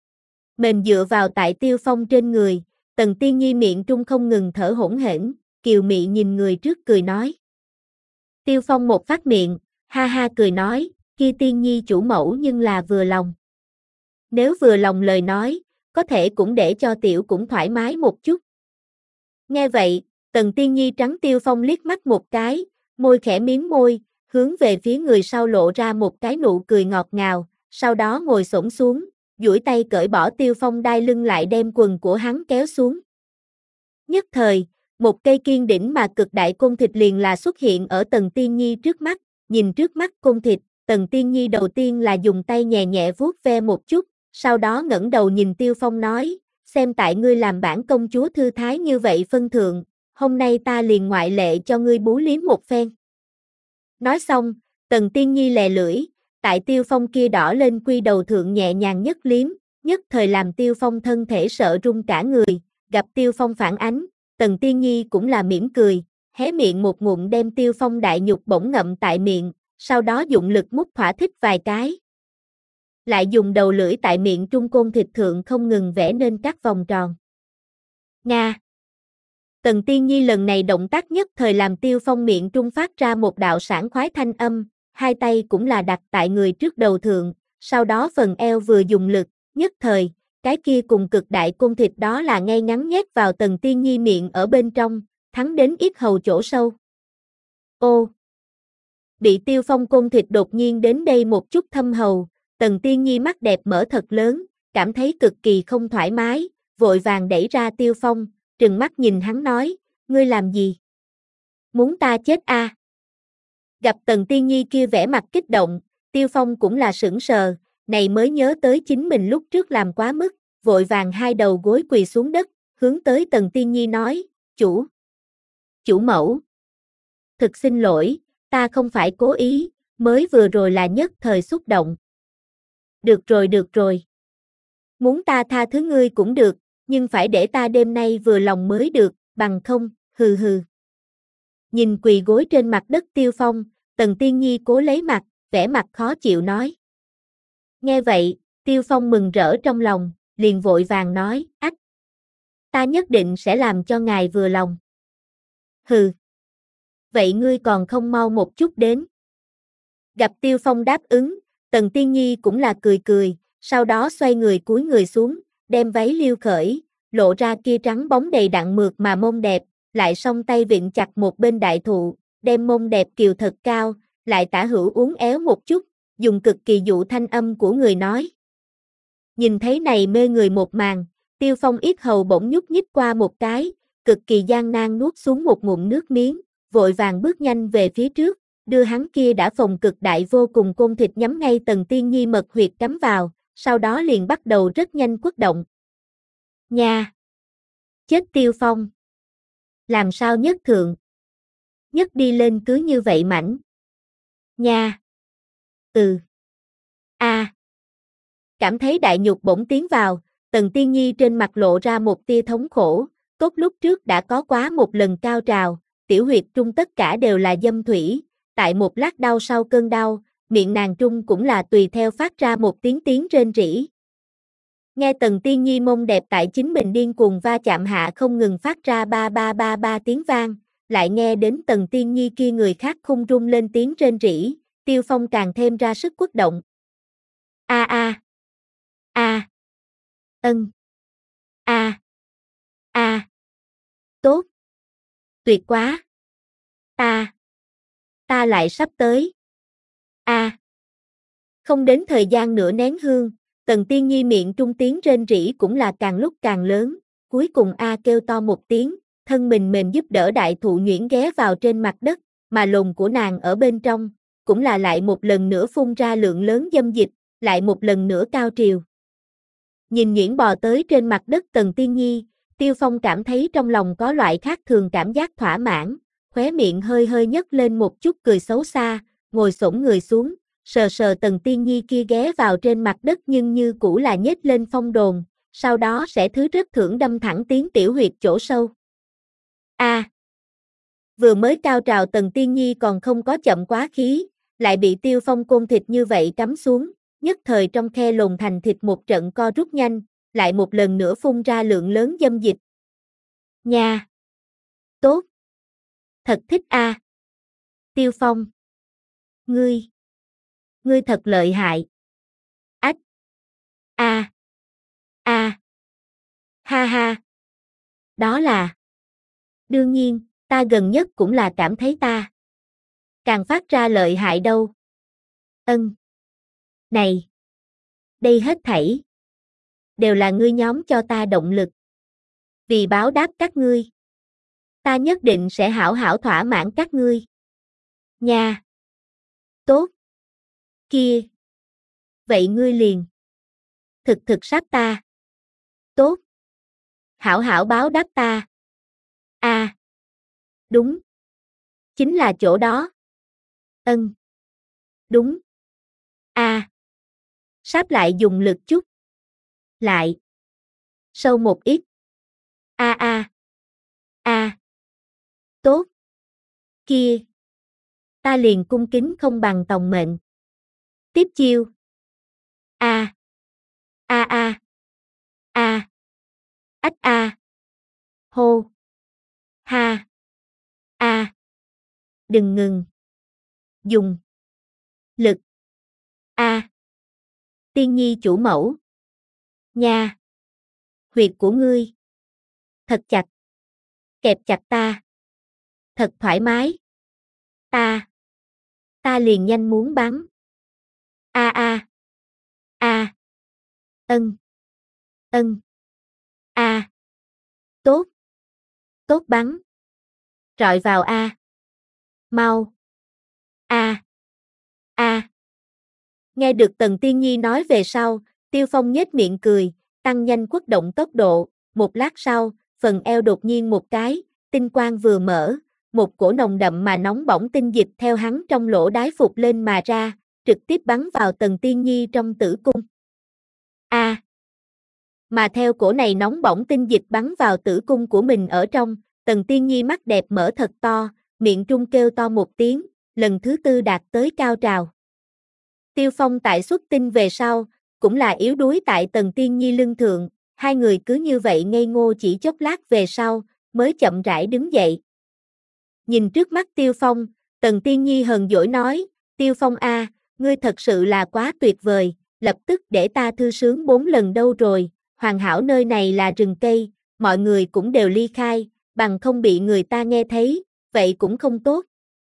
Mềm dựa vào tại Tiêu Phong trên người, Tần Tiên Nhi miệng trung không ngừng thở hổn hển, kiều mị nhìn người trước cười nói. Tiêu Phong một phát miệng, ha ha cười nói, kia tiên nhi chủ mẫu nhưng là vừa lòng. Nếu vừa lòng lời nói, có thể cũng để cho tiểu cũng thoải mái một chút. Nghe vậy, Tần Tiên Nhi trắng Tiêu Phong liếc mắt một cái, môi khẽ miếm môi, hướng về phía người sau lộ ra một cái nụ cười ngọt ngào, sau đó ngồi xổm xuống, duỗi tay cởi bỏ Tiêu Phong đai lưng lại đem quần của hắn kéo xuống. Nhất thời, một cây kiên đỉnh mà cực đại côn thịt liền là xuất hiện ở Tần Tiên Nhi trước mắt, nhìn trước mắt côn thịt, Tần Tiên Nhi đầu tiên là dùng tay nhẹ nhẹ vuốt ve một chút, sau đó ngẩng đầu nhìn Tiêu Phong nói, xem tại ngươi làm bản công chúa thư thái như vậy phân thượng, hôm nay ta liền ngoại lệ cho ngươi bú liếm một phen. Nói xong, Tần Tiên Nhi lè lưỡi, tại Tiêu Phong kia đỏ lên quy đầu thượng nhẹ nhàng nhất liếm, nhất thời làm Tiêu Phong thân thể sợ run cả người, gặp Tiêu Phong phản ánh, Tần Tiên Nhi cũng là mỉm cười, hé miệng một ngụm đem Tiêu Phong đại nhục bỗng ngậm tại miệng, sau đó dụng lực mút thỏa thích vài cái. Lại dùng đầu lưỡi tại miệng trung côn thịt thượng không ngừng vẽ nên các vòng tròn. Nga. Tần Tiên Nhi lần này động tác nhất thời làm Tiêu Phong miệng trung phát ra một đạo sảng khoái thanh âm, hai tay cũng là đặt tại người trước đầu thượng, sau đó phần eo vừa dùng lực, nhất thời, cái kia cùng cực đại côn thịt đó là ngay ngắn nhét vào Tần Tiên Nhi miệng ở bên trong, thắng đến yết hầu chỗ sâu. Ô! Bị Tiêu Phong côn thịt đột nhiên đến đây một chút thâm hầu, Tần Tiên Nhi mắt đẹp mở thật lớn, cảm thấy cực kỳ không thoải mái, vội vàng đẩy ra Tiêu Phong, trừng mắt nhìn hắn nói, ngươi làm gì? Muốn ta chết a? À? Gặp Tần Tiên Nhi kia vẻ mặt kích động, Tiêu Phong cũng là sững sờ, này mới nhớ tới chính mình lúc trước làm quá mức, vội vàng hai đầu gối quỳ xuống đất, hướng tới Tần Tiên Nhi nói, chủ, chủ mẫu. Thực xin lỗi, ta không phải cố ý, mới vừa rồi là nhất thời xúc động. Được rồi được rồi. Muốn ta tha thứ ngươi cũng được, nhưng phải để ta đêm nay vừa lòng mới được, bằng không, hừ hừ. Nhìn quỳ gối trên mặt đất Tiêu Phong, Tần Tiên Nhi cố lấy mặt, vẻ mặt khó chịu nói. Nghe vậy, Tiêu Phong mừng rỡ trong lòng, liền vội vàng nói, ách. Ta nhất định sẽ làm cho ngài vừa lòng. Hừ. Vậy ngươi còn không mau một chút đến. Gặp Tiêu Phong đáp ứng, Tần Tiên Nhi cũng là cười cười, sau đó xoay người cúi người xuống, đem váy liêu khởi, lộ ra kia trắng bóng đầy đặn mượt mà mông đẹp, lại song tay vịn chặt một bên đại thụ, đem mông đẹp kiều thật cao, lại tả hữu uốn éo một chút, dùng cực kỳ dụ thanh âm của người nói. Nhìn thấy này mê người một màn, Tiêu Phong yết hầu bỗng nhúc nhích qua một cái, cực kỳ gian nan nuốt xuống một ngụm nước miếng, vội vàng bước nhanh về phía trước, đưa hắn kia đã phồng cực đại vô cùng côn thịt nhắm ngay Tần Tiên Nhi mật huyệt cắm vào, sau đó liền bắt đầu rất nhanh quất động. Nha! Chết Tiêu Phong! Làm sao nhất thượng? Nhất đi lên cứ như vậy mảnh. Nha! Ừ! A! À. Cảm thấy đại nhục bỗng tiến vào, Tần Tiên Nhi trên mặt lộ ra một tia thống khổ, cốt lúc trước đã có quá một lần cao trào, tiểu huyệt trung tất cả đều là dâm thủy, tại một lát đau sau cơn đau, miệng nàng trung cũng là tùy theo phát ra một tiếng tiếng rên rỉ. Nghe Tần Tiên Nhi mông đẹp tại chính mình điên cuồng va chạm hạ không ngừng phát ra ba ba ba ba tiếng vang, lại nghe đến Tần Tiên Nhi kia người khác khung rung lên tiếng rên rỉ, Tiêu Phong càng thêm ra sức quất động. A a a ân a a tốt tuyệt quá ta ta lại sắp tới a không đến thời gian nửa nén hương, Tần Tiên Nhi miệng trung tiếng rên rỉ cũng là càng lúc càng lớn, cuối cùng a kêu to một tiếng, thân mình mềm giúp đỡ đại thụ nhuyễn ghé vào trên mặt đất, mà lồng của nàng ở bên trong, cũng là lại một lần nữa phun ra lượng lớn dâm dịch, lại một lần nữa cao triều. Nhìn nhuyễn bò tới trên mặt đất Tần Tiên Nhi, Tiêu Phong cảm thấy trong lòng có loại khác thường cảm giác thỏa mãn, khóe miệng hơi hơi nhấc lên một chút cười xấu xa, ngồi xổm người xuống, sờ sờ Tần Tiên Nhi kia ghé vào trên mặt đất nhưng như cũ là nhếch lên phong đồn, sau đó sẽ thứ rất thưởng đâm thẳng tiến tiểu huyệt chỗ sâu. A. À, vừa mới cao trào Tần Tiên Nhi còn không có chậm quá khí, lại bị Tiêu Phong côn thịt như vậy cắm xuống, nhất thời trong khe lồn thành thịt một trận co rút nhanh, lại một lần nữa phun ra lượng lớn dâm dịch. Nha! Tốt! Thật thích a. À. Tiêu Phong! Ngươi! Ngươi thật lợi hại. Ách. A. A. Ha ha. Đó là. Đương nhiên, ta gần nhất cũng là cảm thấy ta. Càng phát ra lợi hại đâu. Ân. Này. Đây hết thảy. Đều là ngươi nhóm cho ta động lực. Vì báo đáp các ngươi. Ta nhất định sẽ hảo hảo thỏa mãn các ngươi. Nha. Tốt. Kia. Vậy ngươi liền. Thực thực sát ta. Tốt. Hảo hảo báo đáp ta. A. À. Đúng. Chính là chỗ đó. Ân. Đúng. A. À. Sáp lại dùng lực chút. Lại. Sâu một ít. A a. A. Tốt. Kia. Ta liền cung kính không bằng tòng mệnh. Tiếp chiêu. A. A a. A. Ách a. Hô. Ha. A. Đừng ngừng. Dùng. Lực. A. Tiên nhi chủ mẫu. Nha. Huyệt của ngươi. Thật chặt. Kẹp chặt ta. Thật thoải mái. Ta. Ta liền nhanh muốn bắn. A a. A. Ân. Ân. A. Tốt. Tốt bắn. Rọi vào A. Mau. A. A. Nghe được Tần Tiên Nhi nói về sau, Tiêu Phong nhếch miệng cười, tăng nhanh quất động tốc độ, một lát sau, phần eo đột nhiên một cái, tinh quang vừa mở, một cổ nồng đậm mà nóng bỏng tinh dịch theo hắn trong lỗ đái phục lên mà ra, trực tiếp bắn vào Tần Tiên Nhi trong tử cung. A. À. Mà theo cổ này nóng bỏng tinh dịch bắn vào tử cung của mình ở trong, Tần Tiên Nhi mắt đẹp mở thật to, miệng trung kêu to một tiếng, lần thứ tư đạt tới cao trào. Tiêu Phong tại xuất tinh về sau, cũng là yếu đuối tại Tần Tiên Nhi lưng thượng, hai người cứ như vậy ngây ngô chỉ chốc lát về sau, mới chậm rãi đứng dậy. Nhìn trước mắt Tiêu Phong, Tần Tiên Nhi hờn dỗi nói, Tiêu Phong a, ngươi thật sự là quá tuyệt vời, lập tức để ta thư sướng bốn lần đâu rồi, hoàn hảo nơi này là rừng cây, mọi người cũng đều ly khai, bằng không bị người ta nghe thấy, vậy cũng không tốt.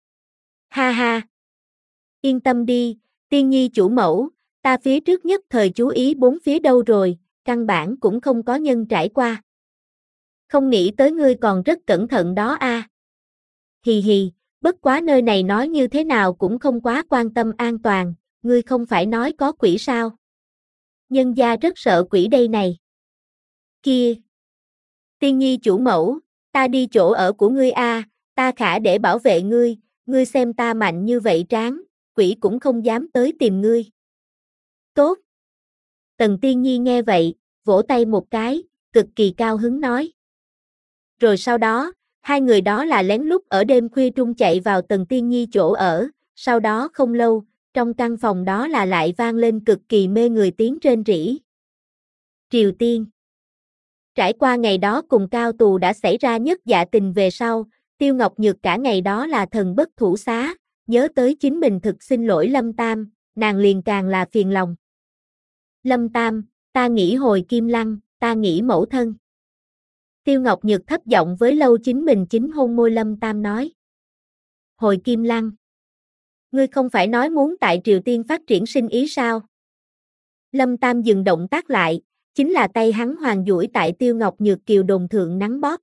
Ha ha. Yên tâm đi, Tiên Nhi chủ mẫu, ta phía trước nhất thời chú ý bốn phía đâu rồi, căn bản cũng không có nhân trải qua. Không nghĩ tới ngươi còn rất cẩn thận đó a. À. Hì hì, bất quá nơi này nói như thế nào cũng không quá quan tâm an toàn, ngươi không phải nói có quỷ sao? Nhân gia rất sợ quỷ đây này. Kia. Tiên Nhi chủ mẫu, ta đi chỗ ở của ngươi a, à, ta khả để bảo vệ ngươi, ngươi xem ta mạnh như vậy tráng, quỷ cũng không dám tới tìm ngươi. Tốt. Tần Tiên Nhi nghe vậy, vỗ tay một cái, cực kỳ cao hứng nói. Rồi sau đó, hai người đó là lén lút ở đêm khuya trung chạy vào Tần Tiên Nhi chỗ ở, sau đó không lâu, trong căn phòng đó là lại vang lên cực kỳ mê người tiếng rên rỉ. Triều Tiên. Trải qua ngày đó cùng cao tù đã xảy ra nhất dạ tình về sau, Tiêu Ngọc Nhược cả ngày đó là thần bất thủ xá, nhớ tới chính mình thực xin lỗi Lâm Tam, nàng liền càng là phiền lòng. Lâm Tam, ta nghĩ hồi Kim Lăng, ta nghĩ mẫu thân. Tiêu Ngọc Nhược thấp giọng với lâu chính mình chính hôn môi Lâm Tam nói. Hồi Kim Lăng. Ngươi không phải nói muốn tại Triều Tiên phát triển sinh ý sao? Lâm Tam dừng động tác lại, chính là tay hắn hoàng duỗi tại Tiêu Ngọc Nhược kiều đồn thượng nắng bóp.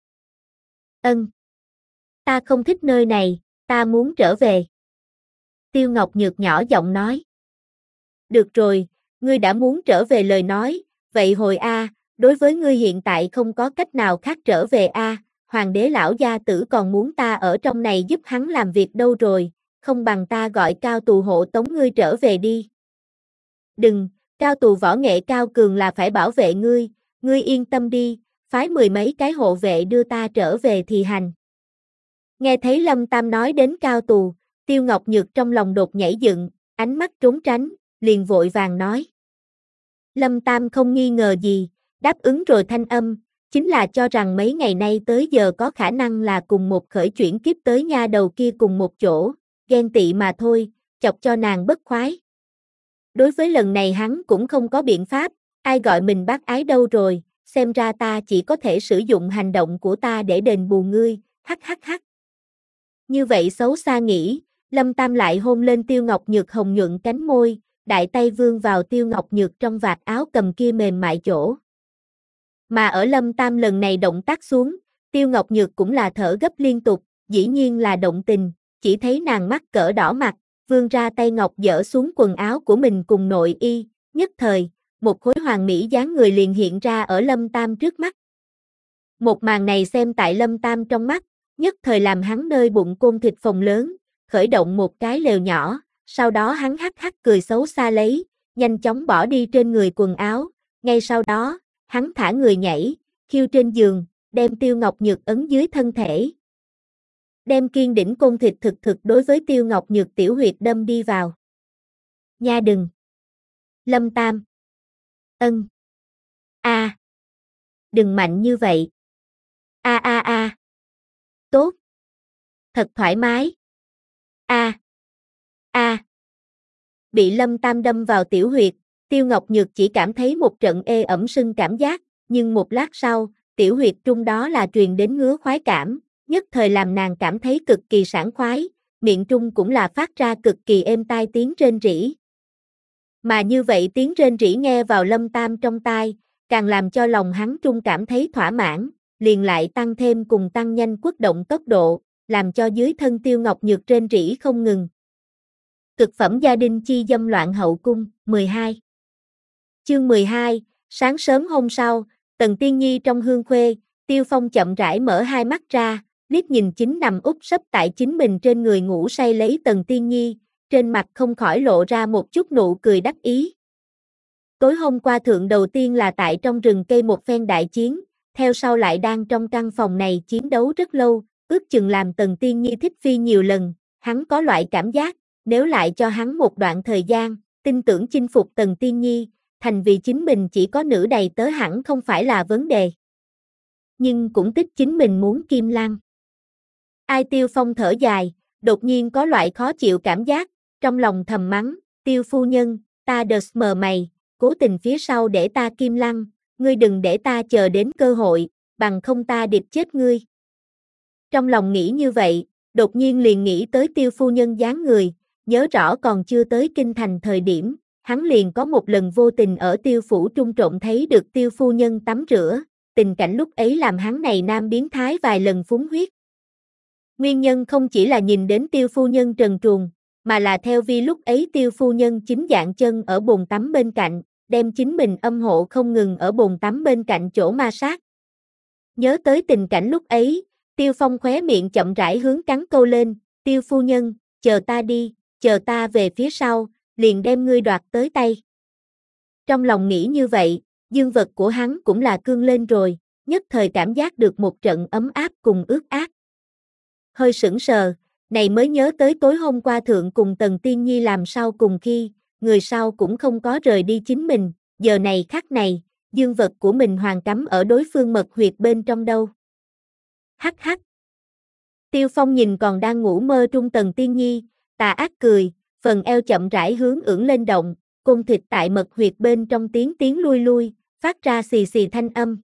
Ân. Ta không thích nơi này, ta muốn trở về. Tiêu Ngọc Nhược nhỏ giọng nói. Được rồi, ngươi đã muốn trở về lời nói, vậy hồi a, đối với ngươi hiện tại không có cách nào khác trở về a, hoàng đế lão gia tử còn muốn ta ở trong này giúp hắn làm việc đâu rồi, không bằng ta gọi cao tù hộ tống ngươi trở về đi. Đừng, cao tù võ nghệ cao cường là phải bảo vệ ngươi, ngươi yên tâm đi, phái mười mấy cái hộ vệ đưa ta trở về thì hành. Nghe thấy Lâm Tam nói đến cao tù, Tiêu Ngọc Nhược trong lòng đột nhảy dựng, ánh mắt trốn tránh, liền vội vàng nói. Lâm Tam không nghi ngờ gì, đáp ứng rồi thanh âm, chính là cho rằng mấy ngày nay tới giờ có khả năng là cùng một khởi chuyển kiếp tới nha đầu kia cùng một chỗ, ghen tị mà thôi, chọc cho nàng bất khoái. Đối với lần này hắn cũng không có biện pháp, ai gọi mình bác ái đâu rồi, xem ra ta chỉ có thể sử dụng hành động của ta để đền bù ngươi, hắc hắc hắc. Như vậy xấu xa nghĩ, Lâm Tam lại hôn lên Tiêu Ngọc Nhược hồng nhuận cánh môi, đại tay vươn vào Tiêu Ngọc Nhược trong vạt áo cầm kia mềm mại chỗ. Mà ở Lâm Tam lần này động tác xuống, Tiêu Ngọc Nhược cũng là thở gấp liên tục, dĩ nhiên là động tình, chỉ thấy nàng mắt cỡ đỏ mặt, vươn ra tay ngọc dỡ xuống quần áo của mình cùng nội y, nhất thời, một khối hoàng mỹ dáng người liền hiện ra ở Lâm Tam trước mắt. Một màn này xem tại Lâm Tam trong mắt, nhất thời làm hắn nơi bụng côn thịt phồng lớn, khởi động một cái lều nhỏ, sau đó hắn hắc hắc cười xấu xa lấy, nhanh chóng bỏ đi trên người quần áo, ngay sau đó, hắn thả người nhảy, khiêu trên giường, đem Tiêu Ngọc Nhược ấn dưới thân thể. Đem kiên đỉnh côn thịt thực thực đối với Tiêu Ngọc Nhược tiểu huyệt đâm đi vào. Nha đừng. Lâm Tam. Ân. A. Đừng mạnh như vậy. A a a. Tốt. Thật thoải mái. A. A. Bị Lâm Tam đâm vào tiểu huyệt, Tiêu Ngọc Nhược chỉ cảm thấy một trận ê ẩm sưng cảm giác, nhưng một lát sau, tiểu huyệt trung đó là truyền đến ngứa khoái cảm, nhất thời làm nàng cảm thấy cực kỳ sảng khoái, miệng trung cũng là phát ra cực kỳ êm tai tiếng rên rỉ. Mà như vậy tiếng rên rỉ nghe vào Lâm Tam trong tai, càng làm cho lòng hắn trung cảm thấy thỏa mãn, liền lại tăng thêm cùng tăng nhanh quất động tốc độ, làm cho dưới thân Tiêu Ngọc Nhược rên rỉ không ngừng. Cực phẩm gia đình chi dâm loạn hậu cung, mười hai. Chương mười hai, sáng sớm hôm sau, Tần Tiên Nhi trong hương khuê, Tiêu Phong chậm rãi mở hai mắt ra, liếc nhìn chính nằm úp sấp tại chính mình trên người ngủ say lấy Tần Tiên Nhi, trên mặt không khỏi lộ ra một chút nụ cười đắc ý. Tối hôm qua thượng đầu tiên là tại trong rừng cây một phen đại chiến, theo sau lại đang trong căn phòng này chiến đấu rất lâu, ước chừng làm Tần Tiên Nhi thích phi nhiều lần, hắn có loại cảm giác, nếu lại cho hắn một đoạn thời gian, tin tưởng chinh phục Tần Tiên Nhi, thành vì chính mình chỉ có nữ đầy tớ hẳn không phải là vấn đề. Nhưng cũng tích chính mình muốn Kim Lăng. Ai Tiêu Phong thở dài, đột nhiên có loại khó chịu cảm giác, trong lòng thầm mắng, Tiêu phu nhân, ta đờ mờ mày, cố tình phía sau để ta Kim Lăng, ngươi đừng để ta chờ đến cơ hội, bằng không ta điệp chết ngươi. Trong lòng nghĩ như vậy, đột nhiên liền nghĩ tới Tiêu phu nhân dáng người, nhớ rõ còn chưa tới kinh thành thời điểm, hắn liền có một lần vô tình ở Tiêu phủ trung trộm thấy được Tiêu phu nhân tắm rửa, tình cảnh lúc ấy làm hắn này nam biến thái vài lần phúng huyết. Nguyên nhân không chỉ là nhìn đến Tiêu phu nhân trần truồng, mà là theo vi lúc ấy Tiêu phu nhân chính dạng chân ở bồn tắm bên cạnh, đem chính mình âm hộ không ngừng ở bồn tắm bên cạnh chỗ ma sát. Nhớ tới tình cảnh lúc ấy, Tiêu Phong khóe miệng chậm rãi hướng cắn câu lên, Tiêu phu nhân, chờ ta đi, chờ ta về phía sau, liền đem ngươi đoạt tới tay. Trong lòng nghĩ như vậy, dương vật của hắn cũng là cương lên rồi, nhất thời cảm giác được một trận ấm áp cùng ướt át. Hơi sững sờ, này mới nhớ tới tối hôm qua thượng cùng Tần Tiên Nhi làm sao cùng khi, người sau cũng không có rời đi chính mình, giờ này khắc này, dương vật của mình hoàn cắm ở đối phương mật huyệt bên trong đâu. Hắc hắc. Tiêu Phong nhìn còn đang ngủ mơ trung Tần Tiên Nhi, tà ác cười, phần eo chậm rãi hướng ưỡn lên động, côn thịt tại mật huyệt bên trong tiếng tiếng lui lui, phát ra xì xì thanh âm.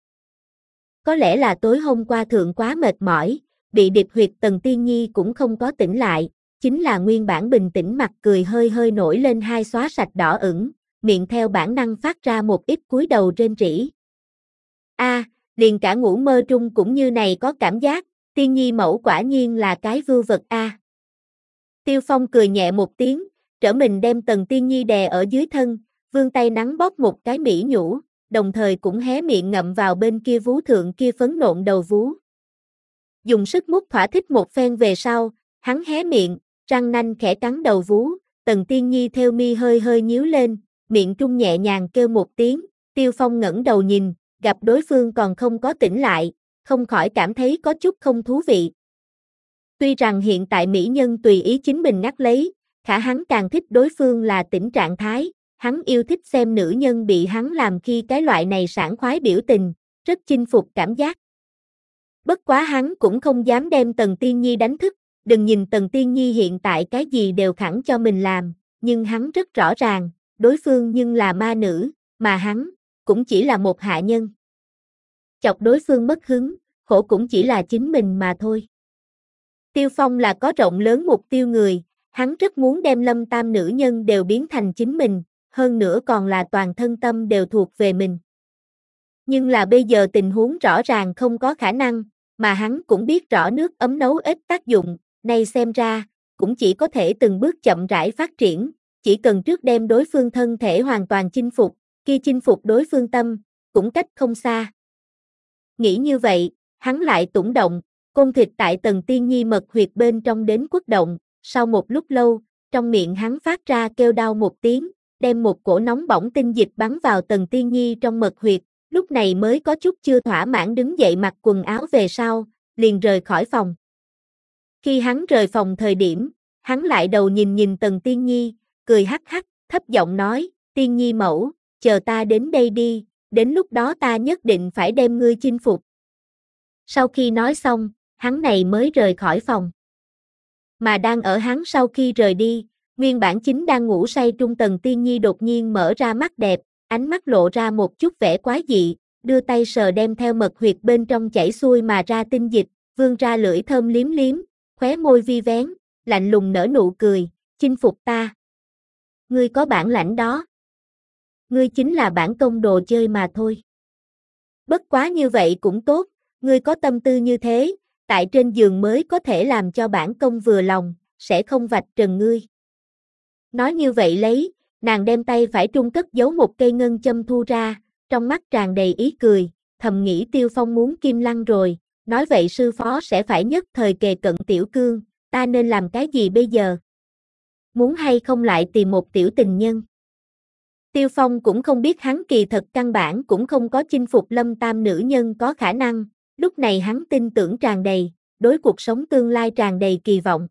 Có lẽ là tối hôm qua thượng quá mệt mỏi, bị điệp huyệt Tần Tiên Nhi cũng không có tỉnh lại, chính là nguyên bản bình tĩnh mặt cười hơi hơi nổi lên hai xóa sạch đỏ ửng, miệng theo bản năng phát ra một ít cúi đầu rên rỉ. A, à, liền cả ngủ mơ trung cũng như này có cảm giác, Tiên Nhi mẫu quả nhiên là cái vưu vật a. À. Tiêu Phong cười nhẹ một tiếng, trở mình đem Tần Tiên Nhi đè ở dưới thân, vươn tay nắng bóp một cái mỹ nhũ, đồng thời cũng hé miệng ngậm vào bên kia vú thượng kia phấn nộn đầu vú. Dùng sức mút thỏa thích một phen về sau, hắn hé miệng, răng nanh khẽ cắn đầu vú, Tần Tiên Nhi theo mi hơi hơi nhíu lên, miệng trung nhẹ nhàng kêu một tiếng, Tiêu Phong ngẩng đầu nhìn, gặp đối phương còn không có tỉnh lại, không khỏi cảm thấy có chút không thú vị. Tuy rằng hiện tại mỹ nhân tùy ý chính mình ngắt lấy, khả hắn càng thích đối phương là tỉnh trạng thái, hắn yêu thích xem nữ nhân bị hắn làm khi cái loại này sảng khoái biểu tình, rất chinh phục cảm giác. Bất quá hắn cũng không dám đem Tần Tiên Nhi đánh thức, đừng nhìn Tần Tiên Nhi hiện tại cái gì đều khẳng cho mình làm, nhưng hắn rất rõ ràng, đối phương nhưng là ma nữ, mà hắn, cũng chỉ là một hạ nhân. Chọc đối phương mất hứng, khổ cũng chỉ là chính mình mà thôi. Tiêu Phong là có rộng lớn mục tiêu người, hắn rất muốn đem Lâm Tam nữ nhân đều biến thành chính mình, hơn nữa còn là toàn thân tâm đều thuộc về mình. Nhưng là bây giờ tình huống rõ ràng không có khả năng, mà hắn cũng biết rõ nước ấm nấu ít tác dụng, nay xem ra, cũng chỉ có thể từng bước chậm rãi phát triển, chỉ cần trước đem đối phương thân thể hoàn toàn chinh phục, khi chinh phục đối phương tâm, cũng cách không xa. Nghĩ như vậy, hắn lại tủng động, côn thịt tại Tần Tiên Nhi mật huyệt bên trong đến quất động, sau một lúc lâu, trong miệng hắn phát ra kêu đau một tiếng, đem một cổ nóng bỏng tinh dịch bắn vào Tần Tiên Nhi trong mật huyệt, lúc này mới có chút chưa thỏa mãn đứng dậy mặc quần áo về sau, liền rời khỏi phòng. Khi hắn rời phòng thời điểm, hắn lại đầu nhìn nhìn Tần Tiên Nhi, cười hắc hắc, thấp giọng nói, Tiên Nhi mẫu, chờ ta đến đây đi, đến lúc đó ta nhất định phải đem ngươi chinh phục. Sau khi nói xong, hắn này mới rời khỏi phòng. Mà đang ở hắn sau khi rời đi, nguyên bản chính đang ngủ say trung Tần Tiên Nhi đột nhiên mở ra mắt đẹp, ánh mắt lộ ra một chút vẻ quái dị, đưa tay sờ đem theo mật huyệt bên trong chảy xuôi mà ra tinh dịch, vươn ra lưỡi thơm liếm liếm, khóe môi vi vén, lạnh lùng nở nụ cười, chinh phục ta. Ngươi có bản lãnh đó. Ngươi chính là bản công đồ chơi mà thôi. Bất quá như vậy cũng tốt, ngươi có tâm tư như thế, tại trên giường mới có thể làm cho bản công vừa lòng, sẽ không vạch trần ngươi. Nói như vậy lấy, nàng đem tay phải trung cất giấu một cây ngân châm thu ra, trong mắt tràn đầy ý cười, thầm nghĩ Tiêu Phong muốn kim lăng rồi, nói vậy sư phó sẽ phải nhất thời kề cận tiểu cương, ta nên làm cái gì bây giờ? Muốn hay không lại tìm một tiểu tình nhân? Tiêu Phong cũng không biết hắn kỳ thật căn bản cũng không có chinh phục Lâm Tam nữ nhân có khả năng, lúc này hắn tin tưởng tràn đầy, đối cuộc sống tương lai tràn đầy kỳ vọng.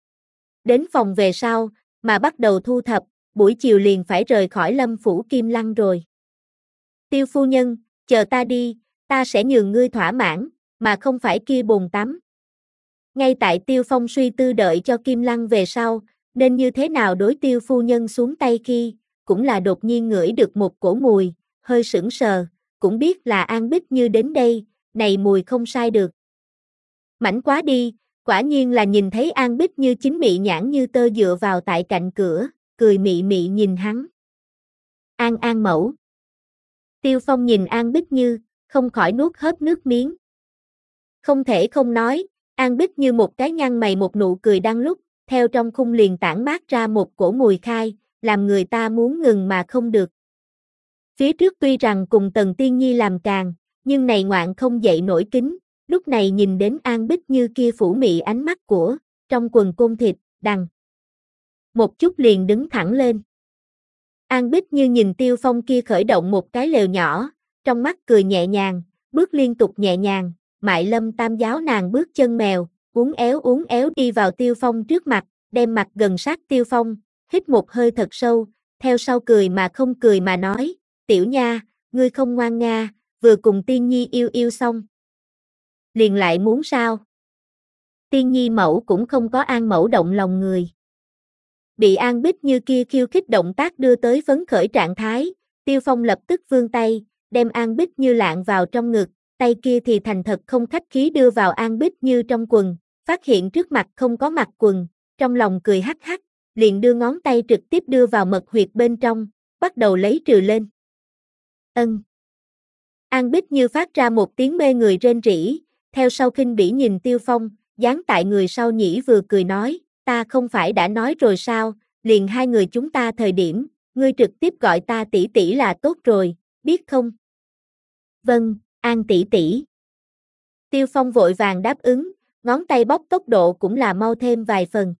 Đến phòng về sau, mà bắt đầu thu thập, buổi chiều liền phải rời khỏi Lâm Phủ Kim Lăng rồi. Tiêu phu nhân, chờ ta đi, ta sẽ nhường ngươi thỏa mãn, mà không phải kia bồn tắm. Ngay tại Tiêu Phong suy tư đợi cho Kim Lăng về sau, nên như thế nào đối Tiêu phu nhân xuống tay khi, cũng là đột nhiên ngửi được một cổ mùi, hơi sững sờ, cũng biết là An Bích Như đến đây, này mùi không sai được. Mảnh quá đi, quả nhiên là nhìn thấy An Bích Như chính mị nhãn như tơ dựa vào tại cạnh cửa, cười mị mị nhìn hắn. An An mẫu. Tiêu Phong nhìn An Bích Như, không khỏi nuốt hớp nước miếng. Không thể không nói, An Bích Như một cái nhăn mày một nụ cười đang lúc, theo trong khung liền tản mát ra một cổ mùi khai, làm người ta muốn ngừng mà không được. Phía trước tuy rằng cùng Tần Tiên Nhi làm càng, nhưng này ngoạn không dậy nổi kính, lúc này nhìn đến An Bích Như kia phủ mị ánh mắt của, trong quần côn thịt, đằng. Một chút liền đứng thẳng lên. An Bích Như nhìn Tiêu Phong kia khởi động một cái lều nhỏ, trong mắt cười nhẹ nhàng, bước liên tục nhẹ nhàng, Mại Lâm Tam giáo nàng bước chân mèo, uốn éo uốn éo đi vào Tiêu Phong trước mặt, đem mặt gần sát Tiêu Phong, hít một hơi thật sâu, theo sau cười mà không cười mà nói, tiểu nha, ngươi không ngoan nga, vừa cùng Tiên Nhi yêu yêu xong. Liền lại muốn sao? Tiên Nhi mẫu cũng không có An mẫu động lòng người. Bị An Bích Như kia khiêu khích động tác đưa tới phấn khởi trạng thái, Tiêu Phong lập tức vươn tay, đem An Bích Như lạng vào trong ngực, tay kia thì thành thật không khách khí đưa vào An Bích Như trong quần, phát hiện trước mặt không có mặc quần, trong lòng cười hắc hắc, liền đưa ngón tay trực tiếp đưa vào mật huyệt bên trong, bắt đầu lấy trừ lên. Ân. An Bích Như phát ra một tiếng mê người rên rỉ, theo sau khinh bỉ nhìn Tiêu Phong, dán tại người sau nhĩ vừa cười nói, ta không phải đã nói rồi sao, liền hai người chúng ta thời điểm, ngươi trực tiếp gọi ta tỷ tỷ là tốt rồi, biết không? Vâng, An tỷ tỷ. Tiêu Phong vội vàng đáp ứng, ngón tay bóp tốc độ cũng là mau thêm vài phần.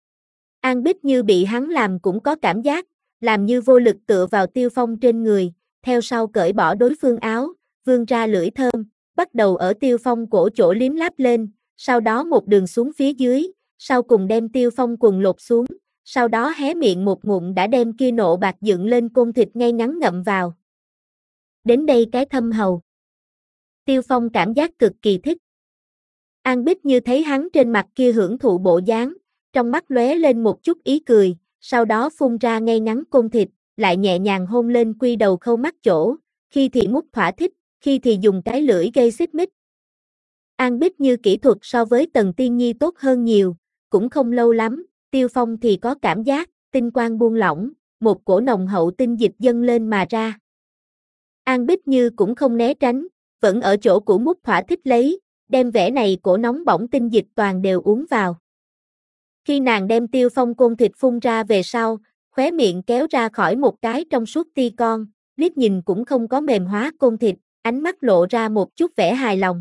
An Bích Như bị hắn làm cũng có cảm giác, làm như vô lực tựa vào Tiêu Phong trên người, theo sau cởi bỏ đối phương áo, vươn ra lưỡi thơm, bắt đầu ở Tiêu Phong cổ chỗ liếm láp lên, sau đó một đường xuống phía dưới, sau cùng đem Tiêu Phong quần lột xuống, sau đó hé miệng một ngụm đã đem kia nộ bạc dựng lên côn thịt ngay ngắn ngậm vào. Đến đây cái thâm hầu. Tiêu Phong cảm giác cực kỳ thích. An Bích Như thấy hắn trên mặt kia hưởng thụ bộ dáng, trong mắt lóe lên một chút ý cười, sau đó phun ra ngay ngắn côn thịt, lại nhẹ nhàng hôn lên quy đầu khâu mắt chỗ, khi thì mút thỏa thích, khi thì dùng cái lưỡi gây xích mích. An Bích Như kỹ thuật so với Tần Tiên Nhi tốt hơn nhiều, cũng không lâu lắm, Tiêu Phong thì có cảm giác, tinh quang buông lỏng, một cổ nồng hậu tinh dịch dâng lên mà ra. An Bích Như cũng không né tránh, vẫn ở chỗ cũ mút thỏa thích lấy, đem vẻ này cổ nóng bỏng tinh dịch toàn đều uống vào. Khi nàng đem Tiêu Phong côn thịt phun ra về sau, khóe miệng kéo ra khỏi một cái trong suốt ti con, liếc nhìn cũng không có mềm hóa côn thịt, ánh mắt lộ ra một chút vẻ hài lòng.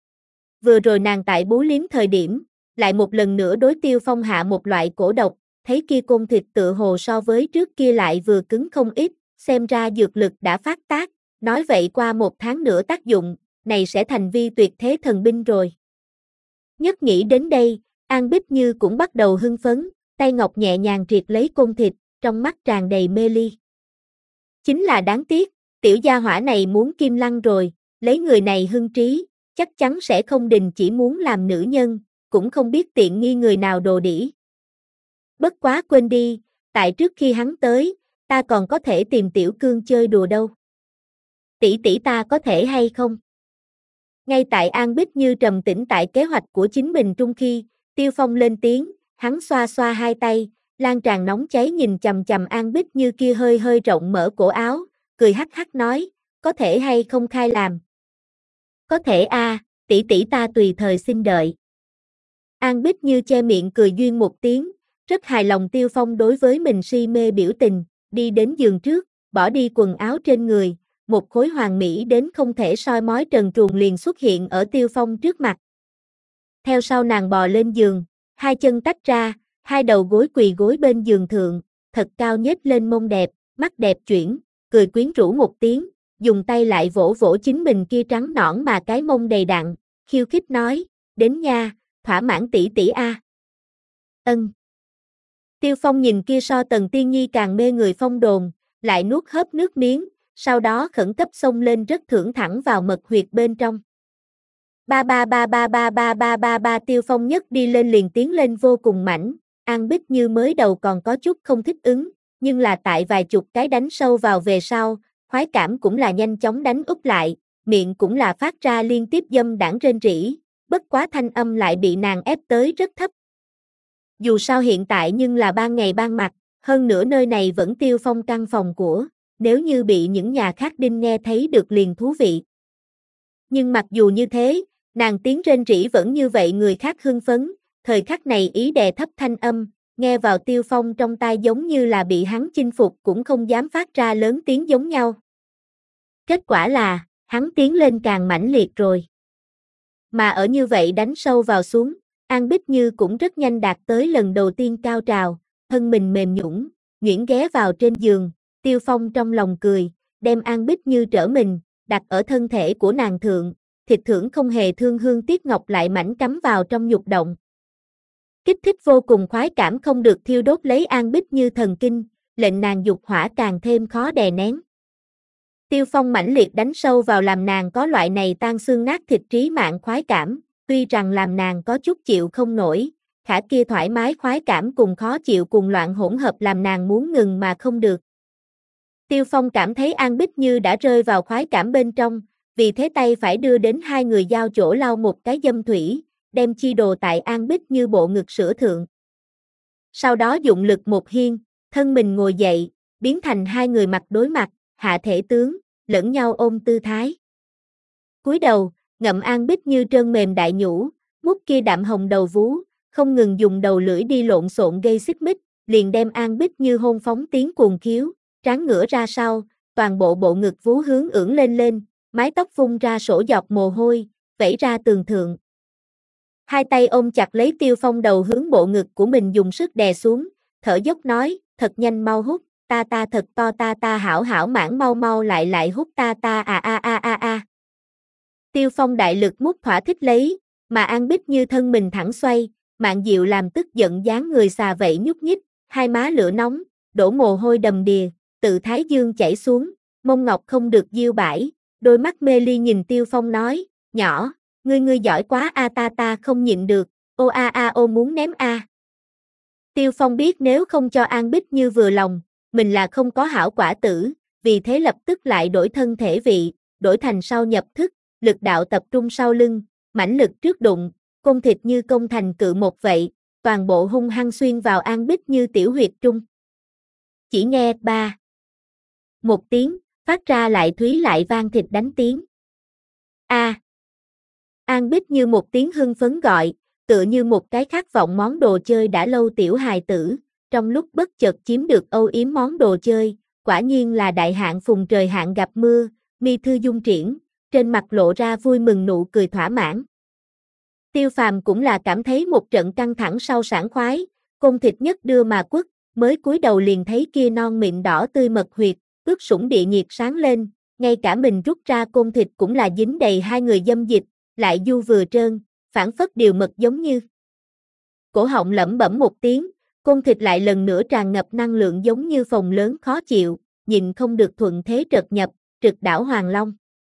Vừa rồi nàng tại bú liếm thời điểm, lại một lần nữa đối Tiêu Phong hạ một loại cổ độc, thấy kia côn thịt tựa hồ so với trước kia lại vừa cứng không ít, xem ra dược lực đã phát tác, nói vậy qua một tháng nữa tác dụng, này sẽ thành vi tuyệt thế thần binh rồi. Nhất nghĩ đến đây, An Bích Như cũng bắt đầu hưng phấn, tay ngọc nhẹ nhàng triệt lấy côn thịt, trong mắt tràn đầy mê ly. Chính là đáng tiếc, tiểu gia hỏa này muốn kim lăng rồi, lấy người này hưng trí, chắc chắn sẽ không đình chỉ muốn làm nữ nhân, cũng không biết tiện nghi người nào đồ đỉ. Bất quá quên đi, tại trước khi hắn tới, ta còn có thể tìm tiểu cương chơi đùa đâu. Tỷ tỷ ta có thể hay không? Ngay tại An Bích Như trầm tĩnh tại kế hoạch của chính mình trung khi, Tiêu Phong lên tiếng, hắn xoa xoa hai tay, lan tràn nóng cháy nhìn chằm chằm An Bích Như kia hơi hơi rộng mở cổ áo, cười hắc hắc nói, có thể hay không khai làm? Có thể a, à, tỷ tỷ ta tùy thời xin đợi. An Bích Như che miệng cười duyên một tiếng, rất hài lòng Tiêu Phong đối với mình si mê biểu tình, đi đến giường trước, bỏ đi quần áo trên người, một khối hoàng mỹ đến không thể soi mói trần truồng liền xuất hiện ở Tiêu Phong trước mặt. Theo sau nàng bò lên giường, hai chân tách ra, hai đầu gối quỳ gối bên giường thượng, thật cao nhếch lên mông đẹp, mắt đẹp chuyển, cười quyến rũ một tiếng, dùng tay lại vỗ vỗ chính mình kia trắng nõn mà cái mông đầy đặn, khiêu khích nói, đến nha, thỏa mãn tỷ tỷ a. Ân. Tiêu Phong nhìn kia so Tần Tiên Nhi càng mê người phong đồn, lại nuốt hớp nước miếng, sau đó khẩn cấp xông lên rất thưởng thẳng vào mật huyệt bên trong. Ba ba ba ba ba ba ba ba ba Tiêu Phong nhất đi lên liền tiến lên vô cùng mảnh, An Bích Như mới đầu còn có chút không thích ứng, nhưng là tại vài chục cái đánh sâu vào về sau, khoái cảm cũng là nhanh chóng đánh úp lại, miệng cũng là phát ra liên tiếp dâm đãng rên rỉ, bất quá thanh âm lại bị nàng ép tới rất thấp. Dù sao hiện tại nhưng là ban ngày ban mặt, hơn nữa nơi này vẫn Tiêu Phong căn phòng của, nếu như bị những nhà khác đinh nghe thấy được liền thú vị. Nhưng mặc dù như thế, nàng tiếng rên rỉ vẫn như vậy người khác hưng phấn, thời khắc này ý đè thấp thanh âm, nghe vào Tiêu Phong trong tai giống như là bị hắn chinh phục cũng không dám phát ra lớn tiếng giống nhau. Kết quả là, hắn tiến lên càng mãnh liệt rồi. Mà ở như vậy đánh sâu vào xuống, An Bích Như cũng rất nhanh đạt tới lần đầu tiên cao trào, thân mình mềm nhũn, nhuyễn ghé vào trên giường, Tiêu Phong trong lòng cười, đem An Bích Như trở mình, đặt ở thân thể của nàng thượng, thịt thưởng không hề thương hương tiếc ngọc lại mảnh cắm vào trong nhục động. Kích thích vô cùng khoái cảm không được thiêu đốt lấy An Bích Như thần kinh, lệnh nàng dục hỏa càng thêm khó đè nén. Tiêu Phong mãnh liệt đánh sâu vào làm nàng có loại này tan xương nát thịt trí mạng khoái cảm, tuy rằng làm nàng có chút chịu không nổi, khả kia thoải mái khoái cảm cùng khó chịu cùng loạn hỗn hợp làm nàng muốn ngừng mà không được. Tiêu Phong cảm thấy An Bích Như đã rơi vào khoái cảm bên trong, vì thế tay phải đưa đến hai người giao chỗ lau một cái dâm thủy, đem chi đồ tại An Bích Như bộ ngực sữa thượng. Sau đó dụng lực một hiên, thân mình ngồi dậy, biến thành hai người mặt đối mặt, hạ thể tướng, lẫn nhau ôm tư thái. Cúi đầu, ngậm An Bích Như trơn mềm đại nhũ, mút kia đạm hồng đầu vú, không ngừng dùng đầu lưỡi đi lộn xộn gây xích mích, liền đem An Bích Như hôn phóng tiếng cuồng khiếu, trán ngửa ra sau, toàn bộ bộ ngực vú hướng ưỡn lên lên, mái tóc vung ra sổ giọt mồ hôi, vẩy ra tường thượng. Hai tay ôm chặt lấy Tiêu Phong đầu hướng bộ ngực của mình dùng sức đè xuống, thở dốc nói, thật nhanh mau hút, ta ta thật to ta ta hảo hảo mãn mau mau lại lại hút ta ta a a a a a. Tiêu Phong đại lực mút thỏa thích lấy, mà An Bích Như thân mình thẳng xoay, Mạn Diệu làm tức giận dáng người xà vậy nhúc nhích, hai má lửa nóng, đổ mồ hôi đầm đìa, tự thái dương chảy xuống, mông ngọc không được diêu bãi, đôi mắt mê ly nhìn Tiêu Phong nói, nhỏ, ngươi ngươi giỏi quá a ta ta không nhịn được, ô a a ô muốn ném a. Tiêu Phong biết nếu không cho An Bích Như vừa lòng, mình là không có hảo quả tử, vì thế lập tức lại đổi thân thể vị, đổi thành sau nhập thức, lực đạo tập trung sau lưng, mãnh lực trước đụng, côn thịt như công thành cự một vậy, toàn bộ hung hăng xuyên vào An Bích Như tiểu huyệt trung. Chỉ nghe ba một tiếng, phát ra lại thúy lại vang thịt đánh tiếng. A. À. An Bích Như một tiếng hưng phấn gọi, tựa như một cái khát vọng món đồ chơi đã lâu tiểu hài tử, trong lúc bất chợt chiếm được âu yếm món đồ chơi, quả nhiên là đại hạn phùng trời hạn gặp mưa, mi thư dung triển, trên mặt lộ ra vui mừng nụ cười thỏa mãn. Tiêu Phàm cũng là cảm thấy một trận căng thẳng sau sảng khoái, côn thịt nhất đưa mà quất, mới cúi đầu liền thấy kia non mịn đỏ tươi mật huyệt, ướt sũng địa nhiệt sáng lên, ngay cả mình rút ra côn thịt cũng là dính đầy hai người dâm dịch, lại du vừa trơn, phản phất điều mật giống như. Cổ họng lẩm bẩm một tiếng, côn thịt lại lần nữa tràn ngập năng lượng giống như phòng lớn khó chịu, nhìn không được thuận thế trật nhập, trực đảo Hoàng Long.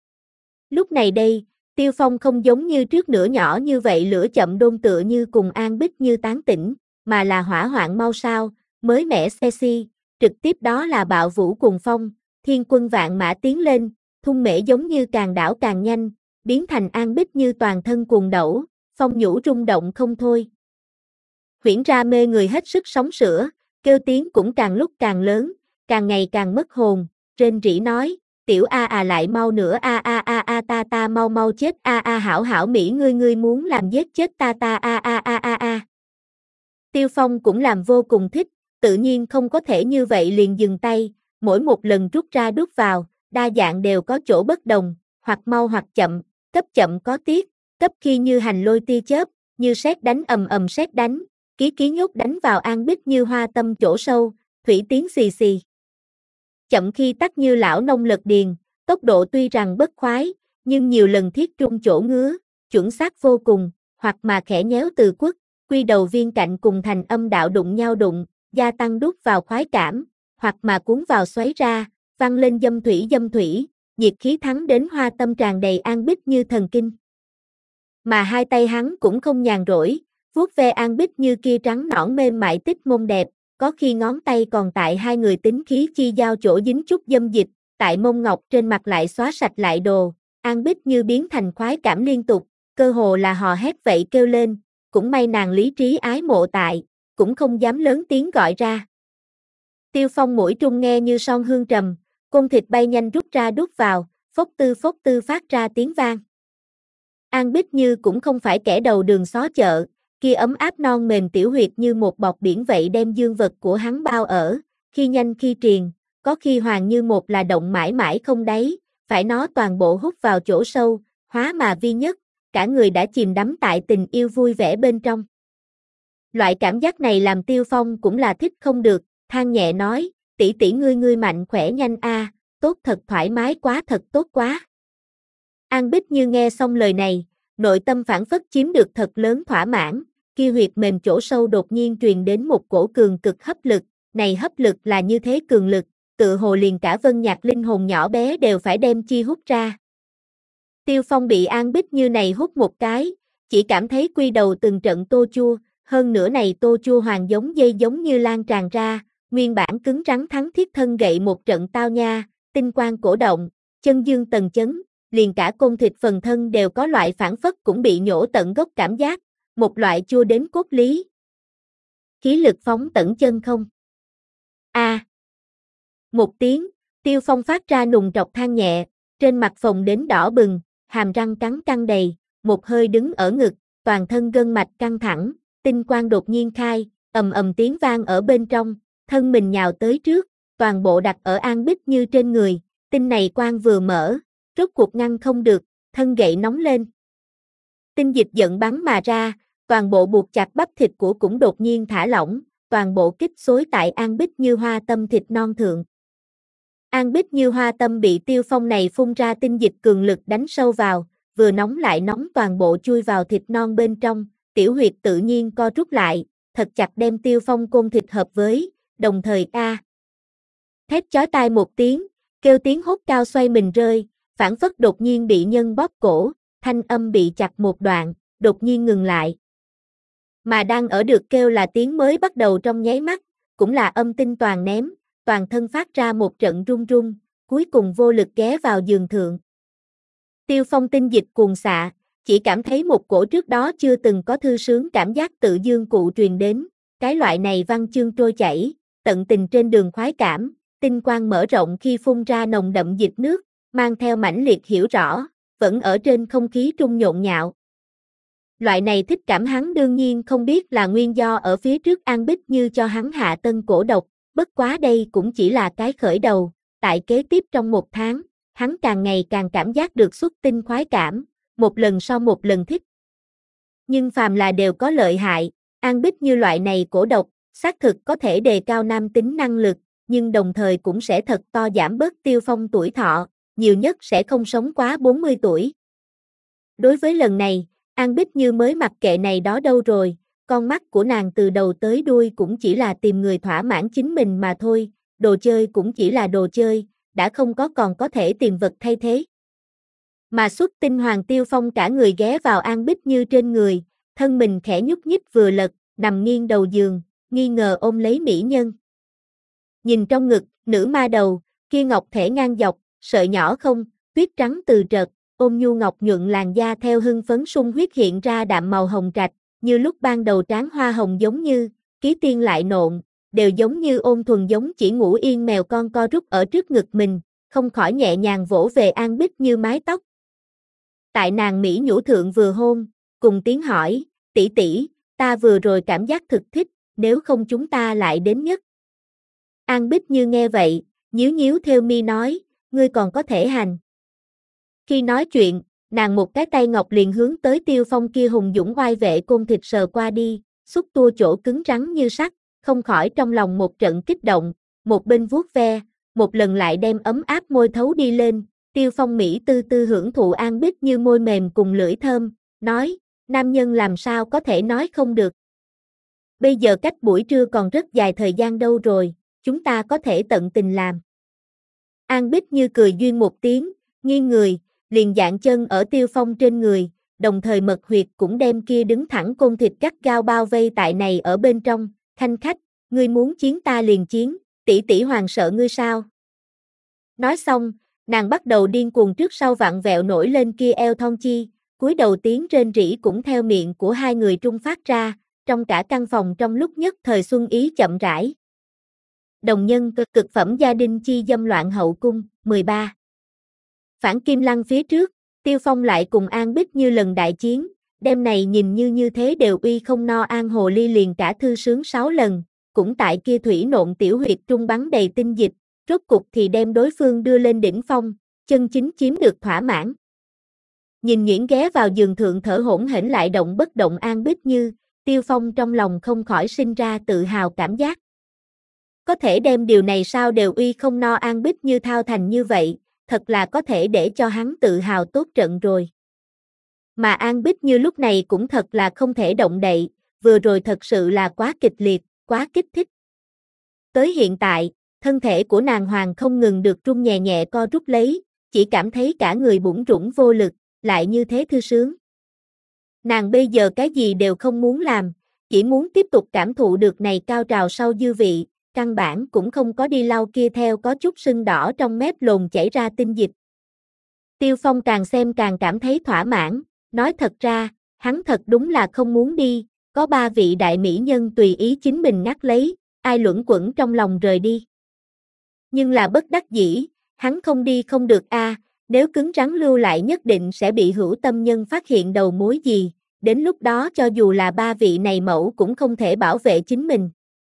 Lúc này đây, Tiêu Phong không giống như trước nữa nhỏ như vậy lửa chậm đôn tựa như cùng An Bích Như tán tỉnh, mà là hỏa hoạn mau sao, mới mẻ sexy, trực tiếp đó là bạo vũ cùng phong, thiên quân vạn mã tiến lên, thung mễ giống như càng đảo càng nhanh, biến thành An Bích Như toàn thân cuồng đẩu, phong nhũ rung động không thôi. Huyễn ra mê người hết sức sóng sữa, kêu tiếng cũng càng lúc càng lớn, càng ngày càng mất hồn, rên rỉ nói, tiểu a à lại mau nữa a a a a ta ta mau mau chết a a hảo hảo mỹ ngươi ngươi muốn làm giết chết ta ta a a a a a. Tiêu Phong cũng làm vô cùng thích, tự nhiên không có thể như vậy liền dừng tay, mỗi một lần rút ra đút vào, đa dạng đều có chỗ bất đồng, hoặc mau hoặc chậm, cấp chậm có tiết, cấp khi như hành lôi tia chớp, như sét đánh ầm ầm sét đánh, ký ký nhốt đánh vào An Bích Như hoa tâm chỗ sâu, thủy tiếng xì xì. Chậm khi tắt như lão nông lật điền, tốc độ tuy rằng bất khoái, nhưng nhiều lần thiết trung chỗ ngứa, chuẩn xác vô cùng, hoặc mà khẽ nhéo từ quất, quy đầu viên cạnh cùng thành âm đạo đụng nhau đụng, gia tăng đút vào khoái cảm, hoặc mà cuốn vào xoáy ra, văng lên dâm thủy dâm thủy, nhiệt khí thắng đến hoa tâm tràn đầy An Bích Như thần kinh. Mà hai tay hắn cũng không nhàn rỗi, vuốt ve An Bích Như kia trắng nõn mềm mại tích mông đẹp, có khi ngón tay còn tại hai người tính khí chi giao chỗ dính chút dâm dịch, tại mông ngọc trên mặt lại xóa sạch lại đồ, An Bích Như biến thành khoái cảm liên tục, cơ hồ là hò hét vậy kêu lên, cũng may nàng lý trí ái mộ tại, cũng không dám lớn tiếng gọi ra. Tiêu Phong mũi trung nghe như son hương trầm, côn thịt bay nhanh rút ra đút vào, phốc tư phốc tư phát ra tiếng vang. An Bích Như cũng không phải kẻ đầu đường xó chợ, kia ấm áp non mềm tiểu huyệt như một bọt biển vậy đem dương vật của hắn bao ở, khi nhanh khi triền, có khi hoàng như một là động mãi mãi không đáy, phải nó toàn bộ hút vào chỗ sâu, hóa mà vi nhất, cả người đã chìm đắm tại tình yêu vui vẻ bên trong. Loại cảm giác này làm Tiêu Phong cũng là thích không được, than nhẹ nói, tỷ tỷ ngươi ngươi mạnh khỏe nhanh a, tốt thật thoải mái quá thật tốt quá. An Bích Như nghe xong lời này, nội tâm phản phất chiếm được thật lớn thỏa mãn, kia huyệt mềm chỗ sâu đột nhiên truyền đến một cổ cường cực hấp lực, này hấp lực là như thế cường lực, tự hồ liền cả Vân Nhạc linh hồn nhỏ bé đều phải đem chi hút ra. Tiêu Phong bị An Bích Như này hút một cái, chỉ cảm thấy quy đầu từng trận tô chua, hơn nữa này tô chua hoàng giống dây giống như lan tràn ra, nguyên bản cứng rắn thắng thiết thân gậy một trận tao nha, tinh quang cổ động, chân dương tần chấn, liền cả côn thịt phần thân đều có loại phản phất cũng bị nhổ tận gốc cảm giác, một loại chua đến cốt lý. Khí lực phóng tận chân không. A. À. Một tiếng, Tiêu Phong phát ra nùng trọc than nhẹ, trên mặt phồng đến đỏ bừng, hàm răng cắn căng đầy, một hơi đứng ở ngực, toàn thân gân mạch căng thẳng, tinh quang đột nhiên khai, ầm ầm tiếng vang ở bên trong, thân mình nhào tới trước, toàn bộ đặt ở An Bích Như trên người, tinh này quang vừa mở, rốt cuộc ngăn không được, thân gậy nóng lên. Tinh dịch giận bắn mà ra, toàn bộ buộc chặt bắp thịt của cũng đột nhiên thả lỏng, toàn bộ kích xối tại An Bích Như hoa tâm thịt non thượng. An Bích Như hoa tâm bị Tiêu Phong này phun ra tinh dịch cường lực đánh sâu vào, vừa nóng lại nóng toàn bộ chui vào thịt non bên trong, tiểu huyệt tự nhiên co rút lại, thật chặt đem Tiêu Phong côn thịt hợp với, đồng thời a. Thét chói tai một tiếng, kêu tiếng hốt cao xoay mình rơi, phản phất đột nhiên bị nhân bóp cổ, thanh âm bị chặt một đoạn, đột nhiên ngừng lại. Mà đang ở được kêu là tiếng mới bắt đầu trong nháy mắt, cũng là âm tinh toàn ném, toàn thân phát ra một trận run run, cuối cùng vô lực ghé vào giường thượng. Tiêu Phong tinh dịch cuồn xạ, chỉ cảm thấy một cổ trước đó chưa từng có thư sướng cảm giác tự dương cụ truyền đến, cái loại này văn chương trôi chảy, tận tình trên đường khoái cảm, tinh quang mở rộng khi phun ra nồng đậm dịch nước, mang theo mãnh liệt hiểu rõ, vẫn ở trên không khí trung nhộn nhạo. Loại này thích cảm hắn đương nhiên không biết là nguyên do ở phía trước An Bích Như cho hắn hạ tân cổ độc, bất quá đây cũng chỉ là cái khởi đầu, tại kế tiếp trong một tháng, hắn càng ngày càng cảm giác được xuất tinh khoái cảm, một lần sau một lần thích. Nhưng phàm là đều có lợi hại, An Bích Như loại này cổ độc, xác thực có thể đề cao nam tính năng lực, nhưng đồng thời cũng sẽ thật to giảm bớt Tiêu Phong tuổi thọ, nhiều nhất sẽ không sống quá bốn mươi tuổi. Đối với lần này, An Bích Như mới mặc kệ này đó đâu rồi, con mắt của nàng từ đầu tới đuôi cũng chỉ là tìm người thỏa mãn chính mình mà thôi, đồ chơi cũng chỉ là đồ chơi, đã không có còn có thể tiền vật thay thế. Mà xuất tinh Hoàng Tiêu Phong cả người ghé vào An Bích Như trên người, thân mình khẽ nhúc nhích vừa lật, nằm nghiêng đầu giường, nghi ngờ ôm lấy mỹ nhân. Nhìn trong ngực, nữ ma đầu, kia ngọc thể ngang dọc, sợi nhỏ không, tuyết trắng từ trợt, ôm nhu ngọc nhuận làn da theo hưng phấn sung huyết hiện ra đạm màu hồng trạch, như lúc ban đầu tráng hoa hồng giống như, ký tiên lại nộn, đều giống như ôn thuần giống chỉ ngủ yên mèo con co rút ở trước ngực mình, không khỏi nhẹ nhàng vỗ về An Bích Như mái tóc. Tại nàng mỹ nhũ thượng vừa hôn, cùng tiếng hỏi, tỷ tỷ, ta vừa rồi cảm giác thực thích, nếu không chúng ta lại đến nhất. An Bích Như nghe vậy, nhíu nhíu theo mi nói, ngươi còn có thể hành. Khi nói chuyện, nàng một cái tay ngọc liền hướng tới Tiêu Phong kia hùng dũng oai vệ côn thịt sờ qua đi, xúc tua chỗ cứng rắn như sắt, không khỏi trong lòng một trận kích động, một bên vuốt ve, một lần lại đem ấm áp môi thấu đi lên, Tiêu Phong Mỹ tư tư hưởng thụ An Bích Như môi mềm cùng lưỡi thơm, nói, nam nhân làm sao có thể nói không được. Bây giờ cách buổi trưa còn rất dài thời gian đâu rồi, chúng ta có thể tận tình làm. An Bích Như cười duyên một tiếng, nghiêng người, liền dạng chân ở Tiêu Phong trên người, đồng thời mật huyệt cũng đem kia đứng thẳng côn thịt gắt gao bao vây tại này ở bên trong, khanh khách, ngươi muốn chiến ta liền chiến, tỷ tỷ hoàng sợ ngươi sao? Nói xong, nàng bắt đầu điên cuồng trước sau vặn vẹo nổi lên kia eo thon chi, cúi đầu tiếng rên rỉ cũng theo miệng của hai người trung phát ra, trong cả căn phòng trong lúc nhất thời xuân ý chậm rãi. Đồng nhân cực, cực phẩm gia đình chi dâm loạn hậu cung, mười ba. Phản Kim Lăng phía trước, Tiêu Phong lại cùng An Bích Như lần đại chiến, đêm này nhìn như như thế đều uy không no An Hồ Ly liền cả thư sướng sáu lần, cũng tại kia thủy nộn tiểu huyệt trung bắn đầy tinh dịch, rốt cục thì đem đối phương đưa lên đỉnh phong, chân chính chiếm được thỏa mãn. Nhìn nhuyễn ghé vào giường thượng thở hổn hển lại động bất động An Bích Như, Tiêu Phong trong lòng không khỏi sinh ra tự hào cảm giác. Có thể đem điều này sao đều uy không no An Bích Như thao thành như vậy, thật là có thể để cho hắn tự hào tốt trận rồi. Mà An Bích Như lúc này cũng thật là không thể động đậy, vừa rồi thật sự là quá kịch liệt, quá kích thích. Tới hiện tại, thân thể của nàng hoàng không ngừng được rung nhẹ nhẹ co rút lấy, chỉ cảm thấy cả người bủn rủn vô lực, lại như thế thư sướng. Nàng bây giờ cái gì đều không muốn làm, chỉ muốn tiếp tục cảm thụ được này cao trào sau dư vị, căn bản cũng không có đi lau kia theo có chút sưng đỏ trong mép lồn chảy ra tinh dịch. Tiêu Phong càng xem càng cảm thấy thỏa mãn, nói thật ra, hắn thật đúng là không muốn đi, có ba vị đại mỹ nhân tùy ý chính mình ngắt lấy, ai luẩn quẩn trong lòng rời đi. Nhưng là bất đắc dĩ, hắn không đi không được a, nếu cứng rắn lưu lại nhất định sẽ bị hữu tâm nhân phát hiện đầu mối gì, đến lúc đó cho dù là ba vị này mẫu cũng không thể bảo vệ chính mình.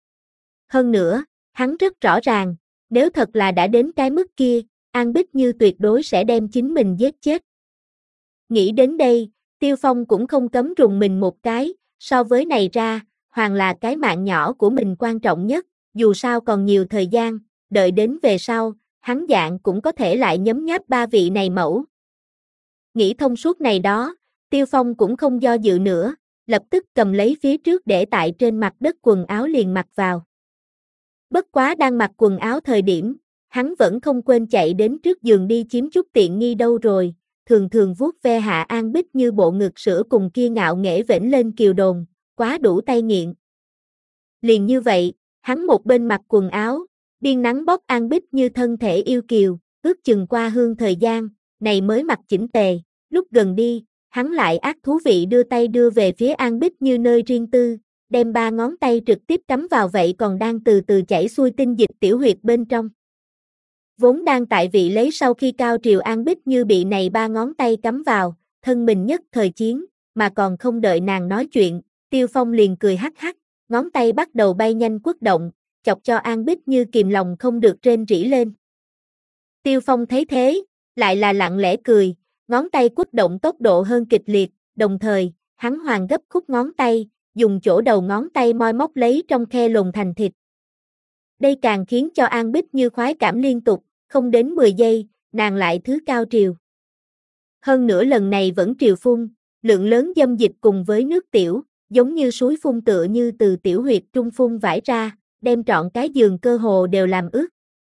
Hơn nữa, hắn rất rõ ràng, nếu thật là đã đến cái mức kia, An Bích Như tuyệt đối sẽ đem chính mình giết chết. Nghĩ đến đây, Tiêu Phong cũng không cấm rùng mình một cái, so với này ra, hoàng là cái mạng nhỏ của mình quan trọng nhất, dù sao còn nhiều thời gian, đợi đến về sau, hắn dạng cũng có thể lại nhấm nháp ba vị này mẫu. Nghĩ thông suốt này đó, Tiêu Phong cũng không do dự nữa, lập tức cầm lấy phía trước để tại trên mặt đất quần áo liền mặc vào. Bất quá đang mặc quần áo thời điểm, hắn vẫn không quên chạy đến trước giường đi chiếm chút tiện nghi đâu rồi, thường thường vuốt ve hạ An Bích Như bộ ngực sữa cùng kia ngạo nghễ vểnh lên kiều đồn, quá đủ tay nghiện. Liền như vậy, hắn một bên mặc quần áo, biên nắng bóp An Bích Như thân thể yêu kiều, ước chừng qua hương thời gian, này mới mặc chỉnh tề, lúc gần đi, hắn lại ác thú vị đưa tay đưa về phía An Bích Như nơi riêng tư, đem ba ngón tay trực tiếp cắm vào vậy còn đang từ từ chảy xuôi tinh dịch tiểu huyệt bên trong. Vốn đang tại vị lấy sau khi cao triều An Bích Như bị này ba ngón tay cắm vào, thân mình nhất thời chiến, mà còn không đợi nàng nói chuyện, Tiêu Phong liền cười hắc hắc, ngón tay bắt đầu bay nhanh quất động, chọc cho An Bích Như kìm lòng không được rên rỉ lên. Tiêu Phong thấy thế, lại là lặng lẽ cười, ngón tay quất động tốc độ hơn kịch liệt, đồng thời, hắn hoàn gấp khúc ngón tay, dùng chỗ đầu ngón tay moi móc lấy trong khe lồn thành thịt. Đây càng khiến cho An Bích Như khoái cảm liên tục, không đến mười giây, nàng lại thứ cao triều. Hơn nữa lần này vẫn triều phun, lượng lớn dâm dịch cùng với nước tiểu, giống như suối phun tựa như từ tiểu huyệt trung phun vãi ra, đem trọn cái giường cơ hồ đều làm ướt.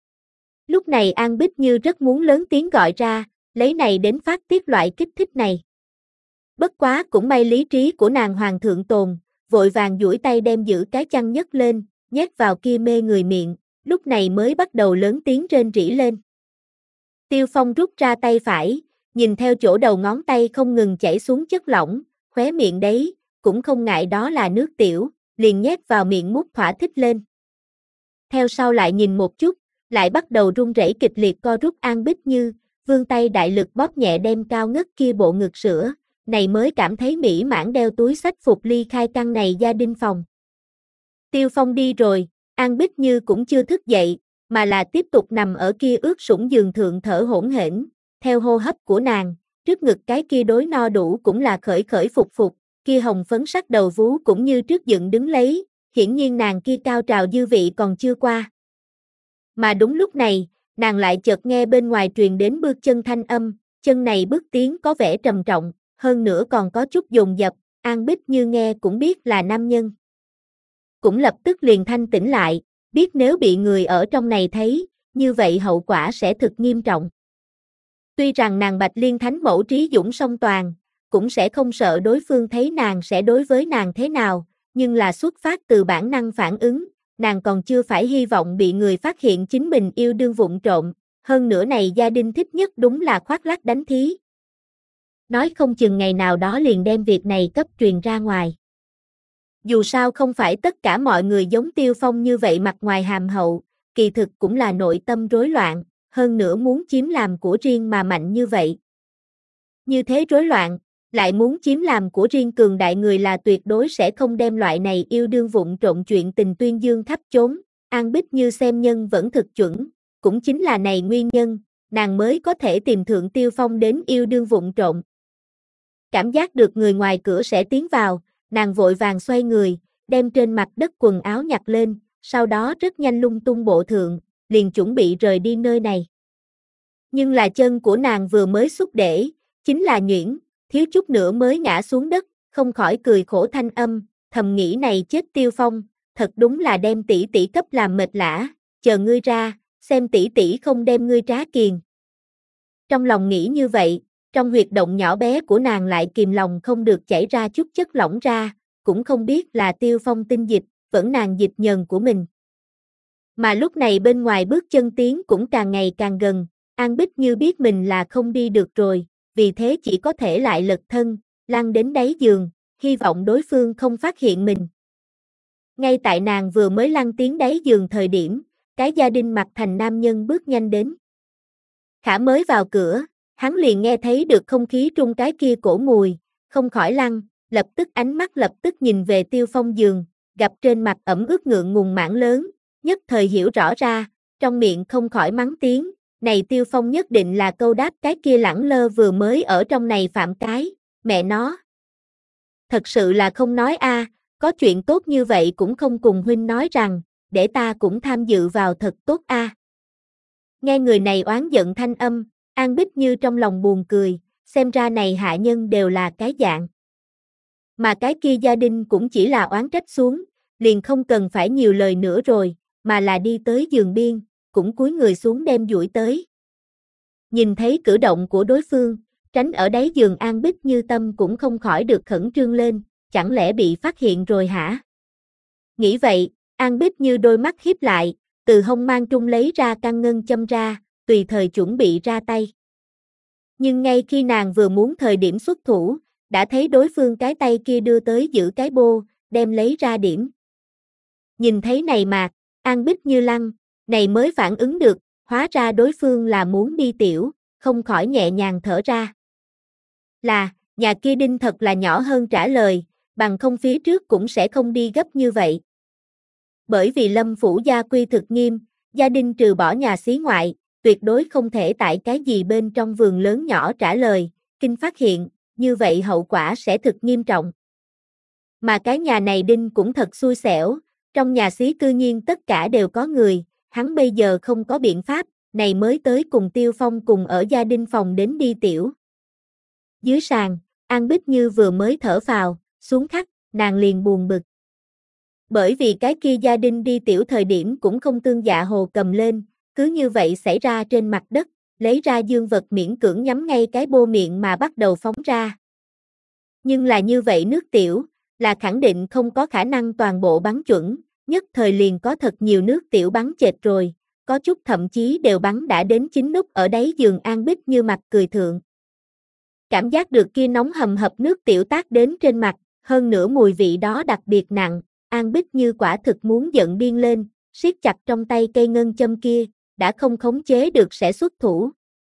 Lúc này An Bích Như rất muốn lớn tiếng gọi ra, lấy này đến phát tiết loại kích thích này. Bất quá cũng may lý trí của nàng hoàng thượng tồn, vội vàng duỗi tay đem giữ cái chăn nhấc lên, nhét vào kia mê người miệng, lúc này mới bắt đầu lớn tiếng rên rỉ lên. Tiêu Phong rút ra tay phải, nhìn theo chỗ đầu ngón tay không ngừng chảy xuống chất lỏng, khóe miệng đấy, cũng không ngại đó là nước tiểu, liền nhét vào miệng mút thỏa thích lên. Theo sau lại nhìn một chút, lại bắt đầu run rẩy kịch liệt co rút An Bích Như, vươn tay đại lực bóp nhẹ đem cao ngất kia bộ ngực sữa, này mới cảm thấy mỹ mãn đeo túi xách phục ly khai căn này gia đình phòng. Tiêu Phong đi rồi, An Bích Như cũng chưa thức dậy, mà là tiếp tục nằm ở kia ướt sũng giường thượng thở hổn hển, theo hô hấp của nàng, trước ngực cái kia đối no đủ cũng là khởi khởi phục phục, kia hồng phấn sắc đầu vú cũng như trước dựng đứng lấy, hiển nhiên nàng kia cao trào dư vị còn chưa qua. Mà đúng lúc này, nàng lại chợt nghe bên ngoài truyền đến bước chân thanh âm, chân này bước tiến có vẻ trầm trọng, hơn nữa còn có chút dồn dập, An Bích Như nghe cũng biết là nam nhân. Cũng lập tức liền thanh tỉnh lại, biết nếu bị người ở trong này thấy, như vậy hậu quả sẽ thực nghiêm trọng. Tuy rằng nàng Bạch Liên Thánh Mẫu trí dũng song toàn, cũng sẽ không sợ đối phương thấy nàng sẽ đối với nàng thế nào, nhưng là xuất phát từ bản năng phản ứng, nàng còn chưa phải hy vọng bị người phát hiện chính mình yêu đương vụng trộm, hơn nữa này gia đình thích nhất đúng là khoác lác đánh thí. Nói không chừng ngày nào đó liền đem việc này cấp truyền ra ngoài. Dù sao không phải tất cả mọi người giống Tiêu Phong như vậy mặt ngoài hàm hậu, kỳ thực cũng là nội tâm rối loạn, hơn nữa muốn chiếm làm của riêng mà mạnh như vậy. Như thế rối loạn, lại muốn chiếm làm của riêng cường đại người là tuyệt đối sẽ không đem loại này yêu đương vụng trộm chuyện tình tuyên dương thấp chốn, An Bích Như xem nhân vẫn thực chuẩn, cũng chính là này nguyên nhân, nàng mới có thể tìm thượng Tiêu Phong đến yêu đương vụng trộm. Cảm giác được người ngoài cửa sẽ tiến vào, nàng vội vàng xoay người, đem trên mặt đất quần áo nhặt lên, sau đó rất nhanh lung tung bộ thượng, liền chuẩn bị rời đi nơi này. Nhưng là chân của nàng vừa mới xúc để, chính là nhuyễn, thiếu chút nữa mới ngã xuống đất, không khỏi cười khổ thanh âm, thầm nghĩ này chết Tiêu Phong, thật đúng là đem tỷ tỷ cấp làm mệt lả, chờ ngươi ra, xem tỷ tỷ không đem ngươi trá kiền. Trong lòng nghĩ như vậy, trong huyệt động nhỏ bé của nàng lại kìm lòng không được chảy ra chút chất lỏng ra, cũng không biết là Tiêu Phong tinh dịch, vẫn nàng dịch nhờn của mình. Mà lúc này bên ngoài bước chân tiếng cũng càng ngày càng gần, An Bích Như biết mình là không đi được rồi, vì thế chỉ có thể lại lật thân, lăn đến đáy giường, hy vọng đối phương không phát hiện mình. Ngay tại nàng vừa mới lăn tiến đáy giường thời điểm, cái gia đình mặc thành nam nhân bước nhanh đến. Khả mới vào cửa, hắn liền nghe thấy được không khí trung cái kia cổ mùi, không khỏi lăn, lập tức ánh mắt lập tức nhìn về Tiêu Phong giường, gặp trên mặt ẩm ướt ngượng ngùng mảng lớn, nhất thời hiểu rõ ra, trong miệng không khỏi mắng tiếng, này Tiêu Phong nhất định là câu đáp cái kia lẳng lơ vừa mới ở trong này phạm cái, mẹ nó. Thật sự là không nói a, à, có chuyện tốt như vậy cũng không cùng huynh nói rằng, để ta cũng tham dự vào thật tốt a. À. Nghe người này oán giận thanh âm, An Bích Như trong lòng buồn cười, xem ra này hạ nhân đều là cái dạng. Mà cái kia gia đình cũng chỉ là oán trách xuống, liền không cần phải nhiều lời nữa rồi, mà là đi tới giường biên, cũng cúi người xuống đem duỗi tới. Nhìn thấy cử động của đối phương, tránh ở đáy giường An Bích Như tâm cũng không khỏi được khẩn trương lên, chẳng lẽ bị phát hiện rồi hả? Nghĩ vậy, An Bích Như đôi mắt híp lại, từ hông mang trung lấy ra căn ngân châm ra, tùy thời chuẩn bị ra tay. Nhưng ngay khi nàng vừa muốn thời điểm xuất thủ, đã thấy đối phương cái tay kia đưa tới giữ cái bô, đem lấy ra điểm. Nhìn thấy này mạc, An Bích như lăng, này mới phản ứng được, hóa ra đối phương là muốn đi tiểu, không khỏi nhẹ nhàng thở ra. Là, nhà kia đinh thật là nhỏ hơn trả lời, bằng không phía trước cũng sẽ không đi gấp như vậy. Bởi vì Lâm phủ gia quy thực nghiêm, gia đình trừ bỏ nhà xí ngoại, tuyệt đối không thể tại cái gì bên trong vườn lớn nhỏ trả lời, kinh phát hiện, như vậy hậu quả sẽ thực nghiêm trọng. Mà cái nhà này đinh cũng thật xui xẻo, trong nhà xí cư nhiên tất cả đều có người, hắn bây giờ không có biện pháp, này mới tới cùng Tiêu Phong cùng ở gia đình phòng đến đi tiểu. Dưới sàn, An Bích Như vừa mới thở phào, xuống khắc, nàng liền buồn bực. Bởi vì cái kia gia đình đi tiểu thời điểm cũng không tương dạ hồ cầm lên, cứ như vậy xảy ra trên mặt đất, lấy ra dương vật miễn cưỡng nhắm ngay cái bô miệng mà bắt đầu phóng ra. Nhưng là như vậy nước tiểu, là khẳng định không có khả năng toàn bộ bắn chuẩn, nhất thời liền có thật nhiều nước tiểu bắn chệch rồi, có chút thậm chí đều bắn đã đến chính nút ở đáy giường. An Bích Như mặt cười thượng. Cảm giác được kia nóng hầm hập nước tiểu tác đến trên mặt, hơn nữa mùi vị đó đặc biệt nặng, An Bích Như quả thực muốn giận điên lên, siết chặt trong tay cây ngân châm kia, đã không khống chế được sẽ xuất thủ.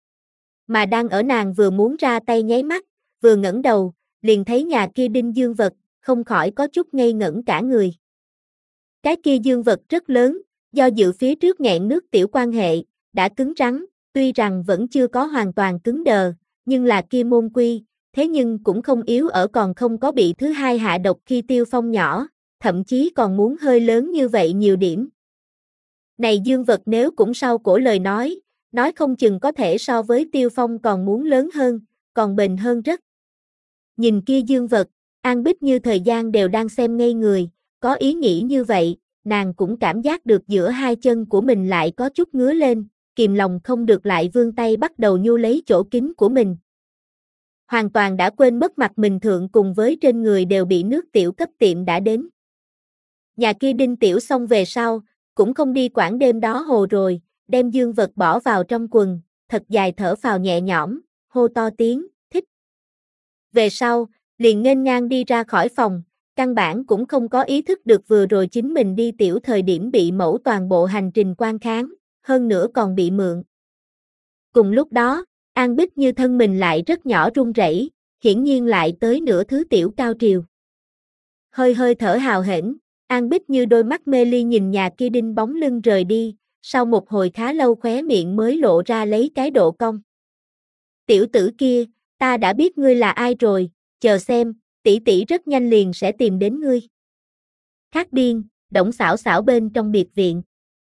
Mà đang ở nàng vừa muốn ra tay nháy mắt, vừa ngẩng đầu, liền thấy nhà kia đinh dương vật, không khỏi có chút ngây ngẩn cả người. Cái kia dương vật rất lớn, do dự phía trước nghẹn nước tiểu quan hệ, đã cứng rắn, tuy rằng vẫn chưa có hoàn toàn cứng đờ, nhưng là kia môn quy, thế nhưng cũng không yếu ở còn không có bị thứ hai hạ độc khi Tiêu Phong nhỏ, thậm chí còn muốn hơi lớn như vậy nhiều điểm. Này dương vật nếu cũng sau cổ lời nói, nói không chừng có thể so với Tiêu Phong còn muốn lớn hơn, còn bền hơn rất. Nhìn kia dương vật, An Bích Như thời gian đều đang xem ngây người, có ý nghĩ như vậy, nàng cũng cảm giác được giữa hai chân của mình lại có chút ngứa lên, kìm lòng không được lại vươn tay bắt đầu nhu lấy chỗ kín của mình. Hoàn toàn đã quên mất mặt mình thượng cùng với trên người đều bị nước tiểu cấp tiệm đã đến. Nhà kia đinh tiểu xong về sau, cũng không đi quản đêm đó hồ rồi, đem dương vật bỏ vào trong quần, thật dài thở phào nhẹ nhõm, hô to tiếng, thích. Về sau, liền nghênh ngang đi ra khỏi phòng, căn bản cũng không có ý thức được vừa rồi chính mình đi tiểu thời điểm bị mẫu toàn bộ hành trình quan kháng, hơn nữa còn bị mượn. Cùng lúc đó, An Bích Như thân mình lại rất nhỏ run rẩy, hiển nhiên lại tới nửa thứ tiểu cao triều. Hơi hơi thở hào hển, An Bích Như đôi mắt mê ly nhìn nhà kia đinh bóng lưng rời đi, sau một hồi khá lâu khóe miệng mới lộ ra lấy cái độ cong. Tiểu tử kia, ta đã biết ngươi là ai rồi, chờ xem, tỷ tỷ rất nhanh liền sẽ tìm đến ngươi. Khác biên, Đổng Xảo Xảo bên trong biệt viện.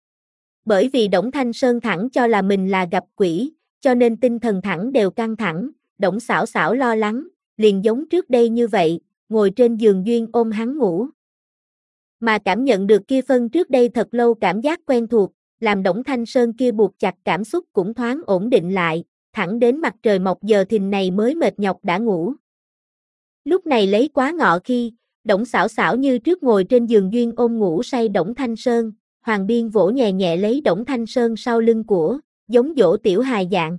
Bởi vì Đổng Thanh Sơn thẳng cho là mình là gặp quỷ, cho nên tinh thần thẳng đều căng thẳng, Đổng Xảo Xảo lo lắng, liền giống trước đây như vậy, ngồi trên giường duyên ôm hắn ngủ. Mà cảm nhận được kia phân trước đây thật lâu cảm giác quen thuộc, làm Đổng Thanh Sơn kia buộc chặt cảm xúc cũng thoáng ổn định lại, thẳng đến mặt trời mọc giờ thìn này mới mệt nhọc đã ngủ. Lúc này lấy quá ngọ khi, Đổng Xảo Xảo như trước ngồi trên giường duyên ôm ngủ say Đổng Thanh Sơn, Hoàng Biên vỗ nhẹ nhẹ lấy Đổng Thanh Sơn sau lưng của, giống dỗ tiểu hài dạng.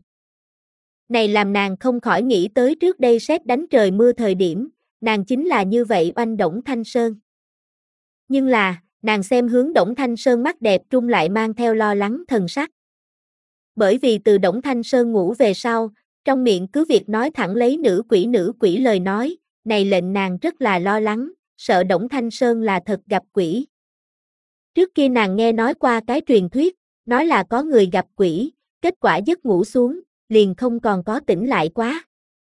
Này làm nàng không khỏi nghĩ tới trước đây sét đánh trời mưa thời điểm, nàng chính là như vậy oanh Đổng Thanh Sơn. Nhưng là, nàng xem hướng Đổng Thanh Sơn mắt đẹp trung lại mang theo lo lắng thần sắc. Bởi vì từ Đổng Thanh Sơn ngủ về sau, trong miệng cứ việc nói thẳng lấy nữ quỷ nữ quỷ lời nói, này lệnh nàng rất là lo lắng, sợ Đổng Thanh Sơn là thật gặp quỷ. Trước kia nàng nghe nói qua cái truyền thuyết, nói là có người gặp quỷ, kết quả giấc ngủ xuống, liền không còn có tỉnh lại quá.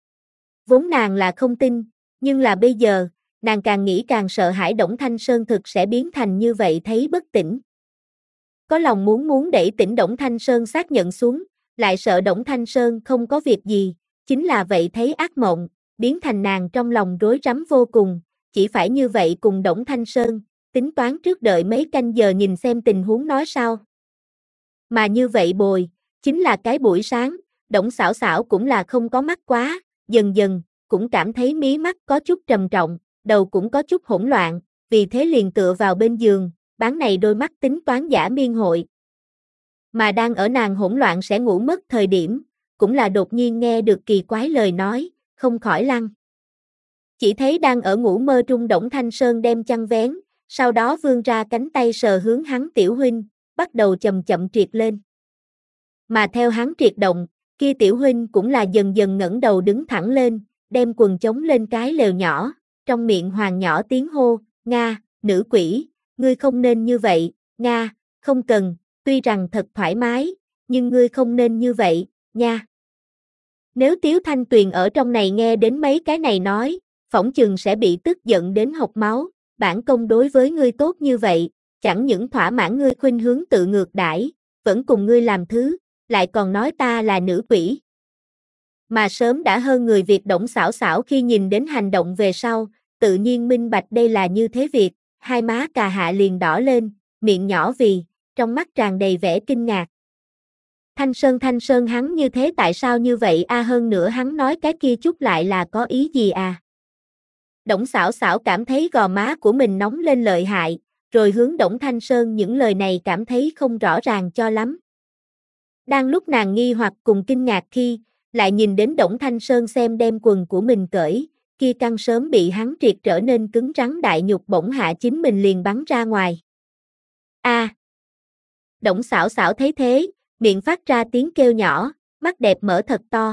Vốn nàng là không tin, nhưng là bây giờ, nàng càng nghĩ càng sợ hãi Đổng Thanh Sơn thực sẽ biến thành như vậy thấy bất tỉnh. Có lòng muốn muốn đẩy tỉnh Đổng Thanh Sơn xác nhận xuống, lại sợ Đổng Thanh Sơn không có việc gì, chính là vậy thấy ác mộng, biến thành nàng trong lòng rối rắm vô cùng, chỉ phải như vậy cùng Đổng Thanh Sơn, tính toán trước đợi mấy canh giờ nhìn xem tình huống nói sao. Mà như vậy bồi, chính là cái buổi sáng, Đổng Xảo Xảo cũng là không có mắt quá, dần dần, cũng cảm thấy mí mắt có chút trầm trọng, đầu cũng có chút hỗn loạn, vì thế liền tựa vào bên giường, bán này đôi mắt tính toán giả miên hội. Mà đang ở nàng hỗn loạn sẽ ngủ mất thời điểm, cũng là đột nhiên nghe được kỳ quái lời nói, không khỏi lăn. Chỉ thấy đang ở ngủ mơ trung Đổng Thanh Sơn đem chăn vén, sau đó vươn ra cánh tay sờ hướng hắn tiểu huynh, bắt đầu chậm chậm triệt lên. Mà theo hắn triệt động, kia tiểu huynh cũng là dần dần ngẩng đầu đứng thẳng lên, đem quần chống lên cái lều nhỏ, trong miệng hoàng nhỏ tiếng hô, Nga, nữ quỷ, ngươi không nên như vậy, Nga, không cần, tuy rằng thật thoải mái, nhưng ngươi không nên như vậy, nha. Nếu Tiếu Thanh Tuyền ở trong này nghe đến mấy cái này nói, phỏng chừng sẽ bị tức giận đến hộc máu, bản công đối với ngươi tốt như vậy, chẳng những thỏa mãn ngươi khuynh hướng tự ngược đãi, vẫn cùng ngươi làm thứ, lại còn nói ta là nữ quỷ. Mà sớm đã hơn người việc Đổng Xảo Xảo khi nhìn đến hành động về sau, tự nhiên minh bạch đây là như thế việc, hai má cà hạ liền đỏ lên, miệng nhỏ vì, trong mắt tràn đầy vẻ kinh ngạc. Thanh Sơn Thanh Sơn hắn như thế tại sao như vậy a à, hơn nữa hắn nói cái kia chút lại là có ý gì à? Đổng Xảo Xảo cảm thấy gò má của mình nóng lên lợi hại, rồi hướng Đổng Thanh Sơn những lời này cảm thấy không rõ ràng cho lắm. Đang lúc nàng nghi hoặc cùng kinh ngạc khi, lại nhìn đến Đổng Thanh Sơn xem đem quần của mình cởi, kia căng sớm bị hắn triệt trở nên cứng rắn đại nhục bỗng hạ chính mình liền bắn ra ngoài. A! À, Đổng Xảo Xảo thấy thế, miệng phát ra tiếng kêu nhỏ, mắt đẹp mở thật to.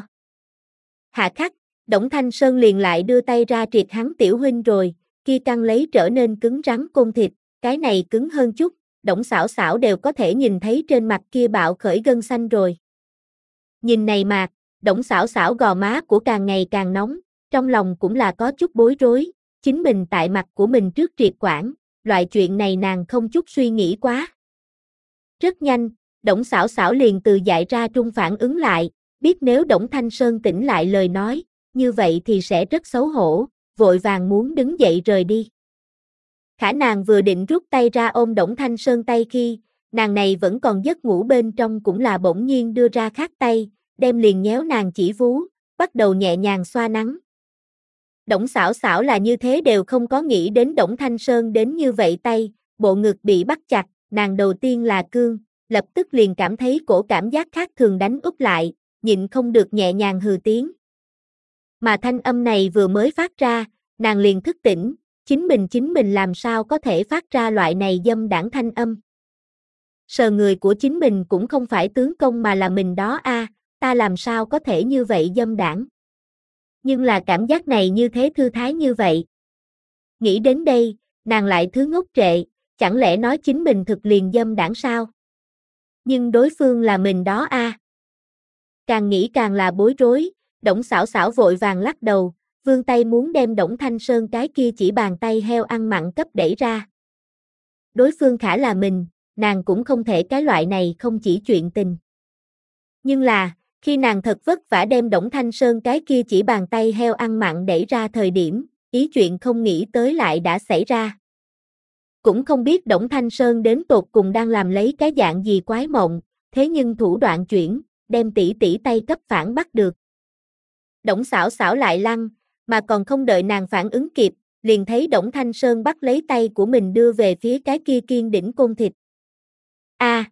Hạ khắc, Đổng Thanh Sơn liền lại đưa tay ra triệt hắn tiểu huynh rồi, kia căng lấy trở nên cứng rắn côn thịt, cái này cứng hơn chút, Đổng Xảo Xảo đều có thể nhìn thấy trên mặt kia bạo khởi gân xanh rồi. Nhìn này mạc, Đổng Xảo Xảo gò má của càng ngày càng nóng, trong lòng cũng là có chút bối rối, chính mình tại mặt của mình trước triệt quản, loại chuyện này nàng không chút suy nghĩ quá. Rất nhanh, Đổng Xảo Xảo liền từ dại ra trung phản ứng lại, biết nếu Đổng Thanh Sơn tỉnh lại lời nói, như vậy thì sẽ rất xấu hổ, vội vàng muốn đứng dậy rời đi. Khả nàng vừa định rút tay ra ôm Đổng Thanh Sơn tay khi, nàng này vẫn còn giấc ngủ bên trong cũng là bỗng nhiên đưa ra khác tay, đem liền nhéo nàng chỉ vú, bắt đầu nhẹ nhàng xoa nắng. Đổng Xảo Xảo là như thế đều không có nghĩ đến Đổng Thanh Sơn đến như vậy tay, bộ ngực bị bắt chặt, nàng đầu tiên là cương, lập tức liền cảm thấy cổ cảm giác khác thường đánh úp lại, nhịn không được nhẹ nhàng hừ tiếng. Mà thanh âm này vừa mới phát ra, nàng liền thức tỉnh, chính mình chính mình làm sao có thể phát ra loại này dâm đảng thanh âm. Sờ người của chính mình cũng không phải tướng công mà là mình đó a, à, ta làm sao có thể như vậy dâm đảng. Nhưng là cảm giác này như thế thư thái như vậy. Nghĩ đến đây, nàng lại thứ ngốc trệ, chẳng lẽ nói chính mình thực liền dâm đảng sao? Nhưng đối phương là mình đó a. À. Càng nghĩ càng là bối rối, Đổng Xảo Xảo vội vàng lắc đầu, vươn tay muốn đem Đổng Thanh Sơn cái kia chỉ bàn tay heo ăn mặn cấp đẩy ra. Đối phương khả là mình, nàng cũng không thể cái loại này không chỉ chuyện tình. Nhưng là, khi nàng thật vất vả đem Đổng Thanh Sơn cái kia chỉ bàn tay heo ăn mặn đẩy ra thời điểm, ý chuyện không nghĩ tới lại đã xảy ra. Cũng không biết Đổng Thanh Sơn đến tột cùng đang làm lấy cái dạng gì quái mộng, thế nhưng thủ đoạn chuyển, đem tỷ tỷ tay cấp phản bắt được. Đổng Xảo Xảo lại lăn, mà còn không đợi nàng phản ứng kịp, liền thấy Đổng Thanh Sơn bắt lấy tay của mình đưa về phía cái kia kiên đỉnh côn thịt. A! À,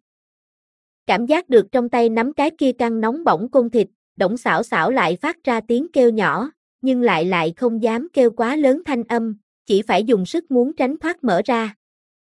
cảm giác được trong tay nắm cái kia căng nóng bỏng côn thịt, Đổng Xảo Xảo lại phát ra tiếng kêu nhỏ, nhưng lại lại không dám kêu quá lớn thanh âm, chỉ phải dùng sức muốn tránh thoát mở ra.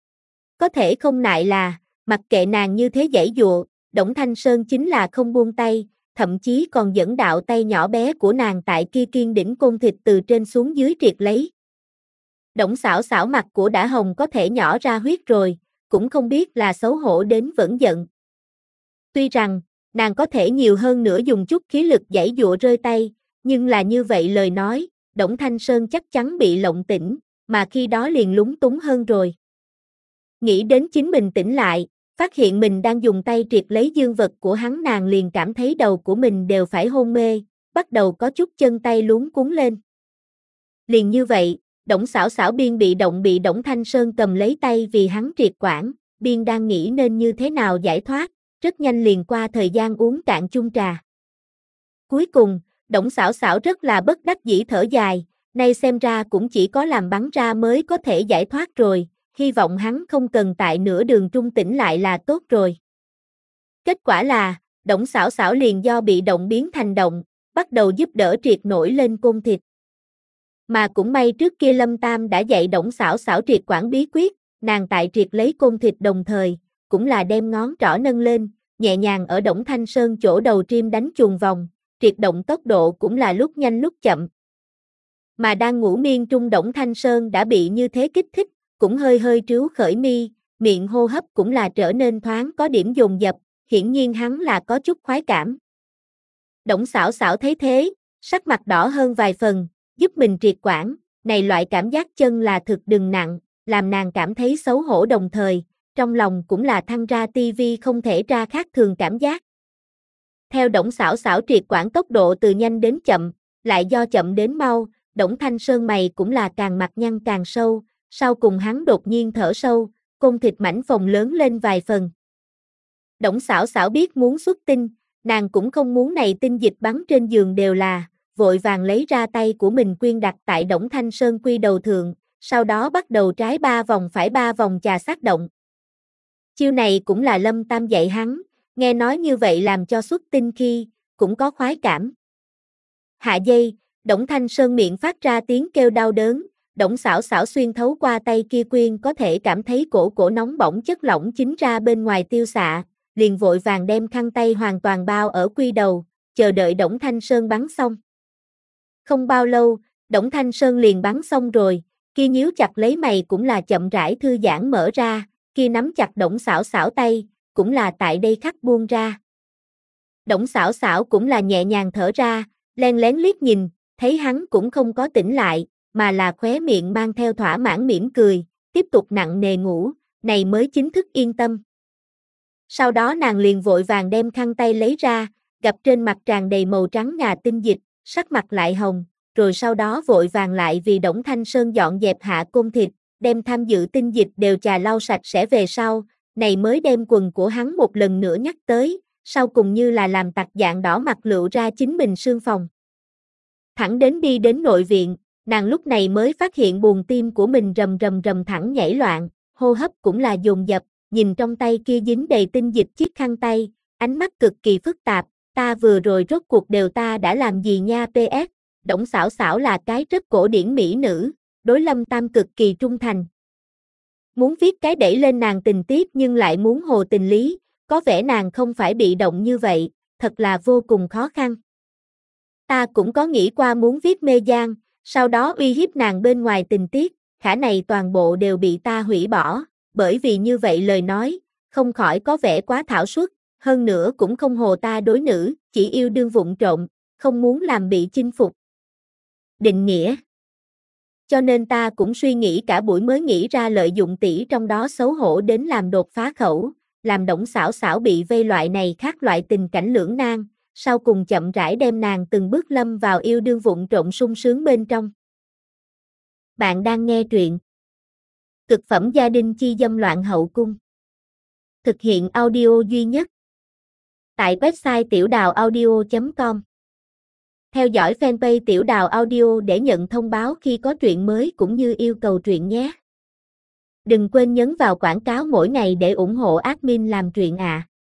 Có thể không nại là, mặc kệ nàng như thế giãy giụa, Đổng Thanh Sơn chính là không buông tay, thậm chí còn dẫn đạo tay nhỏ bé của nàng tại kia kiên đỉnh côn thịt từ trên xuống dưới triệt lấy. Đổng Xảo Xảo mặt của đã hồng có thể nhỏ ra huyết rồi, cũng không biết là xấu hổ đến vẫn giận. Tuy rằng, nàng có thể nhiều hơn nữa dùng chút khí lực giãy giụa rơi tay, nhưng là như vậy lời nói, Đổng Thanh Sơn chắc chắn bị lộng tỉnh, mà khi đó liền lúng túng hơn rồi. Nghĩ đến chính mình tỉnh lại, phát hiện mình đang dùng tay triệt lấy dương vật của hắn, nàng liền cảm thấy đầu của mình đều phải hôn mê, bắt đầu có chút chân tay luống cuống lên. Liền như vậy, Đổng Xảo Xảo biên bị động bị Đổng Thanh Sơn cầm lấy tay vì hắn triệt quản, biên đang nghĩ nên như thế nào giải thoát, rất nhanh liền qua thời gian uống cạn chung trà. Cuối cùng, Đổng Xảo Xảo rất là bất đắc dĩ thở dài, nay xem ra cũng chỉ có làm bắn ra mới có thể giải thoát rồi, hy vọng hắn không cần tại nửa đường trung tỉnh lại là tốt rồi. Kết quả là, Đổng Xảo Xảo liền do bị động biến thành động, bắt đầu giúp đỡ triệt nổi lên côn thịt. Mà cũng may trước kia Lâm Tam đã dạy Đổng Xảo Xảo triệt quản bí quyết, nàng tại triệt lấy côn thịt đồng thời, cũng là đem ngón trỏ nâng lên, nhẹ nhàng ở Đổng Thanh Sơn chỗ đầu trim đánh chuồng vòng, triệt động tốc độ cũng là lúc nhanh lúc chậm. Mà đang ngủ miên trung Đổng Thanh Sơn đã bị như thế kích thích, cũng hơi hơi trứu khởi mi, miệng hô hấp cũng là trở nên thoáng có điểm dồn dập, hiển nhiên hắn là có chút khoái cảm. Đổng Xảo Xảo thấy thế, sắc mặt đỏ hơn vài phần, giúp mình triệt quản, này loại cảm giác chân là thực đừng nặng, làm nàng cảm thấy xấu hổ đồng thời, trong lòng cũng là thăng ra tivi không thể ra khác thường cảm giác. Theo Đổng Xảo Xảo triệt quản tốc độ từ nhanh đến chậm, lại do chậm đến mau, Đổng Thanh Sơn mày cũng là càng mặt nhăn càng sâu, sau cùng hắn đột nhiên thở sâu, côn thịt mảnh phồng lớn lên vài phần. Đổng Xảo Xảo biết muốn xuất tinh, nàng cũng không muốn này tinh dịch bắn trên giường đều là, vội vàng lấy ra tay của mình quyên đặt tại Đổng Thanh Sơn quy đầu thượng, sau đó bắt đầu trái ba vòng phải ba vòng chà sát động. Chiêu này cũng là Lâm Tam dạy hắn, nghe nói như vậy làm cho xuất tinh khi, cũng có khoái cảm. Hạ giây, Đổng Thanh Sơn miệng phát ra tiếng kêu đau đớn, Đổng Xảo Xảo xuyên thấu qua tay kia quyên có thể cảm thấy cổ cổ nóng bỏng chất lỏng chính ra bên ngoài tiêu xạ, liền vội vàng đem khăn tay hoàn toàn bao ở quy đầu, chờ đợi Đổng Thanh Sơn bắn xong. Không bao lâu, Đổng Thanh Sơn liền bắn xong rồi, kia nhíu chặt lấy mày cũng là chậm rãi thư giãn mở ra, kia nắm chặt Đổng Xảo Xảo tay, cũng là tại đây khắc buông ra. Đổng Xảo Xảo cũng là nhẹ nhàng thở ra, len lén liếc nhìn, thấy hắn cũng không có tỉnh lại, mà là khóe miệng mang theo thỏa mãn mỉm cười, tiếp tục nặng nề ngủ, này mới chính thức yên tâm. Sau đó nàng liền vội vàng đem khăn tay lấy ra, gặp trên mặt tràn đầy màu trắng ngà tinh dịch, sắc mặt lại hồng, rồi sau đó vội vàng lại vì Đổng Thanh Sơn dọn dẹp hạ côn thịt, đem tham dự tinh dịch đều chà lau sạch sẽ về sau, này mới đem quần của hắn một lần nữa nhắc tới, sau cùng như là làm tặc dạng đỏ mặt lựu ra chính mình sương phòng. Thẳng đến đi đến nội viện, nàng lúc này mới phát hiện buồng tim của mình rầm rầm rầm thẳng nhảy loạn, hô hấp cũng là dồn dập, nhìn trong tay kia dính đầy tinh dịch chiếc khăn tay, ánh mắt cực kỳ phức tạp, ta vừa rồi rốt cuộc đều ta đã làm gì nha pê ét, Đổng Xảo Xảo là cái rất cổ điển mỹ nữ, đối Lâm Tam cực kỳ trung thành. Muốn viết cái đẩy lên nàng tình tiết nhưng lại muốn hồ tình lý, có vẻ nàng không phải bị động như vậy, thật là vô cùng khó khăn. Ta cũng có nghĩ qua muốn viết mê gian, sau đó uy hiếp nàng bên ngoài tình tiết, khả này toàn bộ đều bị ta hủy bỏ, bởi vì như vậy lời nói, không khỏi có vẻ quá thảo suất, hơn nữa cũng không hồ ta đối nữ, chỉ yêu đương vụng trộm, không muốn làm bị chinh phục. Định nghĩa. Cho nên ta cũng suy nghĩ cả buổi mới nghĩ ra lợi dụng tỷ trong đó xấu hổ đến làm đột phá khẩu, làm Đổng Xảo Xảo bị vây loại này khác loại tình cảnh lưỡng nan, sau cùng chậm rãi đem nàng từng bước lâm vào yêu đương vụng trộm sung sướng bên trong. Bạn đang nghe truyện Cực phẩm gia đình chi dâm loạn hậu cung. Thực hiện audio duy nhất tại website tiểu đào audio chấm com. Theo dõi fanpage Tiểu Đào Audio để nhận thông báo khi có truyện mới cũng như yêu cầu truyện nhé. Đừng quên nhấn vào quảng cáo mỗi ngày để ủng hộ admin làm truyện ạ. À.